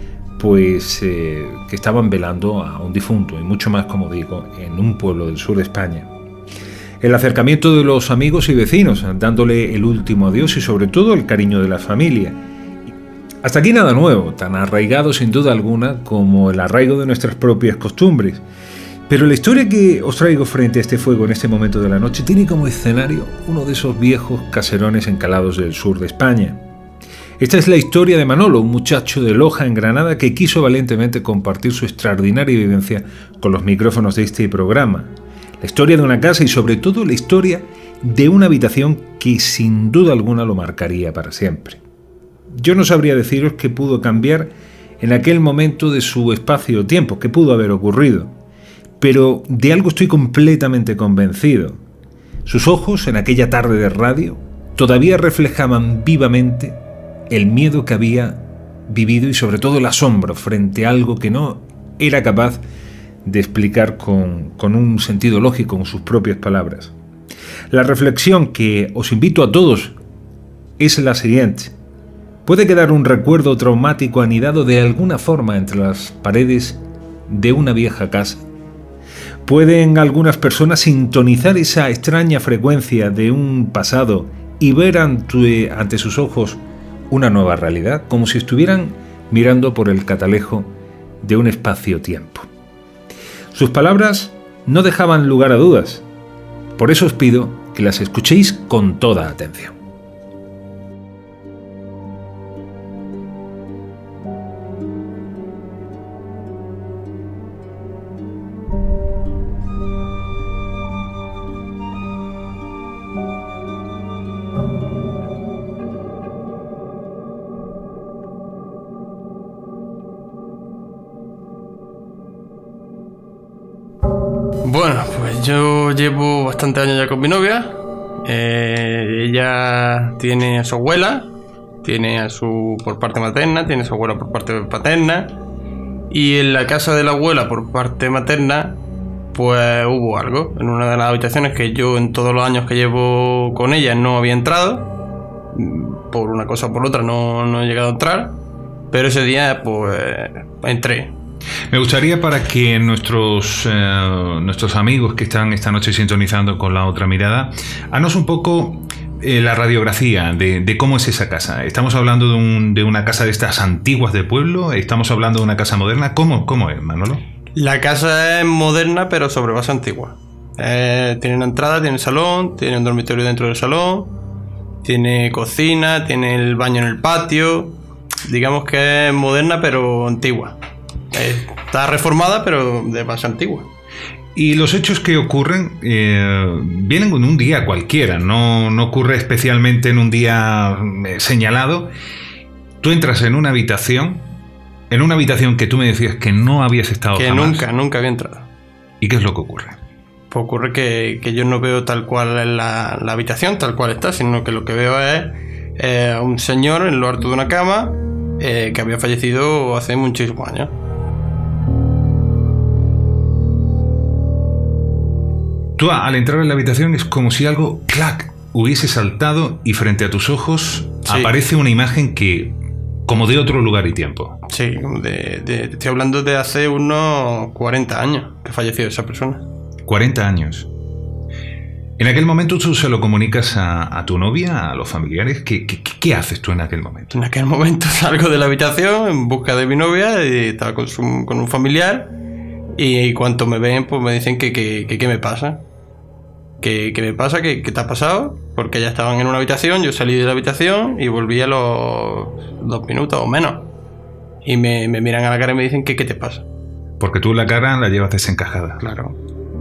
pues eh, que estaban velando a un difunto, y mucho más, como digo, en un pueblo del sur de España. El acercamiento de los amigos y vecinos, dándole el último adiós y sobre todo el cariño de la familia. Hasta aquí nada nuevo, tan arraigado sin duda alguna como el arraigo de nuestras propias costumbres. Pero la historia que os traigo frente a este fuego en este momento de la noche tiene como escenario uno de esos viejos caserones encalados del sur de España. Esta es la historia de Manolo, un muchacho de Loja en Granada que quiso valientemente compartir su extraordinaria vivencia con los micrófonos de este programa. La historia de una casa y sobre todo la historia de una habitación que sin duda alguna lo marcaría para siempre. Yo no sabría deciros qué pudo cambiar en aquel momento de su espacio-tiempo, qué pudo haber ocurrido, pero de algo estoy completamente convencido. Sus ojos en aquella tarde de radio todavía reflejaban vivamente el miedo que había vivido y sobre todo el asombro frente a algo que no era capaz de explicar con, con un sentido lógico, con sus propias palabras. La reflexión que os invito a todos es la siguiente. Puede quedar un recuerdo traumático anidado de alguna forma entre las paredes de una vieja casa. Pueden algunas personas sintonizar esa extraña frecuencia de un pasado y ver ante, ante sus ojos una nueva realidad, como si estuvieran mirando por el catalejo de un espacio-tiempo. Sus palabras no dejaban lugar a dudas. Por eso os pido que las escuchéis con toda atención. Bueno, pues yo llevo bastantes años ya con mi novia. Eh, ella tiene a su abuela, tiene a su por parte materna, tiene a su abuela por parte paterna. Y en la casa de la abuela por parte materna, pues hubo algo. En una de las habitaciones que yo en todos los años que llevo con ella no había entrado. Por una cosa o por otra no, no he llegado a entrar. Pero ese día, pues, entré. Me gustaría, para que nuestros, eh, nuestros amigos que están esta noche sintonizando con La Otra Mirada, haznos un poco eh, la radiografía de, de cómo es esa casa. ¿Estamos hablando de, un, de una casa de estas antiguas de pueblo? ¿Estamos hablando de una casa moderna? ¿Cómo, cómo es, Manolo? La casa es moderna, pero sobre base antigua. Eh, tiene una entrada, tiene salón, tiene un dormitorio dentro del salón, tiene cocina, tiene el baño en el patio. Digamos que es moderna, pero antigua. Está reformada, pero de base antigua. Y los hechos que ocurren eh, vienen en un día cualquiera, no, no ocurre especialmente en un día eh, señalado. Tú entras en una habitación, en una habitación que tú me decías que no habías estado que jamás. nunca, nunca había entrado. ¿Y qué es lo que ocurre? Pues ocurre que, que yo no veo tal cual la, la habitación, tal cual está, sino que lo que veo es eh, un señor en lo alto de una cama eh, que había fallecido hace muchísimos años. Tú, al entrar en la habitación, es como si algo, clac, hubiese saltado y frente a tus ojos sí. aparece una imagen que, como de otro lugar y tiempo. Sí, de, de, estoy hablando de hace unos cuarenta años que falleció esa persona. cuarenta años. En aquel momento tú se lo comunicas a, a tu novia, a los familiares. ¿Qué, qué, ¿Qué haces tú en aquel momento? En aquel momento salgo de la habitación en busca de mi novia y estaba con, su, con un familiar. Y, y cuando me ven, pues me dicen que qué que, que me pasa. ¿Qué, ¿Qué me pasa? ¿Qué, ¿Qué te ha pasado? Porque ya estaban en una habitación, yo salí de la habitación y volví a los dos minutos o menos. Y me, me miran a la cara y me dicen que qué te pasa. Porque tú la cara la llevas desencajada. Claro.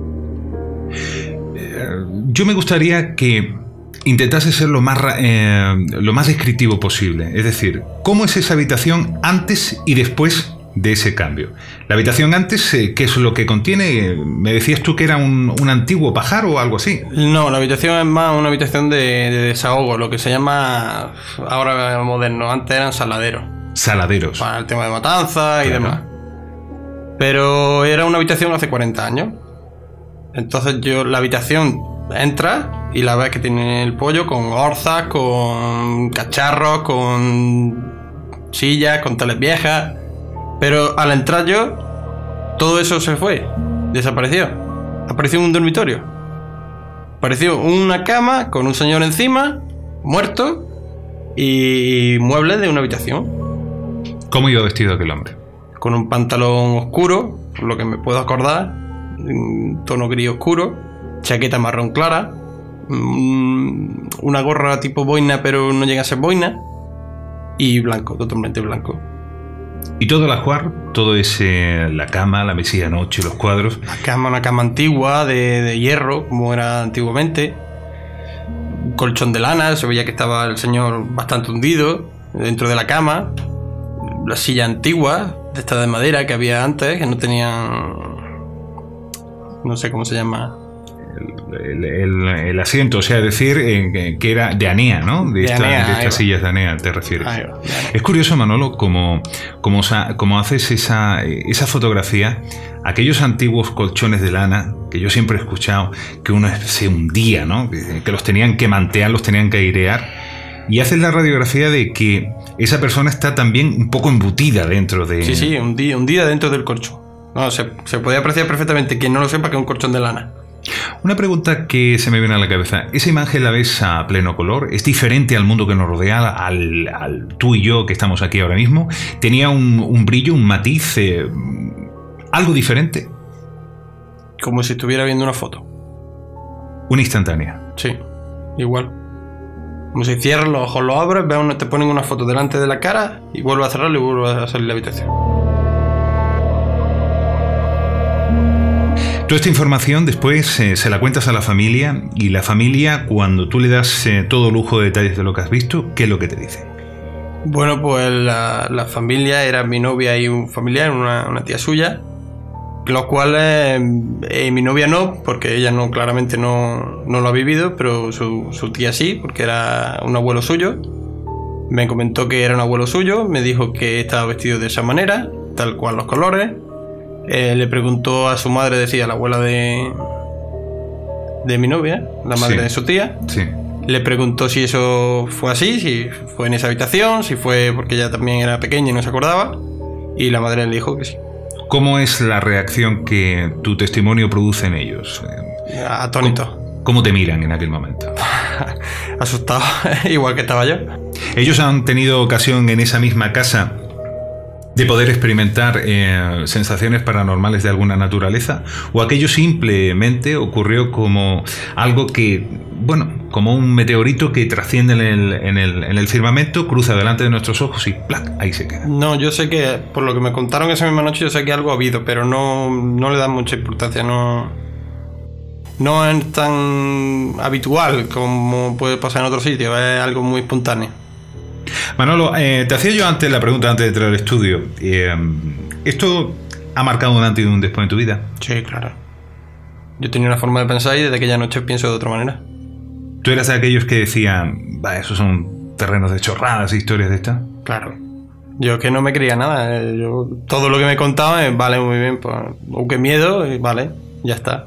Eh, yo me gustaría que intentase ser lo más, eh, lo más descriptivo posible. Es decir, ¿cómo es esa habitación antes y después de ese cambio? La habitación antes, ¿qué es lo que contiene? ¿Me decías tú que era un, un antiguo pajar o algo así? No, la habitación es más una habitación de, de desahogo, lo que se llama ahora moderno. Antes eran saladeros. Saladeros. Para el tema de matanza y claro. demás. Pero era una habitación hace cuarenta años. Entonces yo, la habitación entra y la ves que tiene el pollo con orzas, con cacharros, con sillas, con teles viejas. Pero al entrar yo, todo eso se fue, desapareció. Apareció un dormitorio. Apareció una cama con un señor encima, muerto, y muebles de una habitación. ¿Cómo iba vestido aquel hombre? Con un pantalón oscuro, por lo que me puedo acordar, un tono gris oscuro, chaqueta marrón clara, una gorra tipo boina, pero no llega a ser boina, y blanco, totalmente blanco. ¿Y todo el ajuar? Todo ese, la cama, la mesilla de noche, los cuadros. La cama, una cama antigua de, de hierro, como era antiguamente. Un colchón de lana, se veía que estaba el señor bastante hundido dentro de la cama. La silla antigua, de esta de madera que había antes, que no tenían, no sé cómo se llama. el, el, el asiento, o sea, decir eh, que era de Anea, ¿no? De, De esta, Anea, de ahí estas va. sillas de Anea, te refieres. Ahí va, Es curioso, Manolo, cómo, cómo, cómo haces esa, esa fotografía, aquellos antiguos colchones de lana que yo siempre he escuchado que uno se hundía, ¿no? Que, que los tenían que mantear, los tenían que airear, y haces la radiografía de que esa persona está también un poco embutida dentro de... Sí, sí, un día, un día dentro del colchón. No, se, se puede apreciar perfectamente, quien no lo sepa, que es un colchón de lana. Una pregunta que se me viene a la cabeza. ¿Esa imagen la ves a pleno color? ¿Es diferente al mundo que nos rodea, al, al tú y yo que estamos aquí ahora mismo? ¿Tenía un, un brillo, un matiz, eh, algo diferente? Como si estuviera viendo una foto. Una instantánea. Sí, igual. Como si cierras los ojos, los abres, ves una- te ponen una foto delante de la cara y vuelves a cerrarlo y vuelves a salir de la habitación. Toda esta información después eh, se la cuentas a la familia, y la familia, cuando tú le das eh, todo lujo de detalles de lo que has visto, ¿qué es lo que te dice? Bueno, pues la, la familia era mi novia y un familiar, una, una tía suya, los cuales eh, mi novia no, porque ella no claramente no, no lo ha vivido, pero su, su tía sí, porque era un abuelo suyo. Me comentó que era un abuelo suyo, me dijo que estaba vestido de esa manera, tal cual los colores. Eh, le preguntó a su madre, decía la abuela de, de mi novia, la madre Sí. de su tía. Sí. Le preguntó si eso fue así, si fue en esa habitación, si fue porque ella también era pequeña y no se acordaba. Y la madre le dijo que sí. ¿Cómo es la reacción que tu testimonio produce en ellos? Atónito. ¿Cómo, cómo te miran en aquel momento? Asustado, igual que estaba yo. ¿Ellos han tenido ocasión en esa misma casa de poder experimentar eh, sensaciones paranormales de alguna naturaleza? ¿O aquello simplemente ocurrió como algo que, bueno, como un meteorito que trasciende en el, en el, en el firmamento, cruza delante de nuestros ojos y ¡plac!, ahí se queda? No, yo sé que, por lo que me contaron esa misma noche, yo sé que algo ha habido, pero no, no le dan mucha importancia, no, no es tan habitual como puede pasar en otros sitios, es algo muy espontáneo. Manolo, eh, te hacía yo antes la pregunta antes de entrar al estudio. Eh, ¿Esto ha marcado un antes y un después en tu vida? Sí, claro. Yo tenía una forma de pensar y desde aquella noche pienso de otra manera. ¿Tú eras de aquellos que decían, va, esos son terrenos de chorradas, historias de estas? Claro. Yo que no me creía nada. eh, Yo, todo lo que me contaban, eh, vale, muy bien, pues, o qué miedo, y vale, ya está.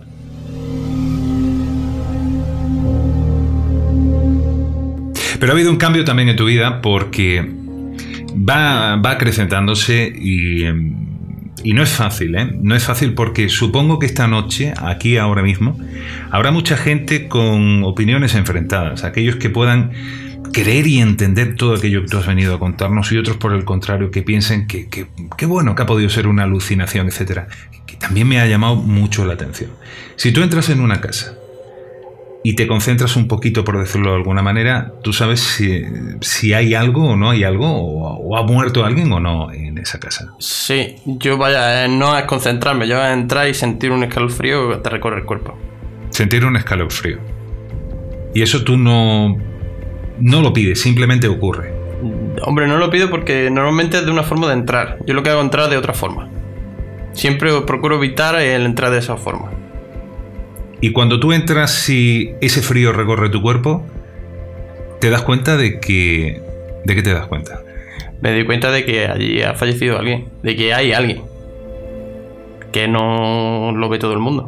Pero ha habido un cambio también en tu vida porque va, va acrecentándose y, y no es fácil, ¿eh? No es fácil porque supongo que esta noche, aquí ahora mismo, habrá mucha gente con opiniones enfrentadas, aquellos que puedan creer y entender todo aquello que tú has venido a contarnos y otros, por el contrario, que piensen que, que, que bueno, que ha podido ser una alucinación, etcétera. Que también me ha llamado mucho la atención. Si tú entras en una casa y te concentras un poquito, por decirlo de alguna manera, tú sabes si, si hay algo o no hay algo, o, o ha muerto alguien o no en esa casa. Sí, yo vaya, eh, no es concentrarme, yo es entrar y sentir un escalofrío que te recorre el cuerpo. Sentir un escalofrío. Y eso tú no, no lo pides, simplemente ocurre. Hombre, no lo pido porque normalmente es de una forma de entrar. Yo lo que hago es entrar de otra forma. Siempre procuro evitar el entrar de esa forma. Y cuando tú entras, si ese frío recorre tu cuerpo, te das cuenta de que... ¿De qué te das cuenta? Me doy cuenta de que allí ha fallecido alguien, de que hay alguien, que no lo ve todo el mundo.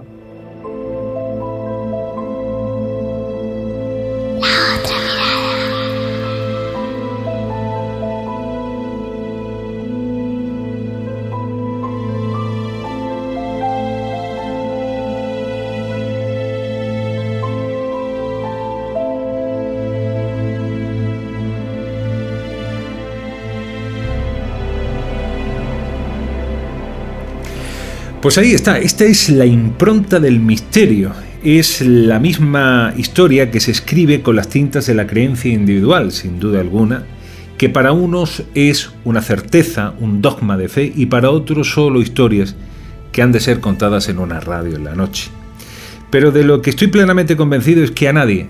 Pues ahí está, esta es la impronta del misterio. Es la misma historia que se escribe con las tintas de la creencia individual, sin duda alguna, que para unos es una certeza, un dogma de fe, y para otros solo historias que han de ser contadas en una radio en la noche. Pero de lo que estoy plenamente convencido es que a nadie,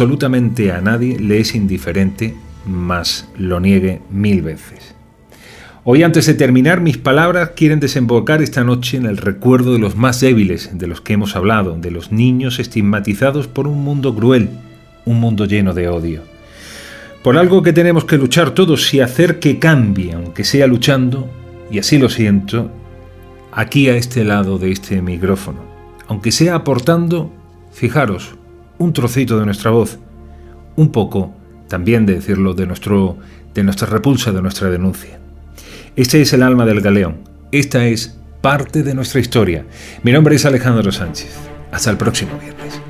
absolutamente a nadie, le es indiferente, más lo niegue mil veces. Hoy, antes de terminar, mis palabras quieren desembocar esta noche en el recuerdo de los más débiles de los que hemos hablado, de los niños estigmatizados por un mundo cruel, un mundo lleno de odio. Por algo que tenemos que luchar todos y hacer que cambie, aunque sea luchando, y así lo siento, aquí a este lado de este micrófono, aunque sea aportando, fijaros, un trocito de nuestra voz, un poco, también de decirlo, de, nuestro, de nuestra repulsa, de nuestra denuncia. Este es el alma del Galeón, esta es parte de nuestra historia. Mi nombre es Alejandro Sánchez. Hasta el próximo viernes.